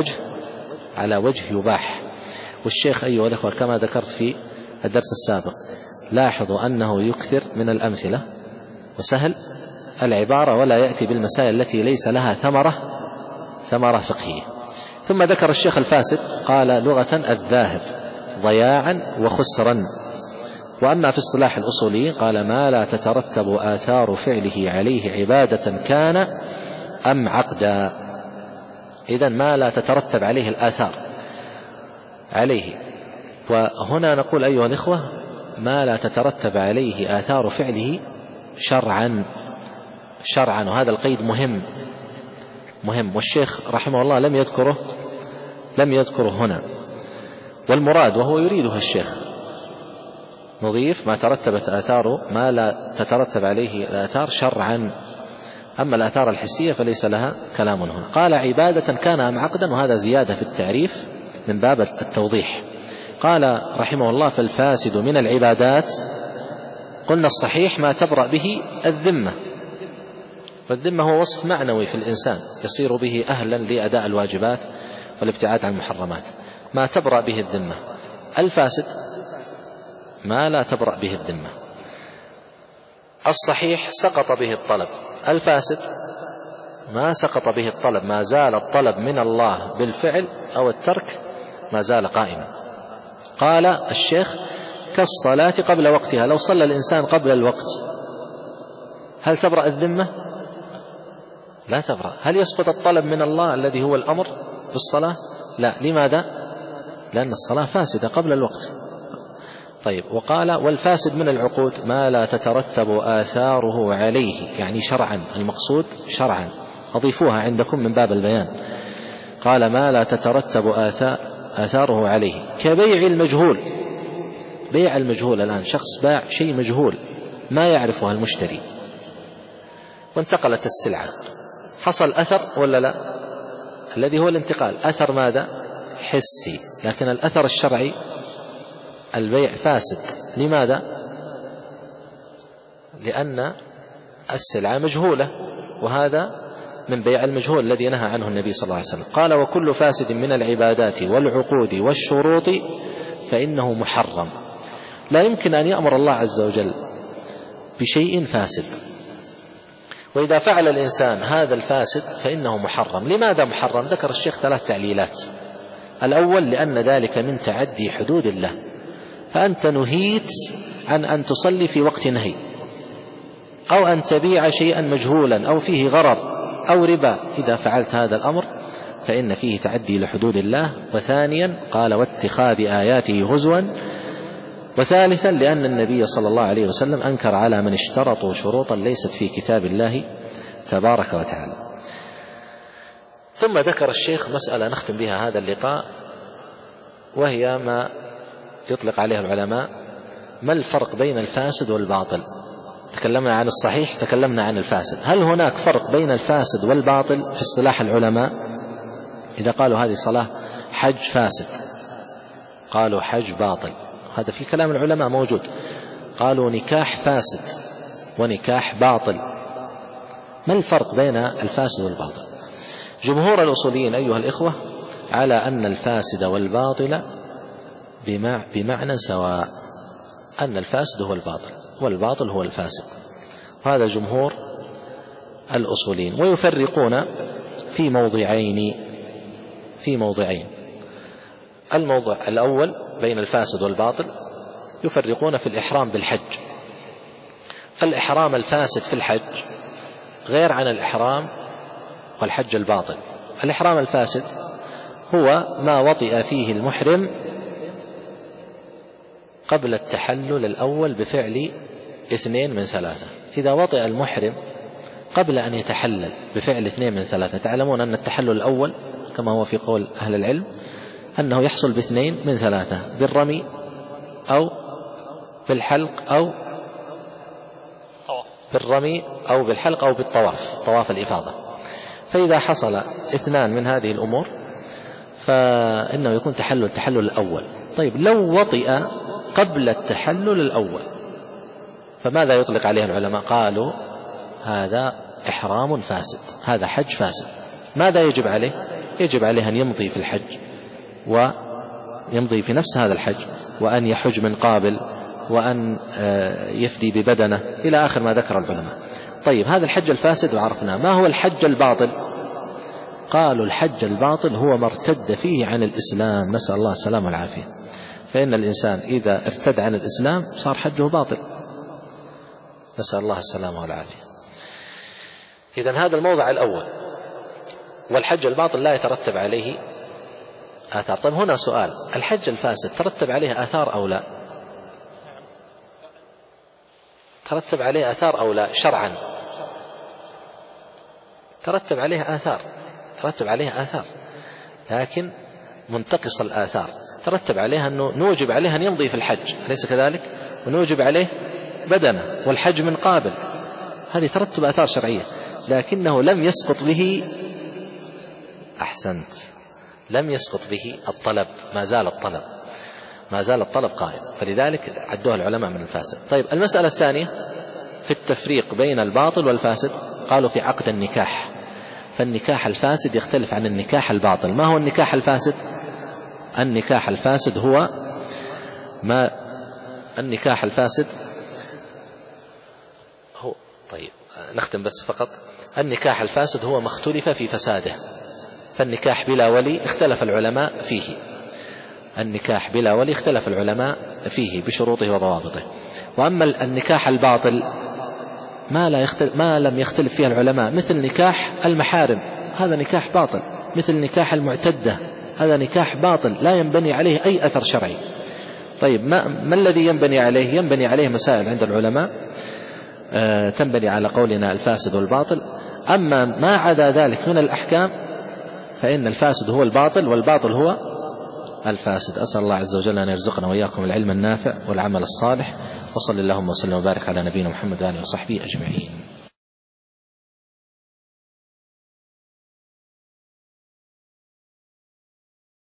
على وجه يباح. والشيخ أيها الأخوة كما ذكرت في الدرس السابق لاحظوا أنه يكثر من الأمثلة وسهل العبارة ولا يأتي بالمسائل التي ليس لها ثمرة فقهية. ثم ذكر الشيخ الفاسد، قال لغة الذاهب ضياعا وخسرا. وأما في اصطلاح الأصوليين قال ما لا تترتب آثار فعله عليه عبادة كان أم عقدا. إذن ما لا تترتب عليه الآثار عليه، وهنا نقول أيها الإخوة ما لا تترتب عليه آثار فعله شرعا، وهذا القيد مهم، والشيخ رحمه الله لم يذكره هنا. والمراد وهو يريدها الشيخ نضيف ما ترتبت آثاره ما لا تترتب عليه الآثار شرعا، أما الآثار الحسية فليس لها كلام هنا. قال عبادة كان أم عقدا، وهذا زيادة في التعريف من باب التوضيح. قال رحمه الله فالفاسد من العبادات، قلنا الصحيح ما تبرأ به الذمة، والذمة هو وصف معنوي في الإنسان يصير به أهلا لأداء الواجبات والابتعاد عن المحرمات، ما تبرأ به الذمة. الفاسد ما لا تبرأ به الذمة. الصحيح سقط به الطلب، الفاسد ما سقط به الطلب، ما زال الطلب من الله بالفعل أو الترك ما زال قائما. قال الشيخ كالصلاة قبل وقتها، لو صلى الإنسان قبل الوقت هل تبرأ الذمة؟ لا تبرأ. هل يسقط الطلب من الله الذي هو الأمر بالصلاة؟ لا. لماذا؟ لأن الصلاة فاسدة قبل الوقت. طيب، وقال والفاسد من العقود ما لا تترتب آثاره عليه، يعني شرعا، المقصود شرعا، أضيفوها عندكم من باب البيان. قال ما لا تترتب آثاره عليه كبيع المجهول. بيع المجهول، الآن شخص باع شيء مجهول ما يعرفها المشتري وانتقلت السلعة، حصل أثر ولا لا؟ الذي هو الانتقال أثر ماذا؟ حسي، لكن الأثر الشرعي البيع فاسد. لماذا؟ لأن السلعة مجهولة، وهذا من بيع المجهول الذي نهى عنه النبي صلى الله عليه وسلم. قال وكل فاسد من العبادات والعقود والشروط فإنه محرم. لا يمكن أن يأمر الله عز وجل بشيء فاسد، وإذا فعل الإنسان هذا الفاسد فإنه محرم. لماذا محرم؟ ذكر الشيخ 3 تعليلات. الأول لأن ذلك من تعدي حدود الله، فأنت نهيت عن أن تصلي في وقت نهي، أو أن تبيع شيئا مجهولا أو فيه غرر أو ربا. إذا فعلت هذا الأمر فإن فيه تعدي لحدود الله. وثانيا قال واتخاذ آياته هزوا. وثالثا لأن النبي صلى الله عليه وسلم أنكر على من اشترطوا شروطا ليست في كتاب الله تبارك وتعالى. ثم ذكر الشيخ مسألة نختم بها هذا اللقاء، وهي ما يطلق عليها العلماء ما الفرق بين الفاسد والباطل. تكلمنا عن الصحيح، تكلمنا عن الفاسد. هل هناك فرق بين الفاسد والباطل في اصطلاح العلماء؟ إذا قالوا هذه صلاة حج فاسد، قالوا حج باطل، هذا في كلام العلماء موجود. قالوا نكاح فاسد ونكاح باطل، ما الفرق بين الفاسد والباطل؟ جمهور الأصوليين أيها الإخوة على أن الفاسد والباطل بمعنى سواء، أن الفاسد هو الباطل والباطل هو الفاسد، وهذا جمهور الأصوليين. ويفرقون في موضعين. الموضع الأول بين الفاسد والباطل يفرقون في الإحرام بالحج. فالإحرام الفاسد في الحج غير عن الإحرام والحج الباطل. الإحرام الفاسد هو ما وطئ فيه المحرم قبل التحلل الأول بفعل 2 من 3. إذا وطئ المحرم قبل أن يتحلل بفعل 2 من 3، تعلمون أن التحلل الأول كما هو في قول أهل العلم أنه يحصل ب2 من 3، بالرمي أو بالحلق أو بالحلق أو بالطواف، طواف الإفاضة. فإذا حصل 2 من هذه الأمور فإنه يكون التحلل الأول. طيب لو وطئ قبل التحلل الأول فماذا يطلق عليه العلماء؟ قالوا هذا إحرام فاسد، هذا حج فاسد. ماذا يجب عليه؟ يجب عليه أن يمضي في الحج ويمضي في نفس هذا الحج، وأن يحج من قابل، وأن يفدي ببدنه، إلى آخر ما ذكر العلماء. طيب هذا الحج الفاسد وعرفنا. ما هو الحج الباطل؟ قالوا الحج الباطل هو ما ارتد فيه عن الإسلام، نسأل الله السلامة والعافية. فإن الإنسان إذا ارتد عن الإسلام صار حجه باطل، نسأل الله السلامة والعافية. إذن هذا الموضع الأول. والحج الباطل لا يترتب عليه آثار. طيب هنا سؤال، الحج الفاسد ترتب عليه آثار أو لا؟ ترتب عليه آثار أو لا؟ شرعا ترتب عليه آثار، لكن منتقص الآثار. ترتب عليها أنه نوجب عليه أن يمضي في الحج، أليس كذلك؟ ونوجب عليه بدنه، والحج من قابل، هذه ترتب آثار شرعية، لكنه لم يسقط به، أحسنت، لم يسقط به الطلب، ما زال الطلب قائم، فلذلك عدوها العلماء من الفاسد. طيب المسألة الثانية في التفريق بين الباطل والفاسد، قالوا في عقد النكاح. فالنكاح الفاسد يختلف عن النكاح الباطل. ما هو النكاح الفاسد؟ النكاح الفاسد هو طيب نختم بس فقط. النكاح الفاسد هو ما اختلف في فساده. فالنكاح بلا ولي اختلف العلماء فيه، النكاح بلا ولي اختلف العلماء فيه بشروطه وضوابطه. وأما النكاح الباطل ما لم يختلف فيه العلماء، مثل نكاح المحارم، هذا نكاح باطل. مثل نكاح المعتدة، هذا نكاح باطل لا ينبني عليه أي أثر شرعي. طيب ما الذي ينبني عليه؟ ينبني عليه مسائل عند العلماء تنبني على قولنا الفاسد والباطل. أما ما عدا ذلك من الأحكام فإن الفاسد هو الباطل والباطل هو الفاسد. أسأل الله عز وجل أن يرزقنا وإياكم العلم النافع والعمل الصالح، وصلى اللهم وسلم وبارك على نبينا محمد وآله وصحبه أجمعين.